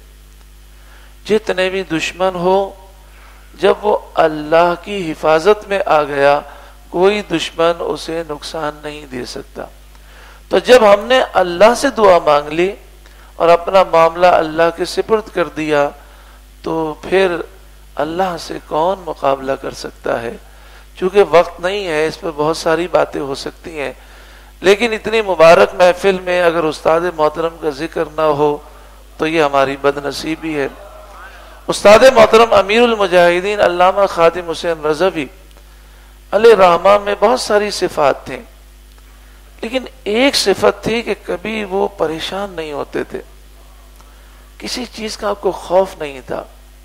جتنے بھی دشمن ہو، جب وہ اللہ کی حفاظت میں آ گیا کوئی دشمن اسے نقصان نہیں دے سکتا۔ تو جب ہم نے اللہ سے دعا مانگ لی اور اپنا معاملہ اللہ کے سپرد کر دیا تو پھر اللہ سے کون مقابلہ کر سکتا ہے؟ چونکہ وقت نہیں ہے، اس پر بہت ساری باتیں ہو سکتی ہیں، لیکن اتنی مبارک محفل میں اگر استاد محترم کا ذکر نہ ہو تو یہ ہماری بد نصیبی ہے۔ استاد محترم امیر المجاہدین علامہ خادم حسین رضوی علیہ رحمہ میں بہت ساری صفات تھیں، لیکن ایک صفت تھی کہ کبھی وہ پریشان نہیں ہوتے تھے، کسی چیز کا آپ کو خوف نہیں تھا۔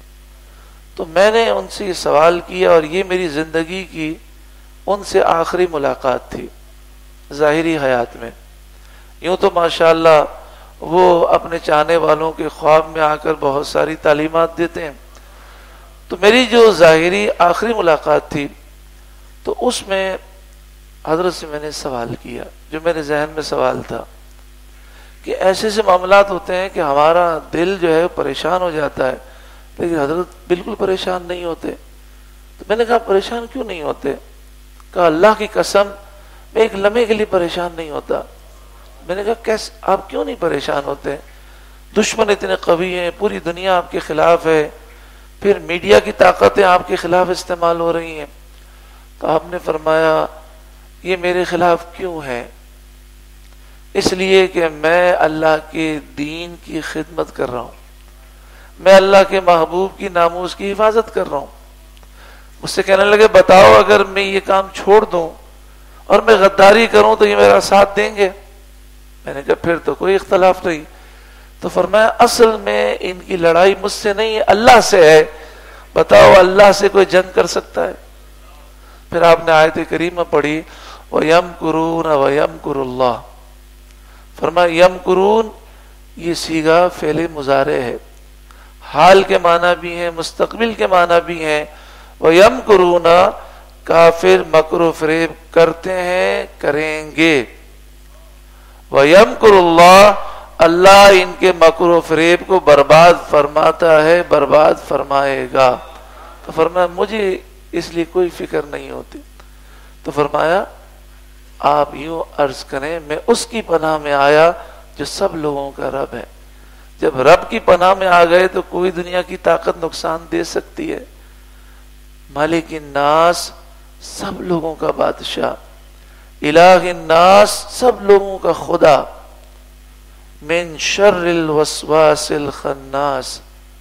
تو میں نے ان سے یہ سوال کیا، اور یہ میری زندگی کی ان سے آخری ملاقات تھی ظاہری حیات میں۔ یوں تو ماشاءاللہ وہ اپنے چاہنے والوں کے خواب میں آ کر بہت ساری تعلیمات دیتے ہیں، تو میری جو ظاہری آخری ملاقات تھی تو اس میں حضرت سے میں نے سوال کیا، جو میرے ذہن میں سوال تھا کہ ایسے سے معاملات ہوتے ہیں کہ ہمارا دل جو ہے پریشان ہو جاتا ہے، لیکن حضرت بالکل پریشان نہیں ہوتے۔ تو میں نے کہا پریشان کیوں نہیں ہوتے؟ کہا اللہ کی قسم میں ایک لمحے کے لیے پریشان نہیں ہوتا۔ میں نے کہا کیسے آپ کیوں نہیں پریشان ہوتے؟ دشمن اتنے قوی ہیں، پوری دنیا آپ کے خلاف ہے، پھر میڈیا کی طاقتیں آپ کے خلاف استعمال ہو رہی ہیں۔ تو آپ نے فرمایا یہ میرے خلاف کیوں ہے؟ اس لیے کہ میں اللہ کے دین کی خدمت کر رہا ہوں، میں اللہ کے محبوب کی ناموس کی حفاظت کر رہا ہوں۔ مجھ سے کہنے لگے بتاؤ اگر میں یہ کام چھوڑ دوں اور میں غداری کروں تو یہ میرا ساتھ دیں گے؟ میں نے کہا پھر تو کوئی اختلاف نہیں۔ تو فرمایا اصل میں ان کی لڑائی مجھ سے نہیں ہے، اللہ سے ہے، بتاؤ اللہ سے کوئی جنگ کر سکتا ہے؟ پھر آپ نے آیت کریمہ پڑھی وَيَمْكُرُونَ وَيَمْكُرُ اللَّهُ، فرمایا یمکرون یہ صیغہ فعل مضارع ہے، حال کے معنی بھی ہیں، مستقبل کے معنی بھی ہیں۔ وَيَمْكُرُونَ کافر مکر و فریب کرتے ہیں، کریں گے۔ وَيَمْكُرُ اللَّهُ اللہ ان کے مکر و فریب کو برباد فرماتا ہے، برباد فرمائے گا۔ تو فرمایا مجھے اس لیے کوئی فکر نہیں ہوتی۔ تو فرمایا آپ یوں عرض کریں میں اس کی پناہ میں آیا جو سب لوگوں کا رب ہے۔ جب رب کی پناہ میں آ گئے تو کوئی دنیا کی طاقت نقصان دے سکتی ہے؟ مالک الناس سب لوگوں کا بادشاہ، الہ الناس سب لوگوں کا خدا، من شر الوسواس الخناس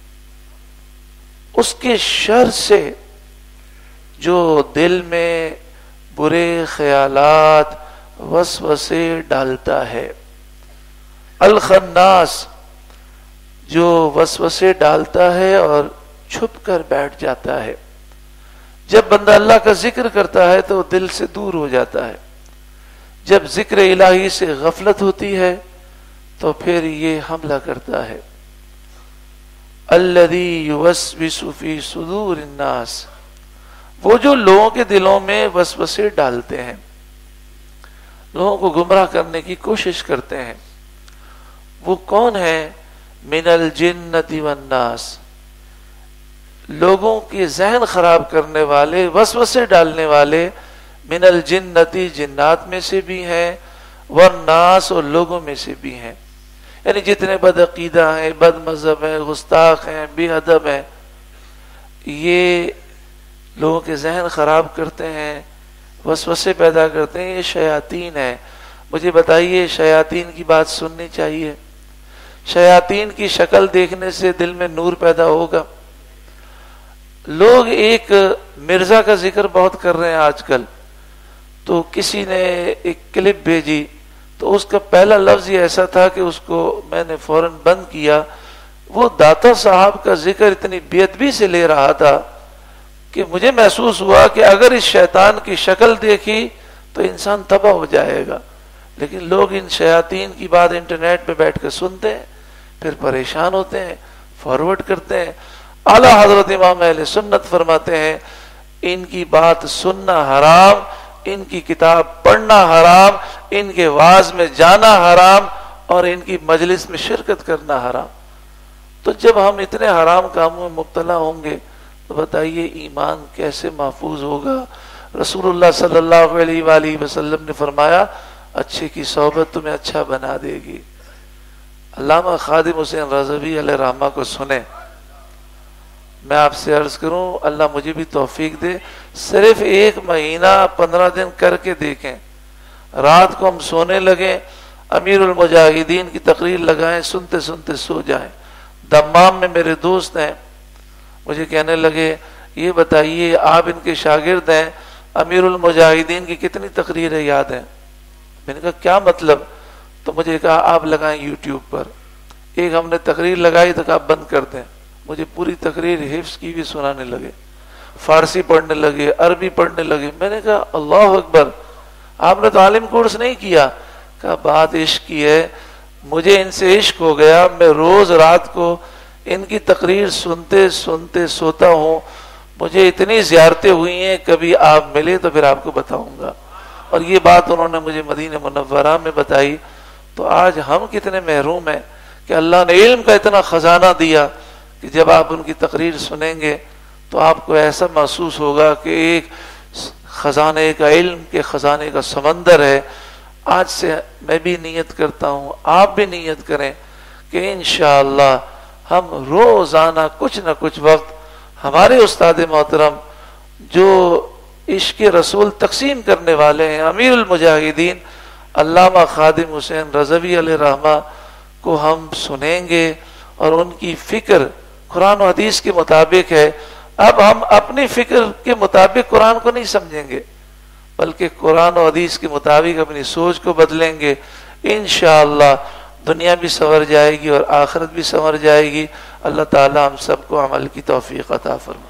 اس کے شر سے جو دل میں برے خیالات وسوسے ڈالتا ہے، الخناس جو وسوسے ڈالتا ہے اور چھپ کر بیٹھ جاتا ہے۔ جب بندہ اللہ کا ذکر کرتا ہے تو دل سے دور ہو جاتا ہے، جب ذکر الہی سے غفلت ہوتی ہے تو پھر یہ حملہ کرتا ہے۔ الذی یوسوس فی صدور الناس وہ جو لوگوں کے دلوں میں وسوسے ڈالتے ہیں، لوگوں کو گمراہ کرنے کی کوشش کرتے ہیں، وہ کون ہے؟ من الجنۃ والناس لوگوں کے ذہن خراب کرنے والے، وسوسے ڈالنے والے، من الجنۃ جنات میں سے بھی ہیں، والناس اور لوگوں میں سے بھی ہیں، یعنی جتنے بد عقیدہ ہیں، بد مذہب ہیں، گستاخ ہیں، بے ادب ہیں، یہ لوگوں کے ذہن خراب کرتے ہیں، وسوسے پیدا کرتے ہیں، یہ شیاطین ہیں۔ مجھے بتائیے شیاطین کی بات سننی چاہیے؟ شیاطین کی شکل دیکھنے سے دل میں نور پیدا ہوگا؟ لوگ ایک مرزا کا ذکر بہت کر رہے ہیں آج کل، تو کسی نے ایک کلپ بھیجی تو اس کا پہلا لفظ یہ ایسا تھا کہ اس کو میں نے فوراً بند کیا. وہ داتا صاحب کا ذکر اتنی بے ادبی سے لے رہا تھا کہ مجھے محسوس ہوا کہ اگر اس شیطان کی شکل دیکھی تو انسان تباہ ہو جائے گا. لیکن لوگ ان شیاطین کی بات انٹرنیٹ پہ بیٹھ کے سنتے ہیں، پھر پریشان ہوتے ہیں، فارورڈ کرتے ہیں. اعلیٰ حضرت امام اہل سنت فرماتے ہیں ان کی بات سننا حرام، ان کی کتاب پڑھنا حرام، ان کے واعظ میں جانا حرام، اور ان کی مجلس میں شرکت کرنا حرام. تو جب ہم اتنے حرام کاموں میں مبتلا ہوں گے تو بتائیے ایمان کیسے محفوظ ہوگا؟ رسول اللہ صلی اللہ علیہ وآلہ وسلم نے فرمایا اچھے کی صحبت تمہیں اچھا بنا دے گی. علامہ خادم حسین رضوی علیہ رحمہ کو سنیں. میں آپ سے عرض کروں اللہ مجھے بھی توفیق دے، صرف 1 مہینہ 15 دن کر کے دیکھیں. رات کو ہم سونے لگیں، امیر المجاہدین کی تقریر لگائیں، سنتے سنتے سو جائیں. دمام میں میرے دوست ہیں، مجھے کہنے لگے یہ بتائیے آپ ان کے شاگرد ہیں، امیر المجاہدین کی کتنی تقریریں یاد ہیں؟ میں نے کہا کیا مطلب؟ تو مجھے کہا آپ لگائیں یوٹیوب پر. ایک ہم نے تقریر لگائی تو کہا بند کر دیں. مجھے پوری تقریر حفظ کی بھی سنانے لگے، فارسی پڑھنے لگے، عربی پڑھنے لگے. میں نے کہا اللہ اکبر، آپ نے تو عالم کورس نہیں کیا. کہا بات عشق کی ہے، مجھے ان سے عشق ہو گیا، میں روز رات کو ان کی تقریر سنتے سنتے سوتا ہوں. مجھے اتنی زیارتیں ہوئی ہیں، کبھی آپ ملے تو پھر آپ کو بتاؤں گا. اور یہ بات انہوں نے مجھے مدینہ منورہ میں بتائی. تو آج ہم کتنے محروم ہیں کہ اللہ نے علم کا اتنا خزانہ دیا کہ جب آپ ان کی تقریر سنیں گے تو آپ کو ایسا محسوس ہوگا کہ ایک خزانے کا علم کے خزانے کا سمندر ہے. آج سے میں بھی نیت کرتا ہوں، آپ بھی نیت کریں کہ انشاءاللہ ہم روزانہ کچھ نہ کچھ وقت ہمارے استاد محترم جو عشق رسول تقسیم کرنے والے ہیں، امیر المجاہدین علامہ خادم حسین رضوی علیہ رحمہ کو ہم سنیں گے، اور ان کی فکر قرآن و حدیث کے مطابق ہے. اب ہم اپنی فکر کے مطابق قرآن کو نہیں سمجھیں گے، بلکہ قرآن و حدیث کے مطابق اپنی سوچ کو بدلیں گے. انشاءاللہ دنیا بھی سنور جائے گی اور آخرت بھی سنور جائے گی. اللہ تعالی ہم سب کو عمل کی توفیق عطا فرمائے.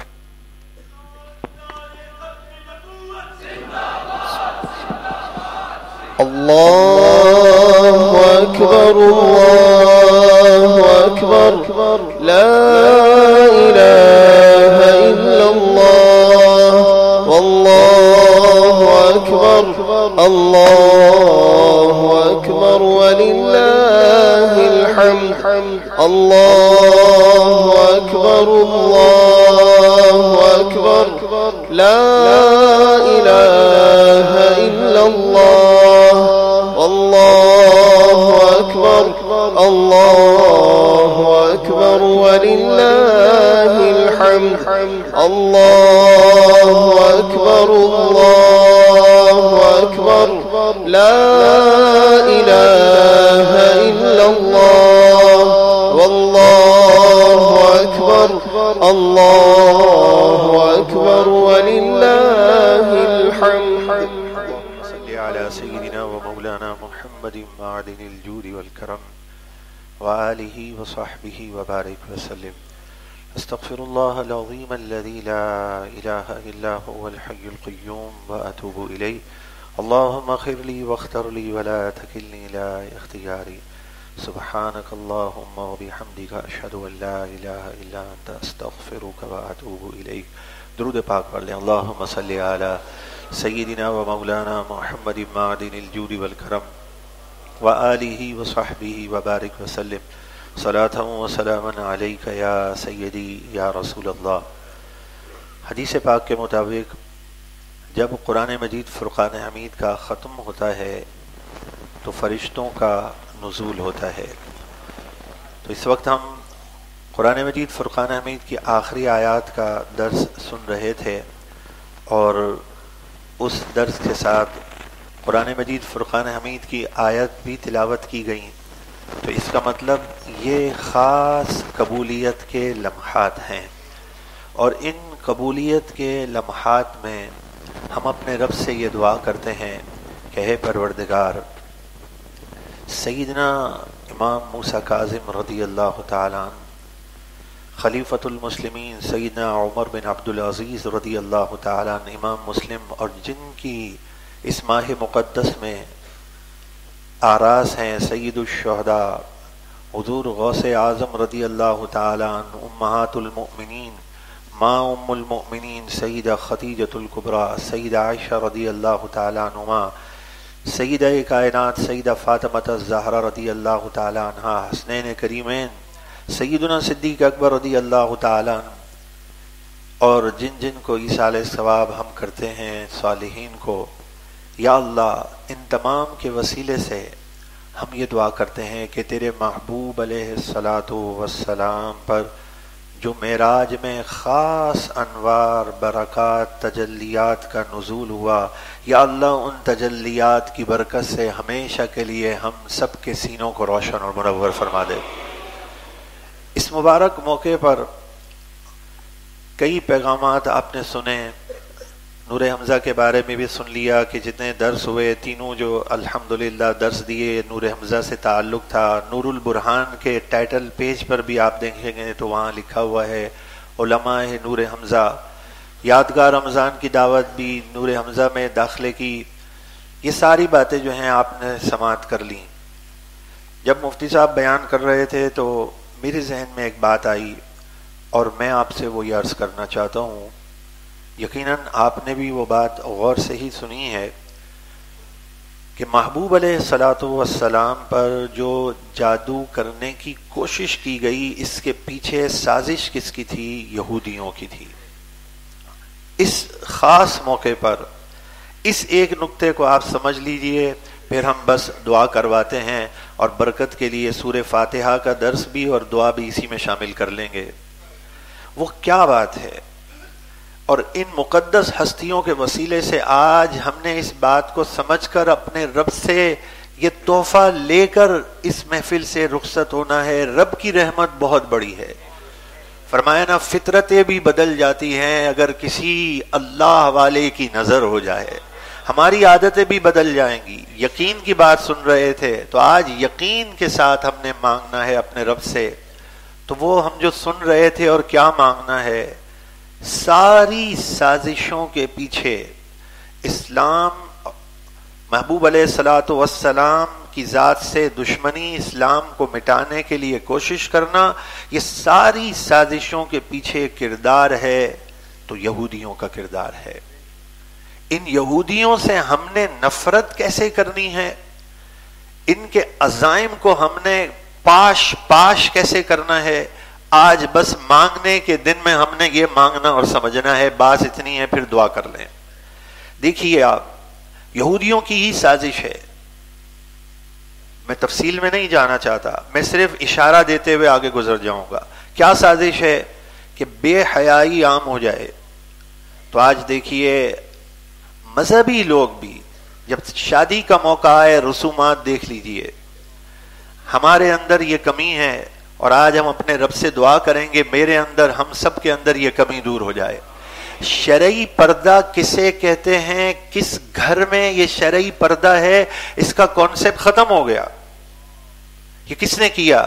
اللہ اکبر اللہ اکبر لا الہ الا اللہ واللہ اکبر اللہ اکبر وللہ الحمد. اللہ اکبر اللہ اکبر لا الہ الا اللہ واللہ اکبر اللہ اکبر وللہ الحمد. اللہ اکبر اللہ اکبر لا الہ الا اللہ واللہ اکبر اللہ اکبر وللہ الحمد. على سيدنا ومولانا محمد معدن الجود والكرم وآله وصحبه وبارك وسلم. استغفر الله العظيم الذي لا إله إلا هو الحي القيوم وأتوب إليه. اللهم اغفر لي واختر لي ولا تكلني إلى اختياري. سبحانك اللهم وبحمدك أشهد أن لا إله إلا أنت أستغفرك وأتوب إليك. درود پاک پڑھ لیں. اللهم صل على سیدنا و مولانا محمد معدن الجود والکرم وآلہ وصحبہ وبارک وسلم. صلاۃ و سلاما علیک یا سیدی یا رسول اللہ. حدیث پاک کے مطابق جب قرآن مجید فرقان حمید کا ختم ہوتا ہے تو فرشتوں کا نزول ہوتا ہے. تو اس وقت ہم قرآن مجید فرقان حمید کی آخری آیات کا درس سن رہے تھے، اور اس درس کے ساتھ قرآن مجید فرقان حمید کی آیت بھی تلاوت کی گئیں. تو اس کا مطلب یہ خاص قبولیت کے لمحات ہیں، اور ان قبولیت کے لمحات میں ہم اپنے رب سے یہ دعا کرتے ہیں کہ اے پروردگار، سیدنا امام موسیٰ کاظم رضی اللہ تعالیٰ عنہ، خلیفۃ المسلمین سیدنا عمر بن عبدالعزیز رضی اللہ تعالیٰ عنہ، امام مسلم، اور جن کی اس ماہ مقدس میں آراس ہیں سید الشہداء حضور غوث اعظم رضی اللہ تعالیٰ عنہ، امہات المؤمنین، ماں ام المؤمنین سیدہ خدیجۃ الکبریٰ، سیدہ عائشہ رضی اللہ تعالیٰ عنہما، سیدہ کائنات سیدہ فاطمہ الزہرا رضی اللہ تعالیٰ عنہا، حسنین کریمین سیدنا صدیق اکبر رضی اللہ تعالیٰ عنہ، اور جن جن کو ایصال ثواب ہم کرتے ہیں صالحین کو، یا اللہ ان تمام کے وسیلے سے ہم یہ دعا کرتے ہیں کہ تیرے محبوب علیہ الصلاۃ والسلام پر جو معراج میں خاص انوار، برکات، تجلیات کا نزول ہوا، یا اللہ ان تجلیات کی برکت سے ہمیشہ کے لیے ہم سب کے سینوں کو روشن اور منور فرما دے۔ اس مبارک موقع پر کئی پیغامات آپ نے سنے، نور حمزہ کے بارے میں بھی سن لیا کہ جتنے درس ہوئے تینوں جو الحمدللہ درس دیے نور حمزہ سے تعلق تھا۔ نور البرہان کے ٹائٹل پیج پر بھی آپ دیکھیں گے تو وہاں لکھا ہوا ہے علماء نور حمزہ، یادگار رمضان کی دعوت بھی نور حمزہ میں داخلے کی، یہ ساری باتیں جو ہیں آپ نے سماعت کر لیں۔ جب مفتی صاحب بیان کر رہے تھے تو میرے ذہن میں ایک بات آئی اور میں آپ سے وہ یہ عرض کرنا چاہتا ہوں، یقیناً آپ نے بھی وہ بات غور سے ہی سنی ہے کہ محبوب علیہ الصلاۃ والسلام پر جو جادو کرنے کی کوشش کی گئی، اس کے پیچھے سازش کس کی تھی؟ یہودیوں کی تھی۔ اس خاص موقع پر اس ایک نقطے کو آپ سمجھ لیجئے، پھر ہم بس دعا کرواتے ہیں اور برکت کے لیے سورہ فاتحہ کا درس بھی اور دعا بھی اسی میں شامل کر لیں گے۔ وہ کیا بات ہے؟ اور ان مقدس ہستیوں کے وسیلے سے آج ہم نے اس بات کو سمجھ کر اپنے رب سے یہ تحفہ لے کر اس محفل سے رخصت ہونا ہے۔ رب کی رحمت بہت بڑی ہے، فرمایا نا فطرتیں بھی بدل جاتی ہیں اگر کسی اللہ والے کی نظر ہو جائے، ہماری عادتیں بھی بدل جائیں گی۔ یقین کی بات سن رہے تھے تو آج یقین کے ساتھ ہم نے مانگنا ہے اپنے رب سے، تو وہ ہم جو سن رہے تھے اور کیا مانگنا ہے، ساری سازشوں کے پیچھے اسلام، محبوب علیہ الصلاۃ والسلام کی ذات سے دشمنی، اسلام کو مٹانے کے لیے کوشش کرنا، یہ ساری سازشوں کے پیچھے کردار ہے تو یہودیوں کا کردار ہے۔ ان یہودیوں سے ہم نے نفرت کیسے کرنی ہے، ان کے عزائم کو ہم نے پاش کیسے کرنا ہے، آج بس مانگنے کے دن میں ہم نے یہ مانگنا اور سمجھنا ہے، بات اتنی ہے، پھر دعا کر لیں۔ دیکھیے آپ، یہودیوں کی ہی سازش ہے، میں تفصیل میں نہیں جانا چاہتا، میں صرف اشارہ دیتے ہوئے آگے گزر جاؤں گا۔ کیا سازش ہے؟ کہ بے حیائی عام ہو جائے۔ تو آج دیکھیے مذہبی لوگ بھی جب شادی کا موقع آئے، رسومات دیکھ لیجئے، ہمارے اندر یہ کمی ہے، اور آج ہم اپنے رب سے دعا کریں گے میرے اندر، ہم سب کے اندر یہ کمی دور ہو جائے۔ شرعی پردہ کسے کہتے ہیں؟ کس گھر میں یہ شرعی پردہ ہے، اس کا کانسیپٹ ختم ہو گیا۔ یہ کس نے کیا؟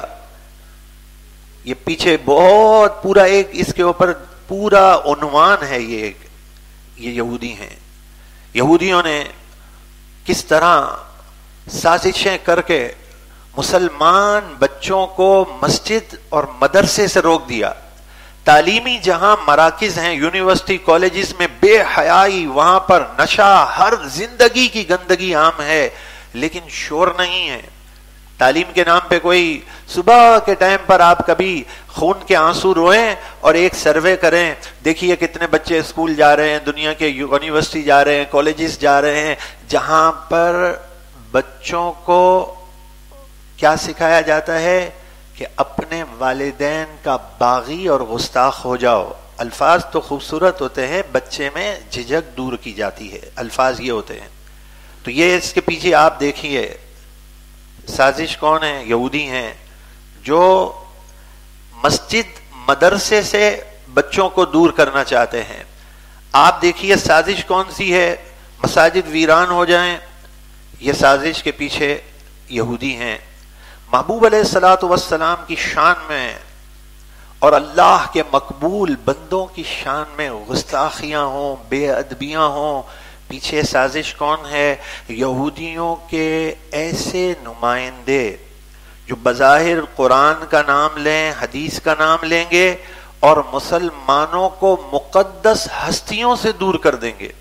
یہ پیچھے بہت پورا ایک اس کے اوپر پورا عنوان ہے، یہ یہودی ہیں۔ یہودیوں نے کس طرح سازشیں کر کے مسلمان بچوں کو مسجد اور مدرسے سے روک دیا۔ تعلیمی جہاں مراکز ہیں، یونیورسٹی کالجز میں بے حیائی، وہاں پر نشہ، ہر زندگی کی گندگی عام ہے، لیکن شور نہیں ہے۔ تعلیم کے نام پہ کوئی صبح کے ٹائم پر آپ کبھی خون کے آنسو روئیں اور ایک سروے کریں، دیکھیے کتنے بچے اسکول جا رہے ہیں، دنیا کے یونیورسٹی جا رہے ہیں، کالجز جا رہے ہیں، جہاں پر بچوں کو کیا سکھایا جاتا ہے کہ اپنے والدین کا باغی اور گستاخ ہو جاؤ۔ الفاظ تو خوبصورت ہوتے ہیں، بچے میں جھجک دور کی جاتی ہے، الفاظ یہ ہوتے ہیں۔ تو یہ اس کے پیچھے آپ دیکھیے سازش کون ہے؟ یہودی ہیں، جو مسجد مدرسے سے بچوں کو دور کرنا چاہتے ہیں. آپ دیکھیے سازش کون سی ہے؟ مساجد ویران ہو جائیں، یہ سازش کے پیچھے یہودی ہیں. محبوب علیہ الصلوۃ والسلام کی شان میں اور اللہ کے مقبول بندوں کی شان میں گستاخیاں ہوں، بے ادبیاں ہوں، پیچھے سازش کون ہے؟ یہودیوں کے ایسے نمائندے جو بظاہر قرآن کا نام لیں، حدیث کا نام لیں گے اور مسلمانوں کو مقدس ہستیوں سے دور کر دیں گے.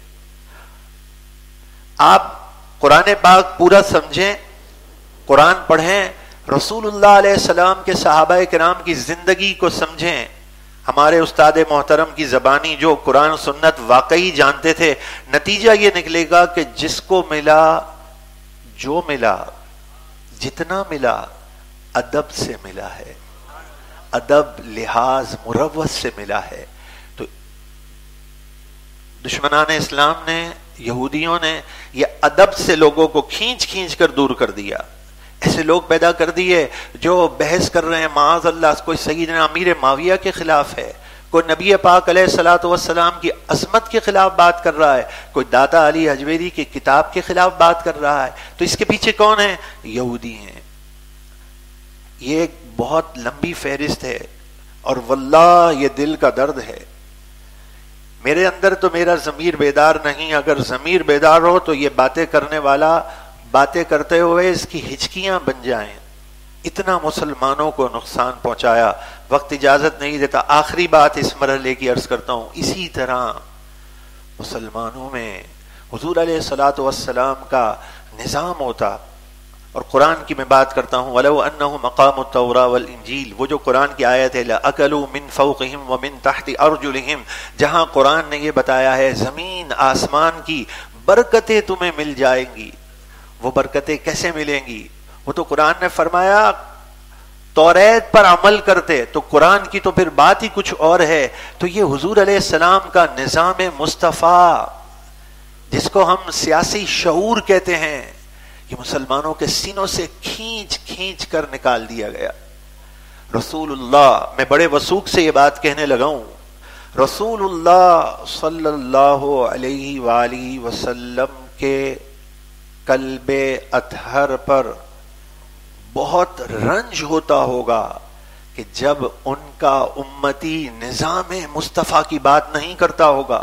آپ قرآن پاک پورا سمجھیں، قرآن پڑھیں، رسول اللہ علیہ السلام کے صحابہ کرام کی زندگی کو سمجھیں. ہمارے استاد محترم کی زبانی جو قرآن سنت واقعی جانتے تھے، نتیجہ یہ نکلے گا کہ جس کو ملا، جو ملا، جتنا ملا، ادب سے ملا ہے، ادب لحاظ مروت سے ملا ہے. تو دشمنان اسلام نے، یہودیوں نے یہ ادب سے لوگوں کو کھینچ کھینچ کر دور کر دیا. ایسے لوگ پیدا کر دیے جو بحث کر رہے ہیں معاذ اللہ، کوئی سیدنا امیر معاویہ کے خلاف ہے، کوئی نبی پاک علیہ الصلوۃ والسلام کی عظمت کے خلاف بات کر رہا ہے، کوئی داتا علی حجویری کی کتاب کے خلاف بات کر رہا ہے. تو اس کے پیچھے کون ہے؟ یہودی ہیں. یہ ایک بہت لمبی فہرست ہے اور واللہ یہ دل کا درد ہے. میرے اندر تو میرا ضمیر بیدار نہیں، اگر ضمیر بیدار ہو تو یہ باتیں کرنے والا باتیں کرتے ہوئے اس کی ہچکیاں بن جائیں. اتنا مسلمانوں کو نقصان پہنچایا. وقت اجازت نہیں دیتا، آخری بات اس مرحلے کی عرض کرتا ہوں. اسی طرح مسلمانوں میں حضور علیہ الصلوۃ والسلام کا نظام ہوتا. اور قرآن کی میں بات کرتا ہوں، وَلَوْ أَنَّهُمْ أَقَامُوا التَّوْرَاةَ وَالْإِنْجِيلَ، وہ جو قرآن کی آیت ہے لَأَكَلُوا مِنْ فَوْقِهِمْ وَمِنْ تَحْتِ أَرْجُلِهِمْ، جہاں قرآن نے یہ بتایا ہے زمین آسمان کی برکتیں تمہیں مل جائیں گی. وہ برکتیں کیسے ملیں گی؟ وہ تو قرآن نے فرمایا توریت پر عمل کرتے، تو قرآن کی تو پھر بات ہی کچھ اور ہے. تو یہ حضور علیہ السلام کا نظام مصطفیٰ جس کو ہم سیاسی شعور کہتے ہیں، یہ مسلمانوں کے سینوں سے کھینچ کھینچ کر نکال دیا گیا. رسول اللہ، میں بڑے وثوق سے یہ بات کہنے لگا ہوں، رسول اللہ صلی اللہ علیہ وآلہ وسلم کے قلب اطہر پر بہت رنج ہوتا ہوگا کہ جب ان کا امتی نظام مصطفیٰ کی بات نہیں کرتا ہوگا.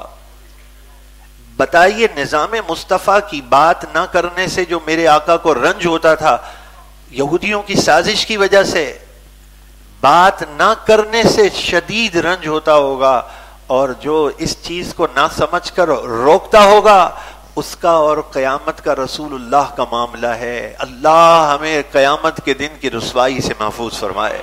بتائیے نظام مصطفیٰ کی بات نہ کرنے سے جو میرے آقا کو رنج ہوتا تھا، یہودیوں کی سازش کی وجہ سے بات نہ کرنے سے شدید رنج ہوتا ہوگا، اور جو اس چیز کو نہ سمجھ کر روکتا ہوگا اس کا اور قیامت کا رسول اللہ کا معاملہ ہے. اللہ ہمیں قیامت کے دن کی رسوائی سے محفوظ فرمائے.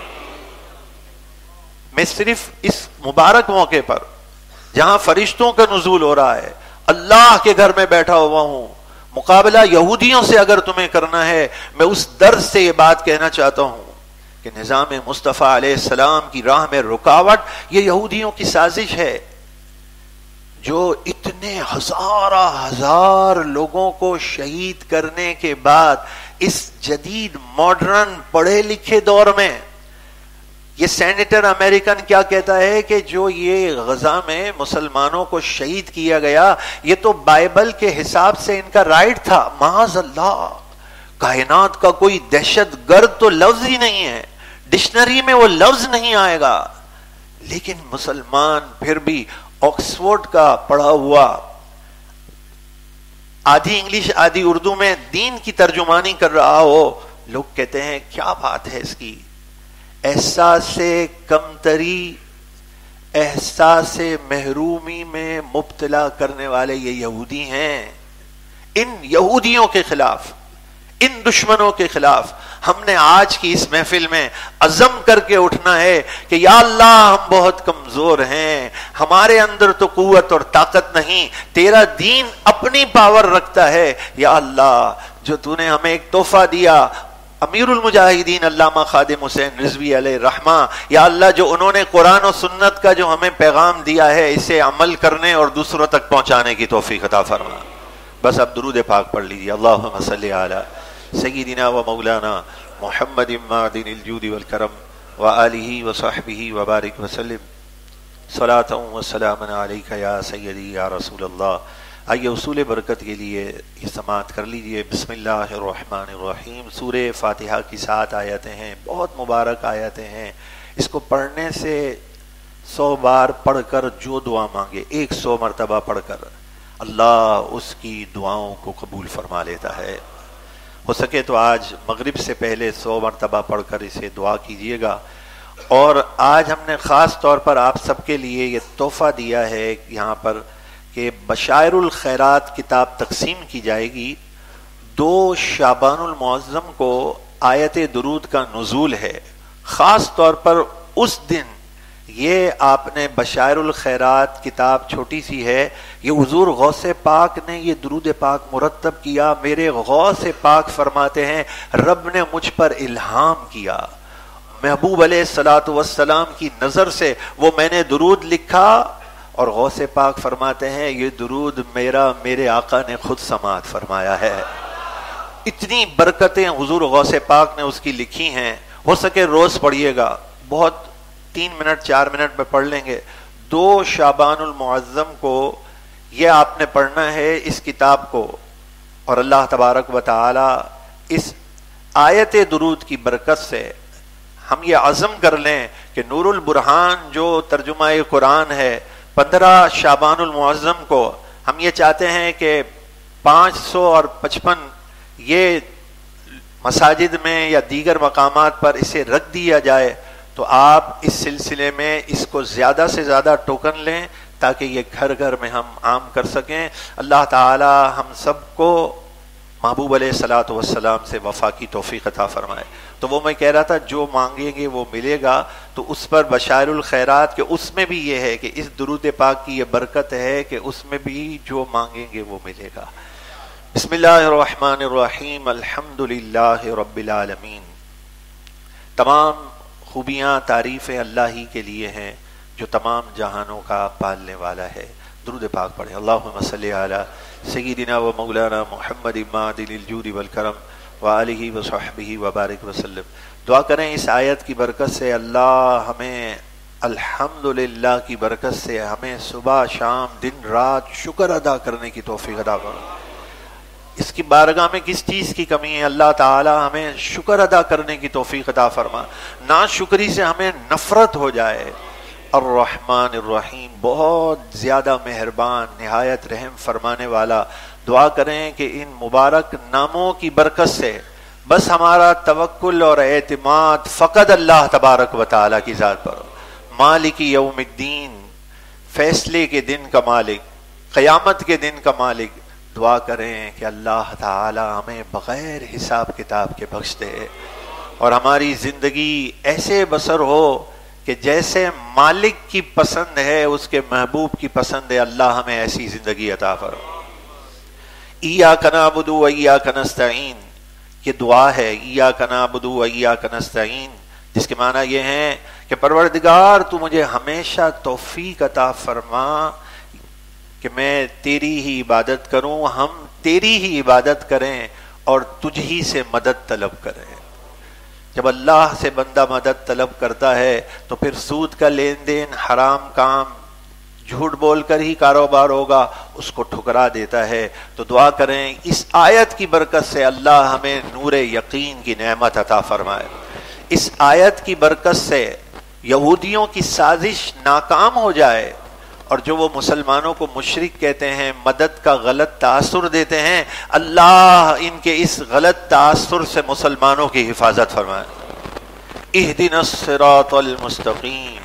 میں صرف اس مبارک موقع پر جہاں فرشتوں کا نزول ہو رہا ہے، اللہ کے گھر میں بیٹھا ہوا ہوں، مقابلہ یہودیوں سے اگر تمہیں کرنا ہے، میں اس درد سے یہ بات کہنا چاہتا ہوں کہ نظام مصطفیٰ علیہ السلام کی راہ میں رکاوٹ یہ یہودیوں کی سازش ہے، جو اتنے ہزار لوگوں کو شہید کرنے کے بعد اس جدید ماڈرن پڑھے لکھے دور میں یہ سینیٹر امریکن کیا کہتا ہے کہ جو یہ غزہ میں مسلمانوں کو شہید کیا گیا یہ تو بائبل کے حساب سے ان کا رائٹ تھا. معاذ اللہ، کائنات کا کوئی دہشت گرد تو لفظ ہی نہیں ہے، ڈکشنری میں وہ لفظ نہیں آئے گا. لیکن مسلمان پھر بھی آکسفورڈ کا پڑھا ہوا، آدھی انگلش آدھی اردو میں دین کی ترجمانی کر رہا ہو، لوگ کہتے ہیں کیا بات ہے اس کی. احساس کمتری، احساس محرومی میں مبتلا کرنے والے یہ یہودی ہیں. ان یہودیوں کے خلاف، ان دشمنوں کے خلاف ہم نے آج کی اس محفل میں عزم کر کے اٹھنا ہے کہ یا اللہ ہم بہت کمزور ہیں، ہمارے اندر تو قوت اور طاقت نہیں، تیرا دین اپنی پاور رکھتا ہے. یا اللہ جو تو نے ہمیں ایک تحفہ دیا، امیر المجاہدین علامہ خادم حسین رضوی علیہ رحمہ، یا اللہ جو انہوں نے قرآن و سنت کا جو ہمیں پیغام دیا ہے اسے عمل کرنے اور دوسروں تک پہنچانے کی توفیق عطا فرما. بس اب درود پاک پڑھ لیجیے. اللہم صلی علی سیدنا و مولانا محمد معدن الجود والکرم وآلہ وصحبہ وبارک وسلم. صلاۃ و سلام علیک یا سیدی یا رسول اللہ۔ آئیے اصول برکت کے لیے یہ سماعت کر لیجئے۔ بسم اللہ الرحمن الرحیم۔ سورہ فاتحہ کی 7 آیتیں ہیں، بہت مبارک آیتیں ہیں۔ اس کو پڑھنے سے 100 بار پڑھ کر جو دعا مانگے، 100 مرتبہ پڑھ کر، اللہ اس کی دعاؤں کو قبول فرما لیتا ہے۔ ہو سکے تو آج مغرب سے پہلے 100 مرتبہ پڑھ کر اسے دعا کیجئے گا۔ اور آج ہم نے خاص طور پر آپ سب کے لیے یہ تحفہ دیا ہے یہاں پر کہ بشائر الخیرات کتاب تقسیم کی جائے گی۔ 2 شعبان المعظم کو آیت درود کا نزول ہے، خاص طور پر اس دن یہ آپ نے بشائر الخیرات کتاب چھوٹی سی ہے، یہ حضور غوث پاک نے یہ درود پاک مرتب کیا۔ میرے غوث پاک فرماتے ہیں رب نے مجھ پر الہام کیا، محبوب علیہ الصلوۃ والسلام کی نظر سے وہ میں نے درود لکھا، اور غوث پاک فرماتے ہیں یہ درود میرے آقا نے خود سماعت فرمایا ہے۔ اتنی برکتیں حضور غوث پاک نے اس کی لکھی ہیں۔ ہو سکے روز پڑھیے گا، بہت 3 منٹ 4 منٹ میں پڑھ لیں گے۔ 2 شعبان المعظم کو یہ آپ نے پڑھنا ہے اس کتاب کو، اور اللہ تبارک و تعالی اس آیت درود کی برکت سے ہم یہ عزم کر لیں کہ نور البرہان جو ترجمہ قرآن ہے 15 شعبان المعظم کو ہم یہ چاہتے ہیں کہ 555 یہ مساجد میں یا دیگر مقامات پر اسے رکھ دیا جائے، تو آپ اس سلسلے میں اس کو زیادہ سے زیادہ ٹوکن لیں تاکہ یہ گھر گھر میں ہم عام کر سکیں۔ اللہ تعالی ہم سب کو محبوب علیہ الصلوۃ والسلام سے وفا کی توفیق عطا فرمائے۔ تو وہ میں کہہ رہا تھا جو مانگیں گے وہ ملے گا، تو اس پر بشائر الخیرات کہ اس میں بھی یہ ہے کہ اس درود پاک کی یہ برکت ہے کہ اس میں بھی جو مانگیں گے وہ ملے گا۔ بسم اللہ الرحمن الرحیم۔ الحمدللہ رب العالمین۔ تمام خوبیاں تعریفیں اللہ ہی کے لیے ہیں جو تمام جہانوں کا پالنے والا ہے۔ درود پاک پڑھیں۔ اللہم صلی علی سیدنا و مولانا محمد معدن الجود والکرم وآلہ وصحبہ وبارک وسلم۔ دعا کریں اس آیت کی برکت سے اللہ ہمیں الحمدللہ کی برکت سے ہمیں صبح شام دن رات شکر ادا کرنے کی توفیق عطا فرمائے۔ اس کی بارگاہ میں کس چیز کی کمی ہے؟ اللہ تعالی ہمیں شکر ادا کرنے کی توفیق عطا فرمائے، ناشکری سے ہمیں نفرت ہو جائے۔ الرحمن الرحیم، بہت زیادہ مہربان، نہایت رحم فرمانے والا۔ دعا کریں کہ ان مبارک ناموں کی برکت سے بس ہمارا توکل اور اعتماد فقط اللہ تبارک و تعالی کی ذات پر ہو۔ مالک یوم الدین، فیصلے کے دن کا مالک، قیامت کے دن کا مالک۔ دعا کریں کہ اللہ تعالی ہمیں بغیر حساب کتاب کے بخش دے اور ہماری زندگی ایسے بسر ہو کہ جیسے مالک کی پسند ہے اس کے محبوب کی پسند ہے، اللہ ہمیں ایسی زندگی عطا فرمائے۔ ایاک نعبد و ایاک نستعین، یہ دعا ہے ایاک نعبد و ایاک نستعین، جس کے معنی یہ ہیں کہ پروردگار تو مجھے ہمیشہ توفیق عطا فرما کہ میں تیری ہی عبادت کروں، ہم تیری ہی عبادت کریں اور تجھ ہی سے مدد طلب کریں۔ جب اللہ سے بندہ مدد طلب کرتا ہے تو پھر سود کا لین دین، حرام کام، جھوٹ بول کر ہی کاروبار ہوگا، اس کو ٹھکرا دیتا ہے۔ تو دعا کریں اس آیت کی برکت سے اللہ ہمیں نور یقین کی نعمت عطا فرمائے۔ اس آیت کی برکت سے یہودیوں کی سازش ناکام ہو جائے، اور جو وہ مسلمانوں کو مشرک کہتے ہیں، مدد کا غلط تاثر دیتے ہیں، اللہ ان کے اس غلط تاثر سے مسلمانوں کی حفاظت فرمائے۔ اہدنا الصراط المستقیم،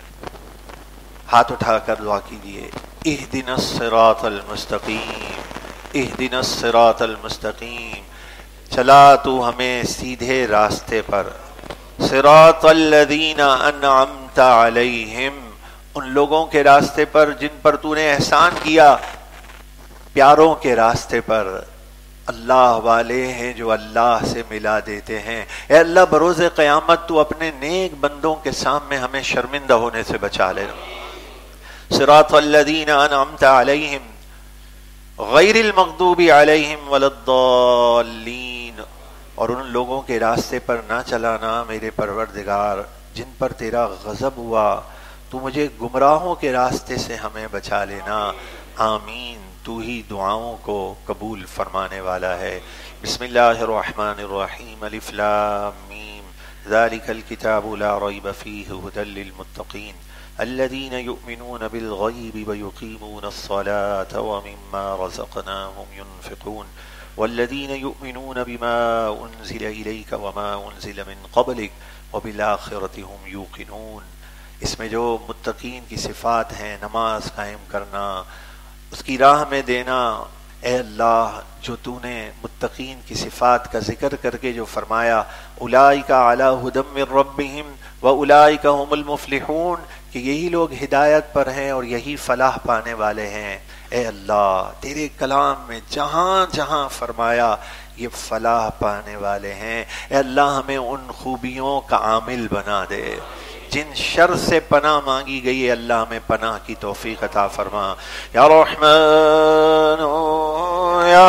ہاتھ اٹھا کر دعا کیجیے۔ اہدنا الصراط المستقیم، اہدنا الصراط المستقیم، چلا تو ہمیں سیدھے راستے پر، صراط الذین انعمت علیہم، ان لوگوں کے راستے پر جن پر تو نے احسان کیا، پیاروں کے راستے پر۔ اللہ والے ہیں جو اللہ سے ملا دیتے ہیں۔ اے اللہ بروز قیامت تو اپنے نیک بندوں کے سامنے ہمیں شرمندہ ہونے سے بچا لے۔ صراط الذین انعمت علیہم غیر المغضوب علیہم ولا الضالین، اور ان لوگوں کے راستے پر نہ چلانا میرے پروردگار جن پر تیرا غضب ہوا، تو مجھے گمراہوں کے راستے سے ہمیں بچا لینا، آمین، تو ہی دعاؤں کو قبول فرمانے والا ہے۔ بسم اللہ الرحمن الرحیم، الف لام میم، ذالک الکتاب لا ریب فیہ ھدی للمتقین الذین یؤمنون بالغیب ویقیمون الصلاة ومما رزقناہم ینفقون والذین یؤمنون بما انزل الیک وما انزل من قبلک وبالآخرۃ ھم یوقنون۔ اس میں جو متقین کی صفات ہیں، نماز قائم کرنا، اس کی راہ میں دینا، اے اللہ جو تو نے متقین کی صفات کا ذکر کر کے جو فرمایا اولئک علی ھدی من ربہم واولئک ھم المفلحون، کہ یہی لوگ ہدایت پر ہیں اور یہی فلاح پانے والے ہیں، اے اللہ تیرے کلام میں جہاں جہاں فرمایا یہ فلاح پانے والے ہیں، اے اللہ ہمیں ان خوبیوں کا عامل بنا دے۔ جن شر سے پناہ مانگی گئی ہے اللہ ہمیں پناہ کی توفیق عطا فرما، یا رحمن یا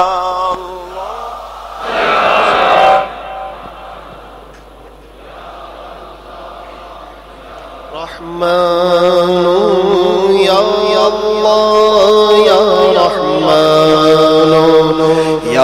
رحمن یا اللہ یا رحمن یا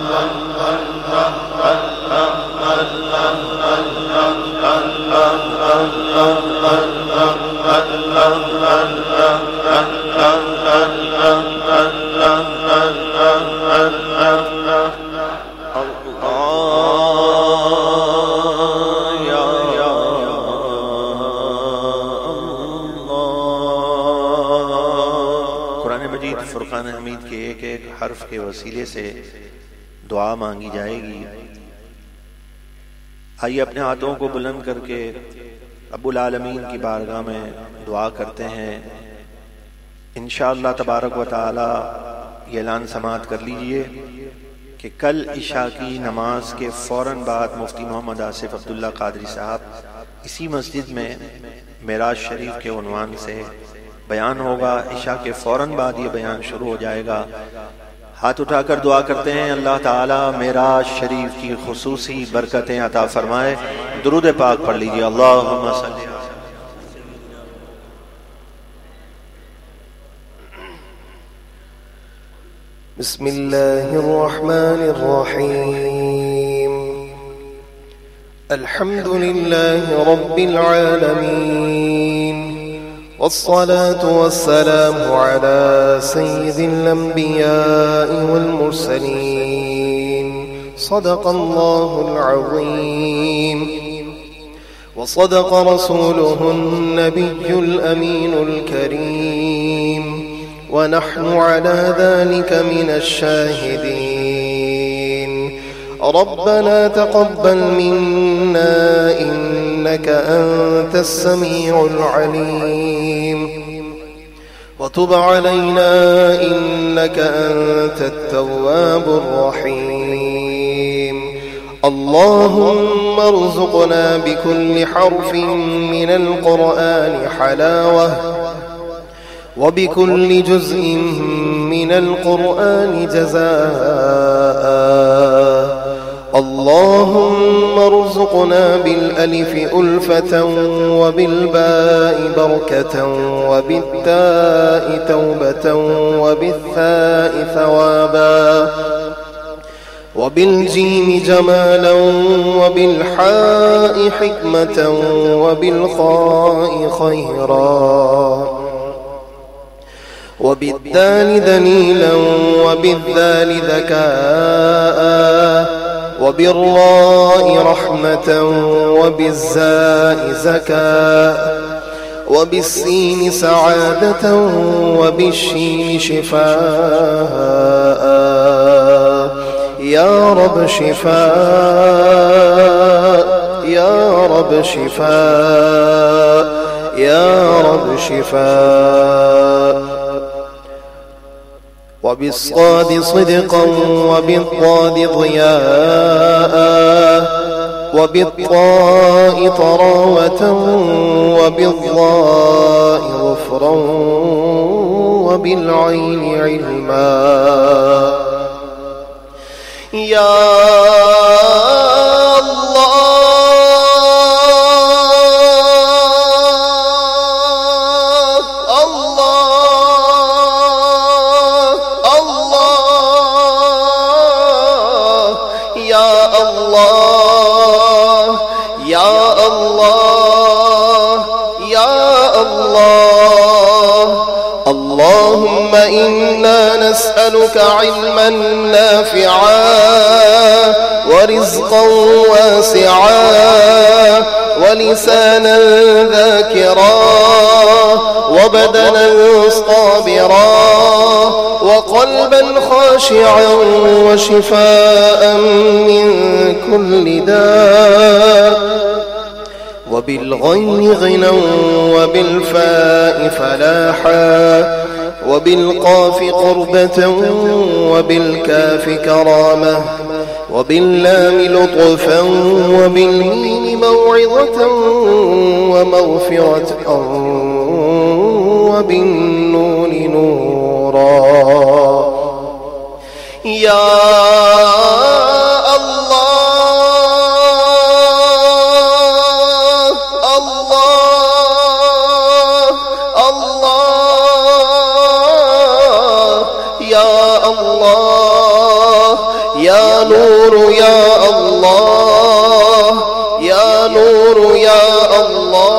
اللہ फुरकान हमीद के एक एक हर्फ के वसीले से दुआ मांगी जाएगी। आइए अपने हाथों को बुलंद करके रब्बुल आलमीन की बारगाह में दुआ करते हैं। इंशाअल्लाह तबारक व तआला ये ऐलान समाअत कर लीजिए कि कल इशा की नमाज के फौरन बाद मुफ्ती मोहम्मद आसिफ अब्दुल्ला कादरी साहब इसी मस्जिद में मेराज शरीफ के उन्वान से बयान होगा। इशा के फौरन बाद ये बयान शुरू हो जाएगा। हाथ उठाकर दुआ करते हैं अल्लाह ताला मेराज शरीफ की खुसूसी बरकतें अता फरमाए। दुरूद पाक पढ़ लीजिए। अल्लाहुम्मा सल्ली बिस्मिल्लाहिर रहमानिर रहीम अल्हम्दुलिल्लाहि रब्बिल आलमीन वस्सलातु वस्सलामु अला सय्यिदिल अंबिया'i वल मुरसलीन सदक़ल्लाहुल अज़ीम व सदक़ रसूलुहुन नबियुल अमीनुल करीम व नहनु अला ज़ालिका मिनश शाहिदीन। रब्बना तक़ब्बल मिन्ना إنك أنت السميع العليم وتب علينا إنك أنت التواب الرحيم. اللهم ارزقنا بكل حرف من القرآن حلاوة وبكل جزء من القرآن جزاء. اللهم ارزقنا بالألف ألفة وبالباء بركة وبالتاء توبة وبالثاء ثوابا وبالجيم جمالا وبالحاء حكمة وبالخاء خيرا وبالدال دليلا وبالذال ذكاء وبالراء رحمة وبالزاء زكاء وبالسين سعادة وبالشين شفاء. يا رب شفاء يا رب شفاء يا رب شفاء. وبالصاد صدقا وبالضاد ضياء وبالطاء طراوة وبالضاء غفرا وبالعين علما. يا اللهم إنا نسألك علما نافعا ورزقا واسعا ولسانا ذاكرا وبدنا صابرا وقلبا خاشعا وشفاء من كل داء وبالغين غنى وبالفاء فلاحا وبالقاف قربة وبالكاف كرامة وباللام لطفا وبالميم موعظة ومغفرة وبالنون نورا. يا يا نور يا الله يا نور يا الله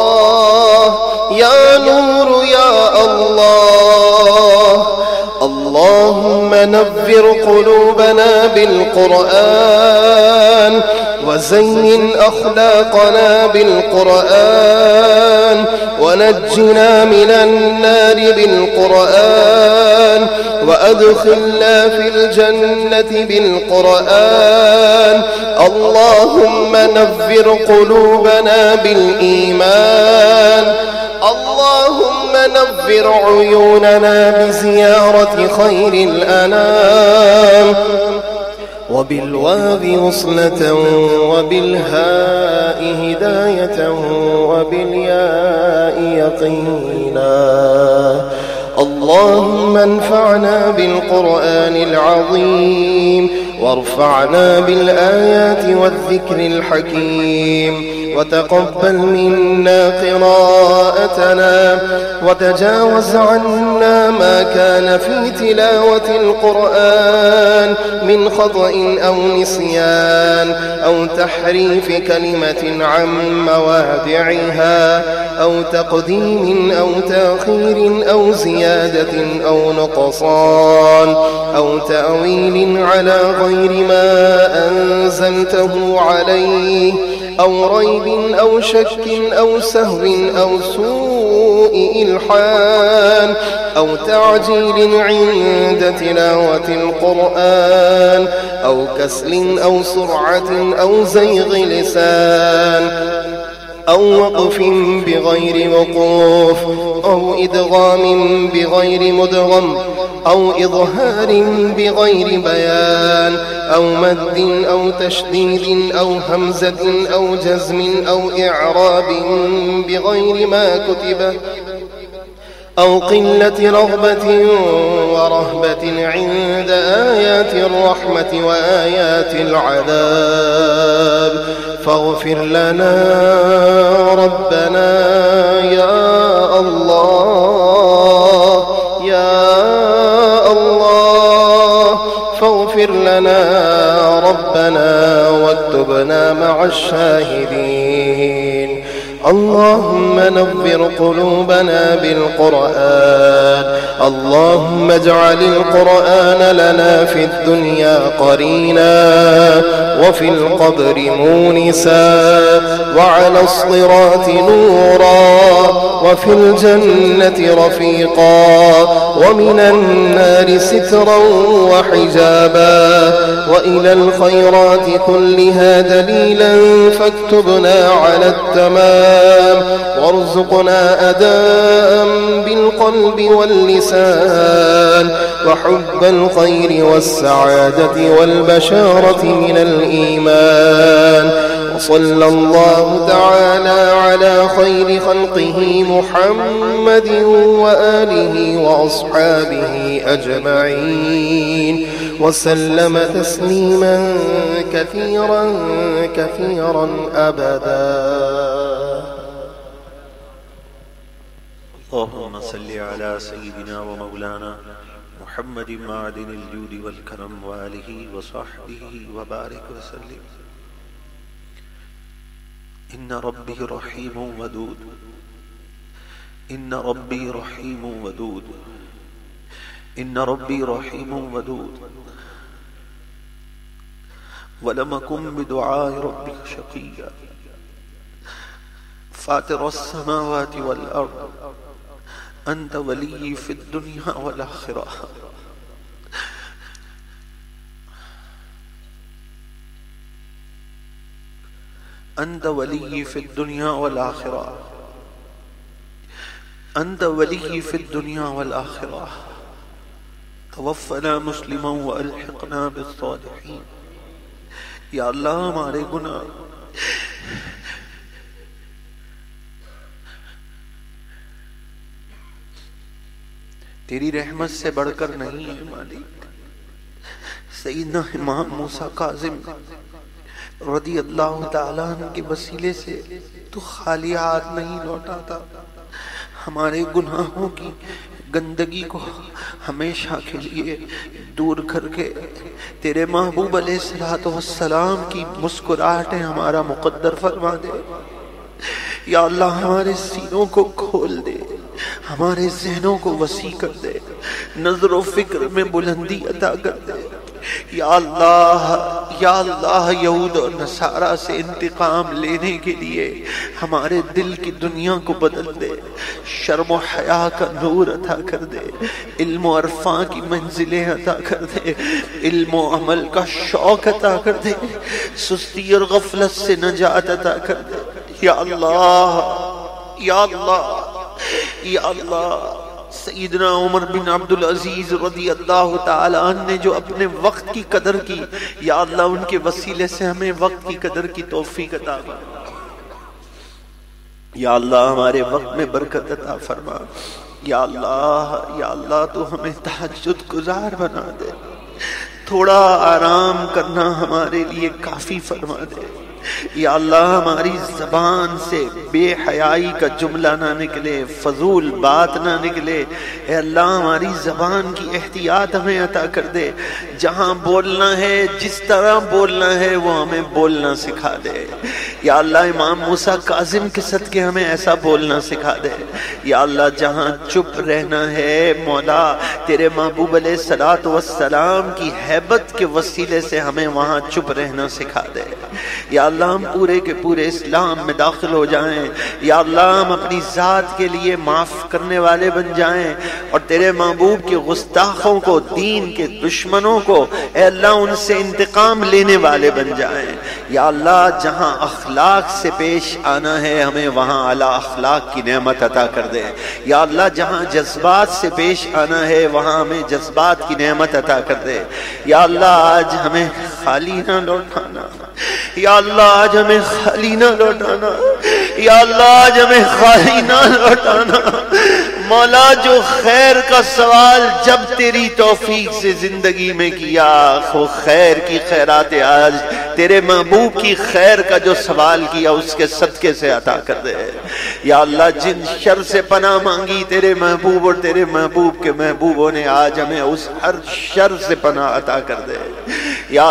نذر قلوبنا بالقرآن وزين أخلاقنا بالقرآن ونجنا من النار بالقرآن وأدخلنا في الجنة بالقرآن. اللهم نذر قلوبنا بالإيمان. اللهم نذر عيوننا بزيارة خير الأنام وبالواو وصلة وبالهاء هداية وبالياء يقينا. اللهم انفعنا بالقرآن العظيم وارفعنا بالآيات والذكر الحكيم وتقبل منا قراءتنا وتجاوز عنا ما كان في تلاوة القرآن من خطأ أو نسيان أو تحريف كلمة عن مواضعها أو تقديم أو تأخير أو زيادة أو نقصان أو تأويل على غير ما أنزلته عليه أو ريب أو شك أو سهو أو سوء إلحان أو تعجيل عند تلاوة القرآن أو كسل أو سرعة أو زيغ لسان أو وقف بغير وقوف أو إدغام بغير مدغم أو إظهار بغير بيان أو مد أو تشديد أو همزة أو جزم أو إعراب بغير ما كتب أو قلة رغبة ورهبة عند آيات الرحمة وآيات العذاب. فاغفر لنا ربنا يا الله يا الله. فاغفر لنا ربنا واكتبنا مع الشاهدين. اللهم نذر قلوبنا بالقرآن. اللهم اجعل القرآن لنا في الدنيا قرينا وفي القبر مونسا وعلى الصراط نورا وفي الجنة رفيقا ومن النار سترا وحجابا وإلى الخيرات كلها دليلا فاكتبنا على التمام وارزقنا أداء بالقلب واللسان وحب الخير والسعادة والبشارة من الإيمان. وصلى الله تعالى على خير خلقه محمد وآله وأصحابه أجمعين وسلم تسليما كثيرا كثيرا أبدا. اللهم صل على سيدنا ومولانا محمد معدن الجود والكرم وآله وصحبه وبارك وسلم. إن ربي رحيم ودود. إن ربي رحيم ودود. إن ربي رحيم ودود. ولم أكن بدعاء ربي شقيا. فاطر السماوات والأرض أنت ولي في الدنيا والآخرة. أنت ولي في الدنيا والآخرة. أنت ولي في الدنيا والآخرة. توفنا مسلما وألحقنا بالصالحين. या अल्लाह हमारे गुनाह तेरी रहमत से बढ़कर नहीं है मालिक। सैयदना इमाम मूसा काज़िम रज़ी अल्लाह ताला अन्हु के वसीले से तू खाली हाथ नहीं लौटाता। हमारे गुनाहों की गंदगी को हमेशा के लिए दूर करके तेरे महबूब अलैहिस्सलातु वस्सलाम की मुस्कुराहटें हमारा मुकद्दर फरमा दे। या अल्लाह हमारे सीनों को खोल दे, ہمارے ذہنوں کو وسیع کر دے، نظر و فکر میں بلندی عطا کر دے۔ یا اللہ یہود اور نصارہ سے انتقام لینے کے لیے ہمارے دل کی دنیا کو بدل دے، شرم و حیا کا نور عطا کر دے، علم و عرفاں کی منزلیں عطا کر دے، علم و عمل کا شوق عطا کر دے، سستی اور غفلت سے نجات عطا کر دے۔ یا اللہ یا اللہ یا اللہ، سیدنا عمر بن عبدالعزیز رضی اللہ تعالی عنہ نے جو اپنے وقت کی قدر کی، یا اللہ ان کے وسیلے سے ہمیں وقت کی قدر کی توفیق عطا فرما۔ یا اللہ ہمارے وقت میں برکت عطا فرما۔ یا اللہ تو ہمیں تہجد گزار بنا دے، تھوڑا آرام کرنا ہمارے لیے کافی فرما دے۔ یا اللہ ہماری زبان سے بے حیائی کا جملہ نہ نکلے، فضول بات نہ نکلے۔ اے اللہ ہماری زبان کی احتیاط ہمیں عطا کر دے، جہاں بولنا ہے جس طرح بولنا ہے وہ ہمیں بولنا سکھا دے۔ یا اللہ امام موسیٰ کاظم کے صدقے ہمیں ایسا بولنا سکھا دے۔ یا اللہ جہاں چپ رہنا ہے مولا تیرے محبوب علیہ الصلوۃ والسلام کی ہیبت کے وسیلے سے ہمیں وہاں چپ رہنا سکھا دے۔ یا اللہ ہم پورے کے پورے اسلام میں داخل ہو جائیں۔ یا اللہ ہم اپنی ذات کے لیے معاف کرنے والے بن جائیں، اور تیرے محبوب کے گستاخوں کو، دین کے دشمنوں کو اے اللہ ان سے انتقام لینے والے بن جائیں۔ یا اللہ جہاں اخلاق سے پیش آنا ہے ہمیں وہاں اعلیٰ اخلاق کی نعمت عطا کر دے۔ یا اللہ جہاں جذبات سے پیش آنا ہے وہاں ہمیں جذبات کی نعمت عطا کر دے۔ یا اللہ آج ہمیں خالی نہ لوٹانا، یا اللہ آج ہمیں خالی نہ لوٹانا، یا اللہ آج ہمیں خالی نہ لوٹانا۔ مولا جو خیر کا سوال جب تیری توفیق سے زندگی میں کیا، وہ خیر کی خیرات آج تیرے محبوب کی خیر کا جو سوال کیا اس کے صدقے سے عطا کر دے۔ یا اللہ جن شر سے پناہ مانگی تیرے محبوب اور تیرے محبوب کے محبوبوں نے، آج ہمیں اس ہر شر سے پناہ عطا کر دے۔ یا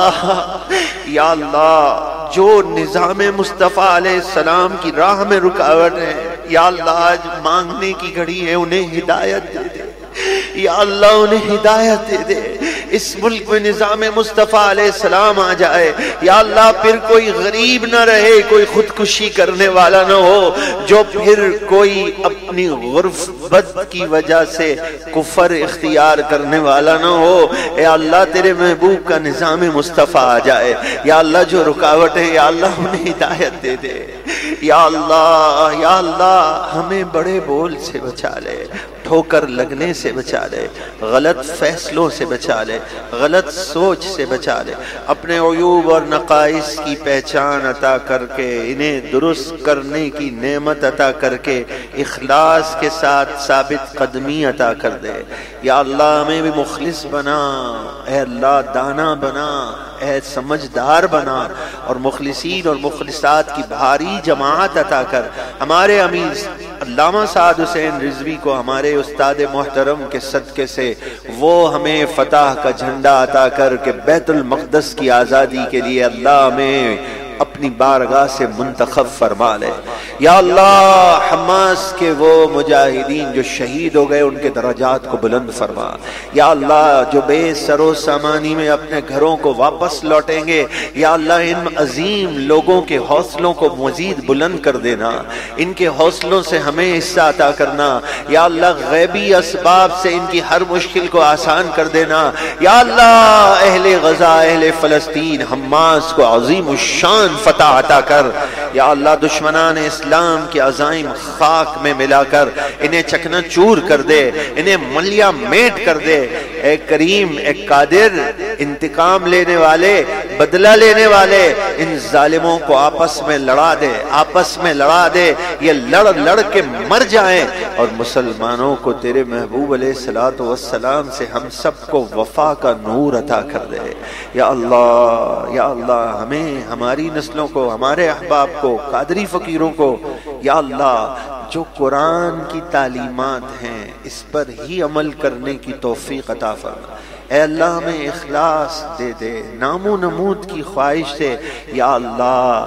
اللہ جو نظام مصطفیٰ علیہ السلام کی راہ میں رکاوٹ ہے، یا اللہ آج مانگنے کی گھڑی ہے، انہیں ہدایت دے دے۔ یا اللہ انہیں ہدایت دے دے، اس ملک میں نظام مصطفیٰ علیہ السلام آ جائے۔ یا اللہ پھر کوئی غریب نہ رہے، کوئی خودکشی کرنے والا نہ ہو، جو پھر کوئی اپنی غربت کی وجہ سے کفر اختیار کرنے والا نہ ہو۔ اے اللہ تیرے محبوب کا نظام مصطفیٰ آ جائے۔ یا اللہ جو رکاوٹ ہے یا اللہ انہیں ہدایت دے دے۔ یا اللہ ہمیں بڑے بول سے بچا لے، ٹھوکر لگنے سے بچا لے، غلط فیصلوں سے بچا لے، غلط سوچ سے بچا لے، اپنے عیوب اور نقائص کی پہچان عطا کر کے انہیں درست کرنے کی نعمت عطا کر کے اخلاص کے ساتھ ثابت قدمی عطا کر دے۔ یا اللہ ہمیں بھی مخلص بنا، اے اللہ دانا بنا، اے سمجھدار بنا، اور مخلصین اور مخلصات کی بھاری جماعت عطا کر۔ ہمارے امیر علامہ سعد حسین رضوی کو ہمارے استاد محترم کے صدقے سے وہ ہمیں فتح کا جھنڈا عطا کر کے بیت المقدس کی آزادی کے لیے اللہ ہمیں اپنی بارگاہ سے منتخب فرما لے۔ یا اللہ حماس کے وہ مجاہدین جو شہید ہو گئے ان کے درجات کو بلند فرما۔ یا اللہ جو بے سر و سامانی میں اپنے گھروں کو واپس لوٹیں گے، یا اللہ ان عظیم لوگوں کے حوصلوں کو مزید بلند کر دینا، ان کے حوصلوں سے ہمیں حصہ عطا کرنا۔ یا اللہ غیبی اسباب سے ان کی ہر مشکل کو آسان کر دینا۔ یا اللہ اہل غزہ، اہل فلسطین، حماس کو عظیم الشان فتح عطا کر۔ یا اللہ دشمنان اسلام کے عزائم خاک میں ملا کر انہیں چکنا چور کر دے، انہیں ملیا میٹ کر دے۔ اے کریم، اے قادر، انتقام لینے والے، بدلہ لینے والے، ان ظالموں کو آپس میں لڑا دے، آپس میں لڑا دے، یہ لڑ لڑ کے مر جائیں، اور مسلمانوں کو تیرے محبوب علیہ الصلوۃ والسلام سے ہم سب کو وفا کا نور عطا کر دے۔ یا اللہ ہمیں، ہماری نسلوں کو، ہمارے احباب کو، قادری فقیروں کو، یا اللہ جو قرآن کی تعلیمات ہیں اس پر ہی عمل کرنے کی توفیق عطا فرما۔ اے اللہ ہمیں اخلاص دے دے، نام و نمود کی خواہش سے یا اللہ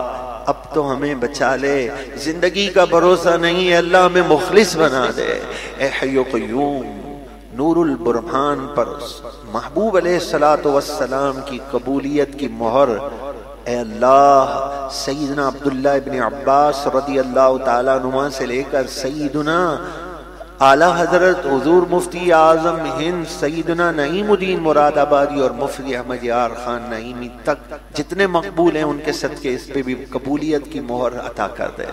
اب تو ہمیں بچا لے، زندگی کا بھروسہ نہیں ہے، اللہ ہمیں مخلص بنا دے۔ اے حی و قیوم، نور البرہان پر محبوب علیہ الصلوۃ والسلام کی قبولیت کی مہر، اے اللہ سیدنا عبداللہ ابن عباس رضی اللہ تعالیٰ عنہ سے لے کر سیدنا اعلیٰ حضرت حضور مفتی اعظم ہند سیدنا نعیم الدین مراد آبادی اور مفتی احمد یار خان نعیمی تک جتنے مقبول ہیں ان کے صدقے اس پہ بھی قبولیت کی مہر عطا کر دے۔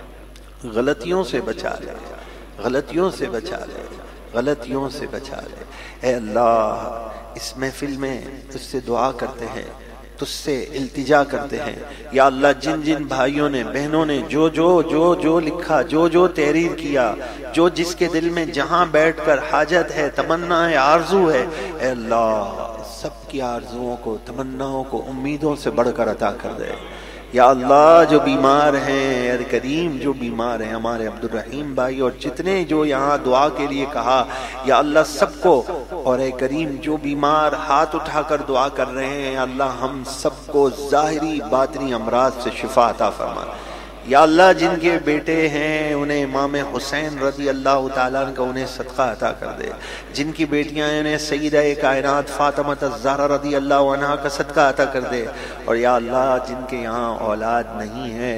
غلطیوں سے بچا لے، غلطیوں سے بچا لے، غلطیوں سے بچا لے۔ اے اللہ اس محفل میں تجھ سے دعا کرتے ہیں، تجھ سے التجا کرتے ہیں، یا اللہ جن جن بھائیوں نے بہنوں نے جو جو جو جو لکھا، جو جو تحریر کیا، جو جس کے دل میں جہاں بیٹھ کر حاجت ہے، تمنا ہے، آرزو ہے، اے اللہ سب کی آرزوؤں کو، تمناؤں کو امیدوں سے بڑھ کر عطا کر دے۔ یا اللہ جو بیمار ہیں، اے کریم جو بیمار ہیں، ہمارے عبدالرحیم بھائی اور جتنے جو یہاں دعا کے لیے کہا، یا اللہ سب کو، اور اے کریم جو بیمار ہاتھ اٹھا کر دعا کر رہے ہیں، اللہ ہم سب کو ظاہری باطنی امراض سے شفا عطا فرما۔ یا اللہ جن کے بیٹے ہیں انہیں امام حسین رضی اللہ تعالیٰ عنہ کا انہیں صدقہ عطا کر دے، جن کی بیٹیاں ہیں انہیں سیدہ کائنات فاطمہ الزہرا رضی اللہ عنہا کا صدقہ عطا کر دے، اور یا اللہ جن کے یہاں اولاد نہیں ہے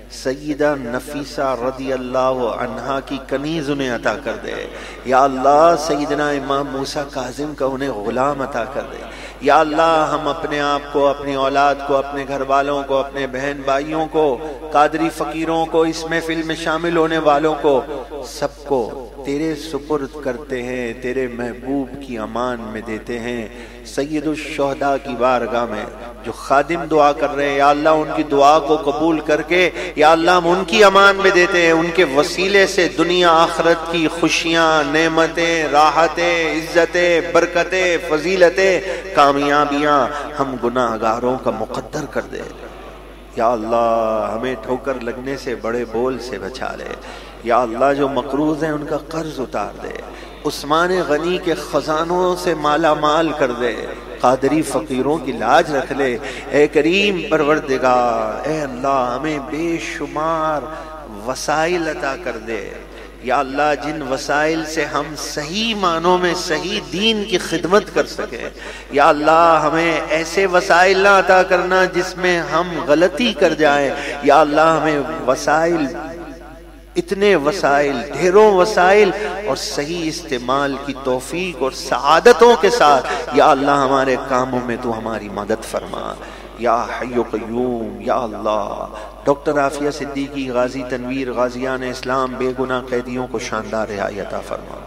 سیدہ نفیسہ رضی اللہ عنہا کی کنیز انہیں عطا کر دے۔ یا اللہ سیدنا امام موسیٰ کاظم کا انہیں غلام عطا کر دے۔ یا اللہ ہم اپنے آپ کو، اپنی اولاد کو، اپنے گھر والوں کو، اپنے بہن بھائیوں کو، قادری فقیروں کو، اس محفل میں شامل ہونے والوں کو، سب کو تیرے سپرد کرتے ہیں، تیرے محبوب کی امان میں دیتے ہیں۔ سید الشہداء کی بارگاہ میں جو خادم دعا کر رہے ہیں، یا اللہ ان کی دعا کو قبول کر کے یا اللہ ہم ان کی امان میں دیتے ہیں، ان کے وسیلے سے دنیا آخرت کی خوشیاں، نعمتیں، راحتیں، عزتیں، برکتیں، فضیلتیں، کامیابیاں ہم گناہ گاروں کا مقدر کر دے۔ یا اللہ ہمیں ٹھوکر لگنے سے بڑے بول سے بچا لے۔ یا اللہ جو مقروض ہیں ان کا قرض اتار دے، عثمان غنی کے خزانوں سے مالا مال کر دے، قادری فقیروں کی لاج رکھ لے۔ اے کریم پروردگار، اے اللہ ہمیں بے شمار وسائل عطا کر دے۔ یا اللہ جن وسائل سے ہم صحیح معنوں میں صحیح دین کی خدمت کر سکیں، یا اللہ ہمیں ایسے وسائل نہ عطا کرنا جس میں ہم غلطی کر جائیں۔ یا اللہ ہمیں وسائل، اتنے وسائل، ڈھیروں وسائل اور صحیح استعمال کی توفیق اور سعادتوں کے ساتھ یا اللہ ہمارے کاموں میں تو ہماری مدد فرما۔ یا حی و قیوم، یا اللہ ڈاکٹر عافیہ صدیقی غازی تنویر غازیان اسلام بے گناہ قیدیوں کو شاندار رہائی عطا فرما۔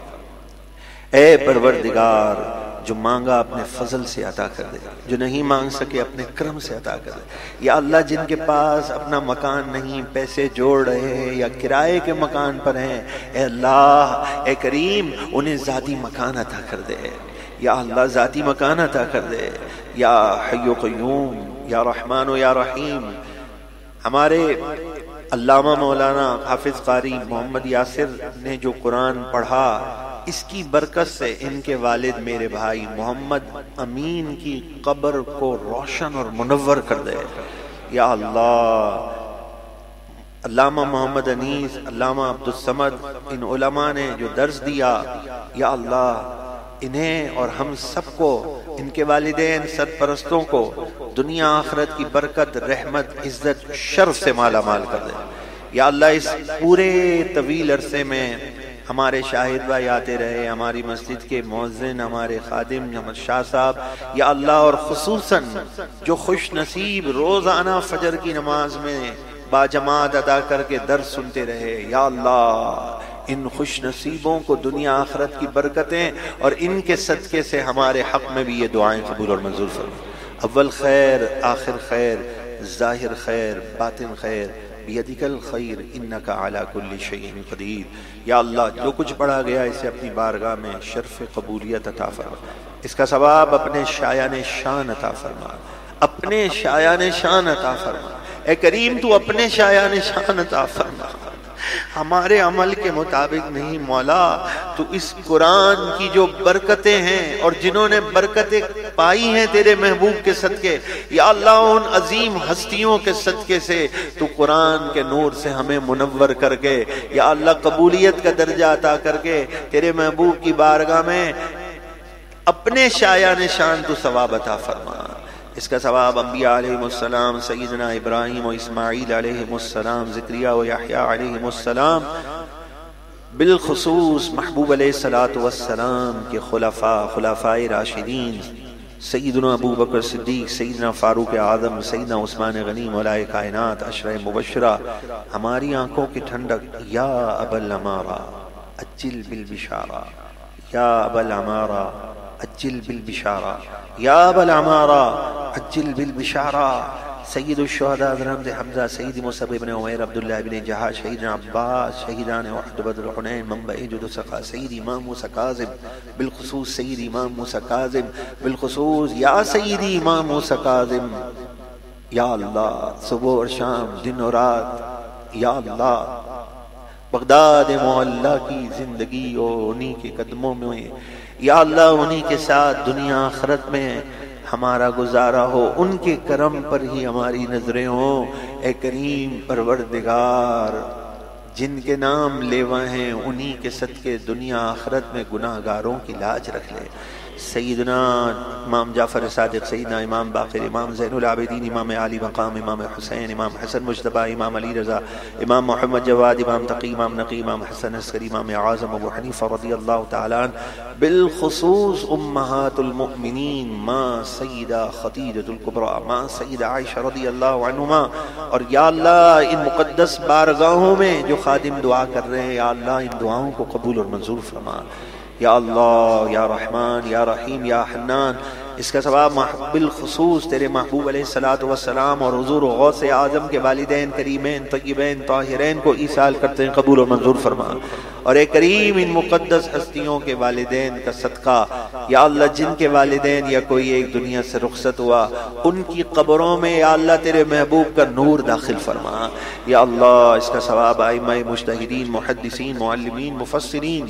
اے پروردگار جو مانگا اپنے فضل سے عطا کر دے، جو نہیں مانگ سکے اپنے کرم سے عطا کر دے۔ یا اللہ جن کے پاس اپنا مکان نہیں، پیسے جوڑ رہے ہیں یا کرائے کے مکان پر ہیں، اے اللہ اے کریم انہیں ذاتی مکان عطا کر دے۔ یا اللہ ذاتی مکان عطا کر دے۔ یا حی و قیوم، یا رحمان و یا رحیم، ہمارے علامہ مولانا حافظ قاری محمد یاسر نے جو قرآن پڑھا، اس کی برکت سے ان کے والد میرے بھائی محمد امین کی قبر کو روشن اور منور کر دے۔ یا اللہ علامہ محمد انیس، علامہ عبدالصمد، ان علماء نے جو درس دیا، یا اللہ انہیں اور ہم سب کو، ان کے والدین سرپرستوں کو دنیا آخرت کی برکت، رحمت، عزت، شرف سے مالا مال کر دے۔ یا اللہ اس پورے طویل عرصے میں ہمارے شاہد بھائی آتے رہے، ہماری مسجد کے مؤذن، ہمارے خادم محمد شاہ صاحب، یا اللہ اور خصوصاً جو خوش نصیب روزانہ فجر کی نماز میں باجماعت ادا کر کے درس سنتے رہے، یا اللہ ان خوش نصیبوں کو دنیا آخرت کی برکتیں اور ان کے صدقے سے ہمارے حق میں بھی یہ دعائیں قبول اور منظور فرما۔ اول خیر، آخر خیر، ظاہر خیر، باطن خیر، بیدک الخیر انک علی کل شیء قدیر۔ یا اللہ جو کچھ پڑھا گیا اسے اپنی بارگاہ میں شرف قبولیت عطا فرما، اس کا ثواب اپنے شایان شان عطا فرما، اپنے شایان شان عطا فرما۔ اے کریم تو اپنے شایان شان عطا فرما۔ ہمارے عمل کے مطابق نہیں مولا، تو اس قرآن کی جو برکتیں ہیں اور جنہوں نے برکتیں پائی ہیں تیرے محبوب کے صدقے، یا اللہ ان عظیم ہستیوں کے صدقے سے تو قرآن کے نور سے ہمیں منور کر کے یا اللہ قبولیت کا درجہ عطا کر کے تیرے محبوب کی بارگاہ میں اپنے شایان شان تو ثواب عطا فرما۔ اس کا ثواب انبیاء علیہ السلام، سیدنا ابراہیم و اسماعیل علیہ السلام، زکریا و یحییٰ علیہ السلام، بالخصوص محبوب علیہ السلام کے خلفاء راشدین سیدنا ابو بکر صدیق، سیدنا فاروق اعظم، سیدنا عثمان غنی، مولا کائنات، عشرہ مبشرہ، ہماری آنکھوں کی ٹھنڈک، یا ابا العمارہ اجل بالبشارہ، یا ابا العمارہ اجل بالبشارہ، یا ابا العمارہ اجل بالبشارہ، سید الشہداء حضرت حمزہ، سید مصعب بن عمیر، عبداللہ بن جہاش، شہیدنا عباس، شہیدان احد، بدر، حنین، منبع جود و سخا، سید امام موسیٰ کاظم، بالخصوص سید امام موسیٰ کاظم، بالخصوص یا سید امام موسیٰ کاظم، یا اللہ صبح اور شام، دن اور رات، یا اللہ بغداد معلیٰ کی زندگی اور انہی کے قدموں میں، یا اللہ انہی کے ساتھ دنیا آخرت میں ہمارا گزارا ہو، ان کے کرم پر ہی ہماری نظریں ہوں۔ اے کریم پروردگار، جن کے نام لیوا ہیں انہی کے صدقے دنیا آخرت میں گناہ گاروں کی لاج رکھ لے۔ سیدنا امام جعفر صادق، سیدنا امام باقر، امام زین العابدین، امام علی مقام، امام حسین، امام حسن مجتبی، امام علی رضا، امام محمد جواد، امام تقی، امام نقی، امام حسن عسکری، امام اعظم ابو حنیفہ رضی اللہ تعالیٰ عنہ، بالخصوص امہات المؤمنین ماں سیدہ خدیجہ الکبریٰ، ماں سیدہ عائشہ رضی اللہ عنہما، اور یا اللہ ان مقدس بارگاہوں میں جو خادم دعا کر رہے ہیں، یا اللہ ان دعاؤں کو قبول اور منظور فرما۔ یا اللہ، یا رحمان، یا رحیم، یا حنان، اس کا ثواب بالخصوص تیرے محبوب علیہ السلام اور حضور غوث اعظم کے والدین کریمین طیبین طاہرین کو ایصال کرتے ہیں، قبول اور منظور فرما۔ اور اے کریم ان مقدس ہستیوں کے والدین کا صدقہ، یا اللہ جن کے والدین یا کوئی ایک دنیا سے رخصت ہوا، ان کی قبروں میں یا اللہ تیرے محبوب کا نور داخل فرما۔ یا اللہ اس کا ثواب ائمہ مجتہدین، محدثین، معلمین، مفسرین،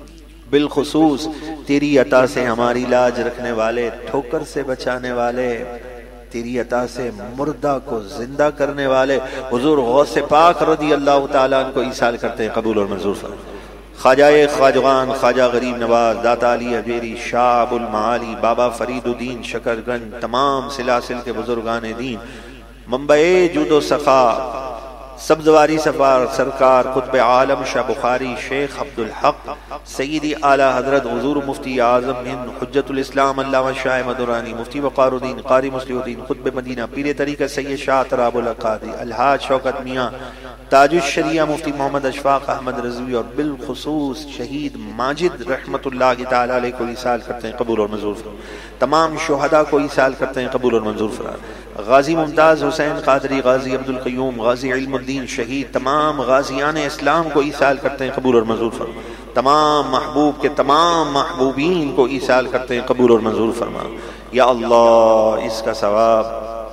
بالخصوص تیری عطا سے ہماری لاج رکھنے والے، ٹھوکر سے بچانے والے، تیری عطا سے مردہ کو زندہ کرنے والے حضور غوث پاک رضی اللہ تعالیٰ عنہ کو ایصال کرتے ہیں، قبول اور منظور فرما۔ خواجہ خواجگان، خواجہ غریب نواز، داتا علی حجیری، شاہ ابو المعالی، بابا فرید الدین شکرگنج، تمام سلاسل کے بزرگان دین، منبع جود و سخا، سبزواری سفار سرکار قطب عالم شاہ بخاری، شیخ عبدالحق، سیدی اعلی حضرت حضور مفتی اعظم ہند، حجت الاسلام علامہ شاہ مدورانی، مفتی وقار الدین، قاری مصلح الدین، قطب مدینہ، پیر طریقہ سید شاہ تراب القادری، الحاج شوکت میاں، تاج الشریعہ مفتی محمد اشفاق احمد رضوی، اور بالخصوص شہید ماجد رحمت اللہ تعالی علیہ کو ایصال کرتے ہیں، قبول اور منظور فرما۔ تمام شہداء کو ایصال کرتے ہیں، قبول اور منظور فرما۔ غازی ممتاز حسین قادری، غازی عبدالقیوم، غازی علم الدین شہید، تمام غازیان اسلام کو ایصال کرتے ہیں، قبول اور منظور فرما۔ تمام محبوب کے تمام محبوبین کو ایصال کرتے ہیں، قبول اور منظور فرما۔ یا اللہ اس کا ثواب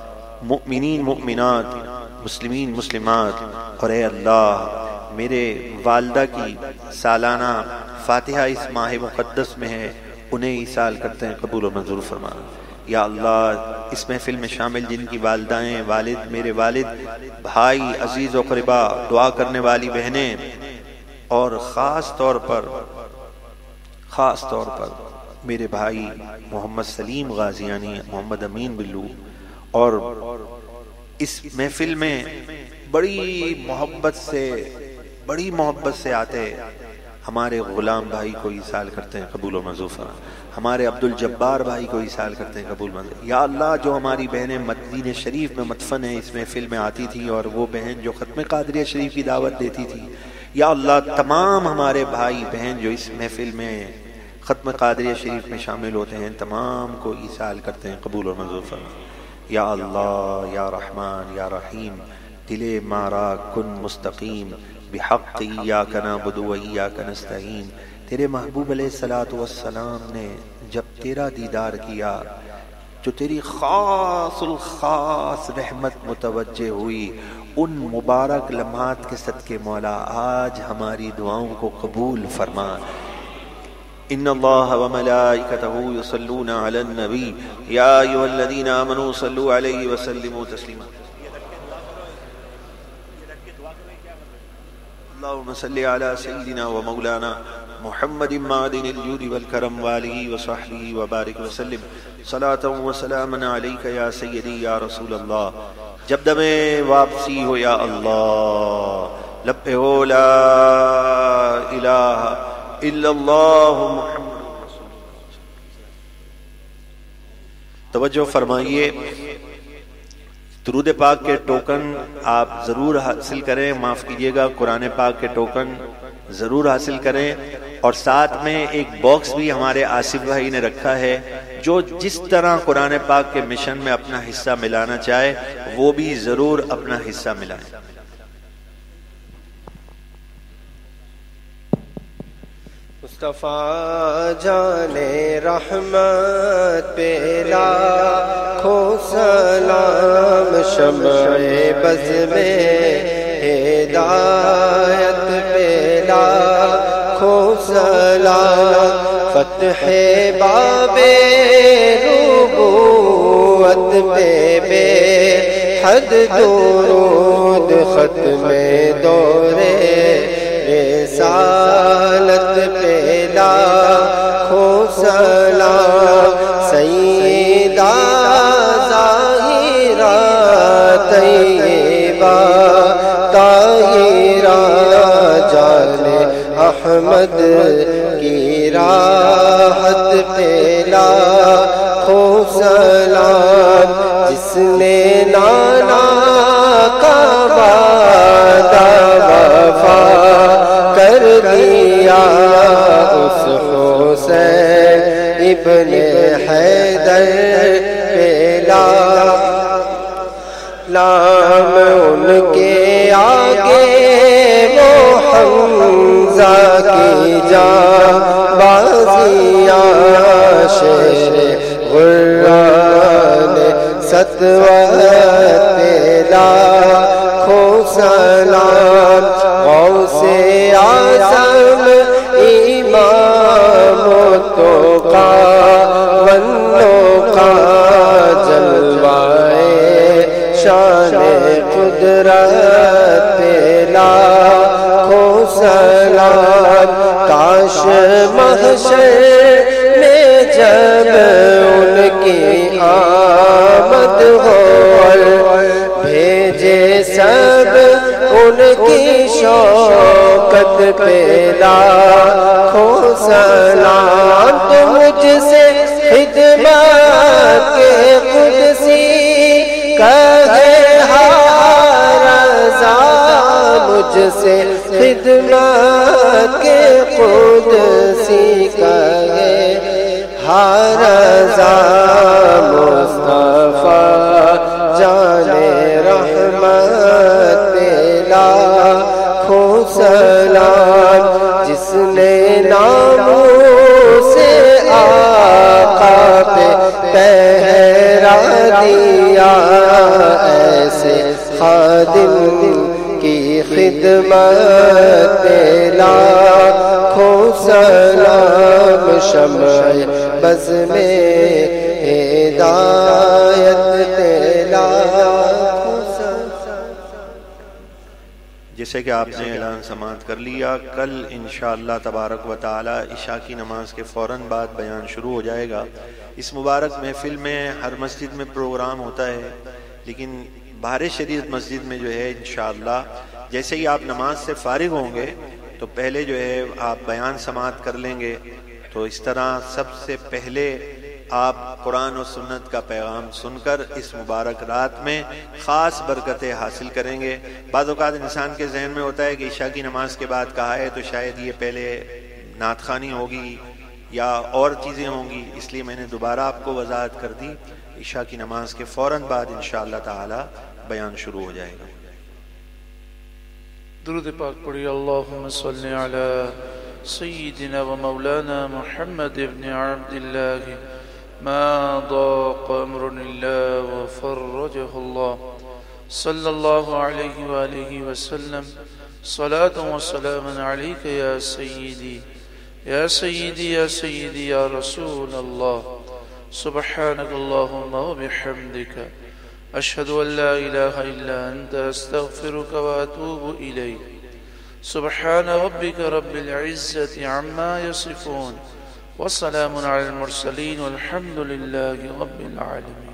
مؤمنین مؤمنات، مسلمین مسلمات، اور اے اللہ میرے والدہ کی سالانہ فاتحہ اس ماہ مقدس میں ہے، انہیں ایصال کرتے ہیں، قبول اور منظور فرما۔ یا اللہ اس محفل میں شامل جن کی والدائیں، والد، میرے والد، بھائی، عزیز و قربا، دعا کرنے والی بہنیں، اور خاص طور پر میرے بھائی محمد سلیم غازیانی، محمد امین بلو، اور اس محفل میں بڑی محبت سے آتے ہمارے غلام بھائی کو ایصال کرتے ہیں، قبول و منظور فرما۔ ہمارے عبدالجبار بھائی کو ایصال کرتے ہیں، قبول منظور۔ یا اللہ جو ہماری بہنیں مدینہ شریف میں مدفن ہیں، اس محفل میں آتی تھی، اور وہ بہن جو ختم قادریہ شریف کی دعوت دیتی تھی، یا اللہ تمام ہمارے بھائی بہن جو اس محفل میں ختم قادریہ شریف میں شامل ہوتے ہیں، تمام کو ایصال کرتے ہیں، قبول اور منظور فرما۔ یا اللہ یا رحمان یا رحیم، دل مارا کن مستقیم، بحق ایاک نعبد و ایاک نستعین۔ تیرے محبوب علیہ السلام نے جب تیرا دیدار کیا، جو تیری خاص الخاص رحمت متوجہ ہوئی، ان مبارک لمحات کے صدقے مولا آج ہماری دعاؤں کو قبول فرما. ان اللہ وملائکتہ یصلون علی النبی یا ایھا الذین آمنوا صلوا علیہ وسلموا تسلیما. اللهم صل على سيدنا ومولانا محمد معدن الجود والكرم وآله وصحبه وبارك وسلم صلاة وسلاما عليك يا سيدي يا رسول الله. جب دم واپسی ہو یا اللہ، لب پہ ہو لا الہ الا اللہ محمد رسول اللہ. توجہ فرمائیے، درود پاک کے ٹوکن آپ ضرور حاصل کریں. معاف کیجیے گا، قرآن پاک کے ٹوکن ضرور حاصل کریں. اور ساتھ میں ایک باکس بھی ہمارے آصف بھائی نے رکھا ہے، جو جس طرح قرآن پاک کے مشن میں اپنا حصہ ملانا چاہے وہ بھی ضرور اپنا حصہ ملائیں. مصطفیٰ جان رحمت پہ لاکھوں سلام، شمع بز میں ہدایت پہ لاکھوں سلام، فتح باب نبوت پہ بے حد درود، ختم دورے رسالت پہ لاکھوں سلام، سیدہ ظاہرہ طیبہ طاہرہ جان احمد کی راحت پہ لاکھوں سلام، جس نے نانا کا وعدہ وفا کر دیا، اس حسین ابن حیدر پہ لام، ان کے آگے وہ حمزہ کی جاں بازیاں، شیر غران سطوت پہ لاکھوں سلام، غوث اعظم امام التقیٰ والنقیٰ، جلوائے شان قدرت پہ لاکھوں سلام، کاش محشر میں جب ان کی آمد ہو، بھیجے سب ان کی شوکت پہ لاکھوں سلام، تو مجھ سے خدمت کے قدسی کہے ہر رضا، مجھ سے خدمت کے قدسی کہے ہر رضا، مصطفیٰ جان رحمت پہ لاکھوں سلام، جس نے ناموں سے آقا پہ پہرا دیا، ایسے خادم کی خدمت پہ لاکھوں سلام، شمع بز میں ہدایت پہ لاکھوں سلام. جیسے کہ آپ نے اعلان سماعت کر لیا، کل انشاءاللہ تبارک و تعالی عشاء کی نماز کے فوراً بعد بیان شروع ہو جائے گا. اس مبارک محفل میں ہر مسجد میں پروگرام ہوتا ہے، لیکن بہار شریعت مسجد میں جو ہے انشاءاللہ جیسے ہی آپ نماز سے فارغ ہوں گے تو پہلے جو ہے آپ بیان سماعت کر لیں گے. تو اس طرح سب سے پہلے آپ قرآن و سنت کا پیغام سن کر اس مبارک رات میں خاص برکتیں حاصل کریں گے. بعض اوقات انسان کے ذہن میں ہوتا ہے کہ عشاء کی نماز کے بعد کہا ہے تو شاید یہ پہلے نعت خوانی ہوگی یا اور چیزیں ہوں گی، اس لیے میں نے دوبارہ آپ کو وضاحت کر دی. عشاء کی نماز کے فوراً بعد انشاءاللہ تعالی بیان شروع ہو جائے گا. درود پاک پڑھی. اللہم صلی علی سیدنا و مولانا محمد ابن عبد اللہ ما ضاق امر اللہ وفرجہ اللہ صلی اللہ علیہ وآلہ وسلم صلاۃ و سلام علیک یا سیدی یا سیدی یا سیدی یا رسول اللہ سبحانک اللہم و بحمدک اشہد ان لا الہ الا انت استغفرک و اتوب الیک سبحان ربک رب العزت عما یصفون وسلام علی المرسلین والحمد للہ رب العالمین.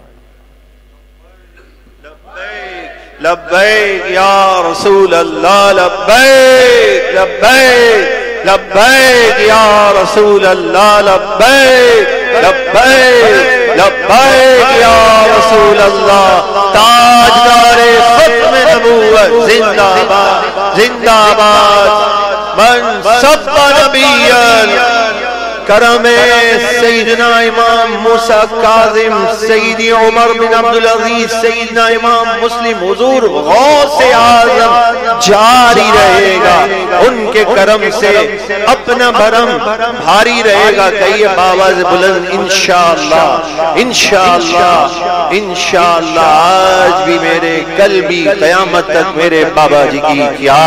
لبیک یا رسول اللہ لبیک لبیک لبیک یا رسول اللہ لبیک لبیک لبیک یا رسول اللہ. تاجدار ختم نبوت زندہ باد زندہ باد. من سب نبیًا کرم سیدنا امام موسیٰ کاظم سیدی عمر بن عبدالعزیز سیدنا امام مسلم حضور غوث اعظم جاری رہے گا. ان کے کرم سے اپنا بھرم بھاری رہے گا. کہیے باواز بلند انشاءاللہ انشاءاللہ انشاءاللہ. آج بھی میرے کل بھی قیامت تک میرے بابا جی کی کیا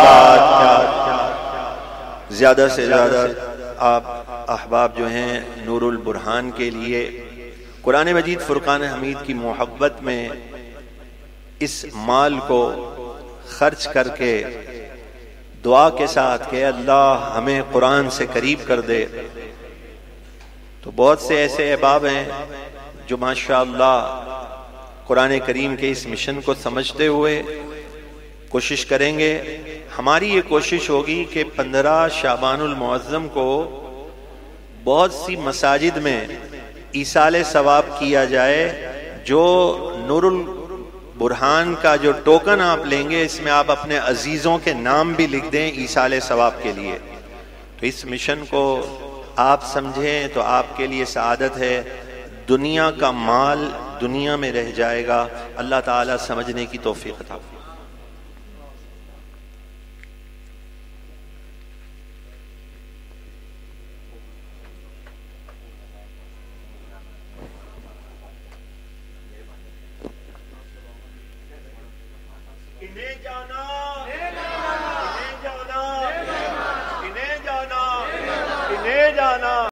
بات. زیادہ سے زیادہ آپ احباب جو ہیں نور البرہان کے لیے قرآن مجید فرقان حمید کی محبت میں اس مال کو خرچ کر کے دعا کے ساتھ کہ اللہ ہمیں قرآن سے قریب کر دے. تو بہت سے ایسے احباب ہیں جو ماشاءاللہ قرآن کریم کے اس مشن کو سمجھتے ہوئے کوشش کریں گے. ہماری یہ کوشش ہوگی کہ 15 شعبان المعظم کو بہت سی مساجد میں ایصال ثواب کیا جائے. جو نور البرہان کا جو ٹوکن آپ لیں گے اس میں آپ اپنے عزیزوں کے نام بھی لکھ دیں ایصال ثواب کے لیے. تو اس مشن کو آپ سمجھیں تو آپ کے لیے سعادت ہے. دنیا کا مال دنیا میں رہ جائے گا. اللہ تعالیٰ سمجھنے کی توفیق عطا فرمائے.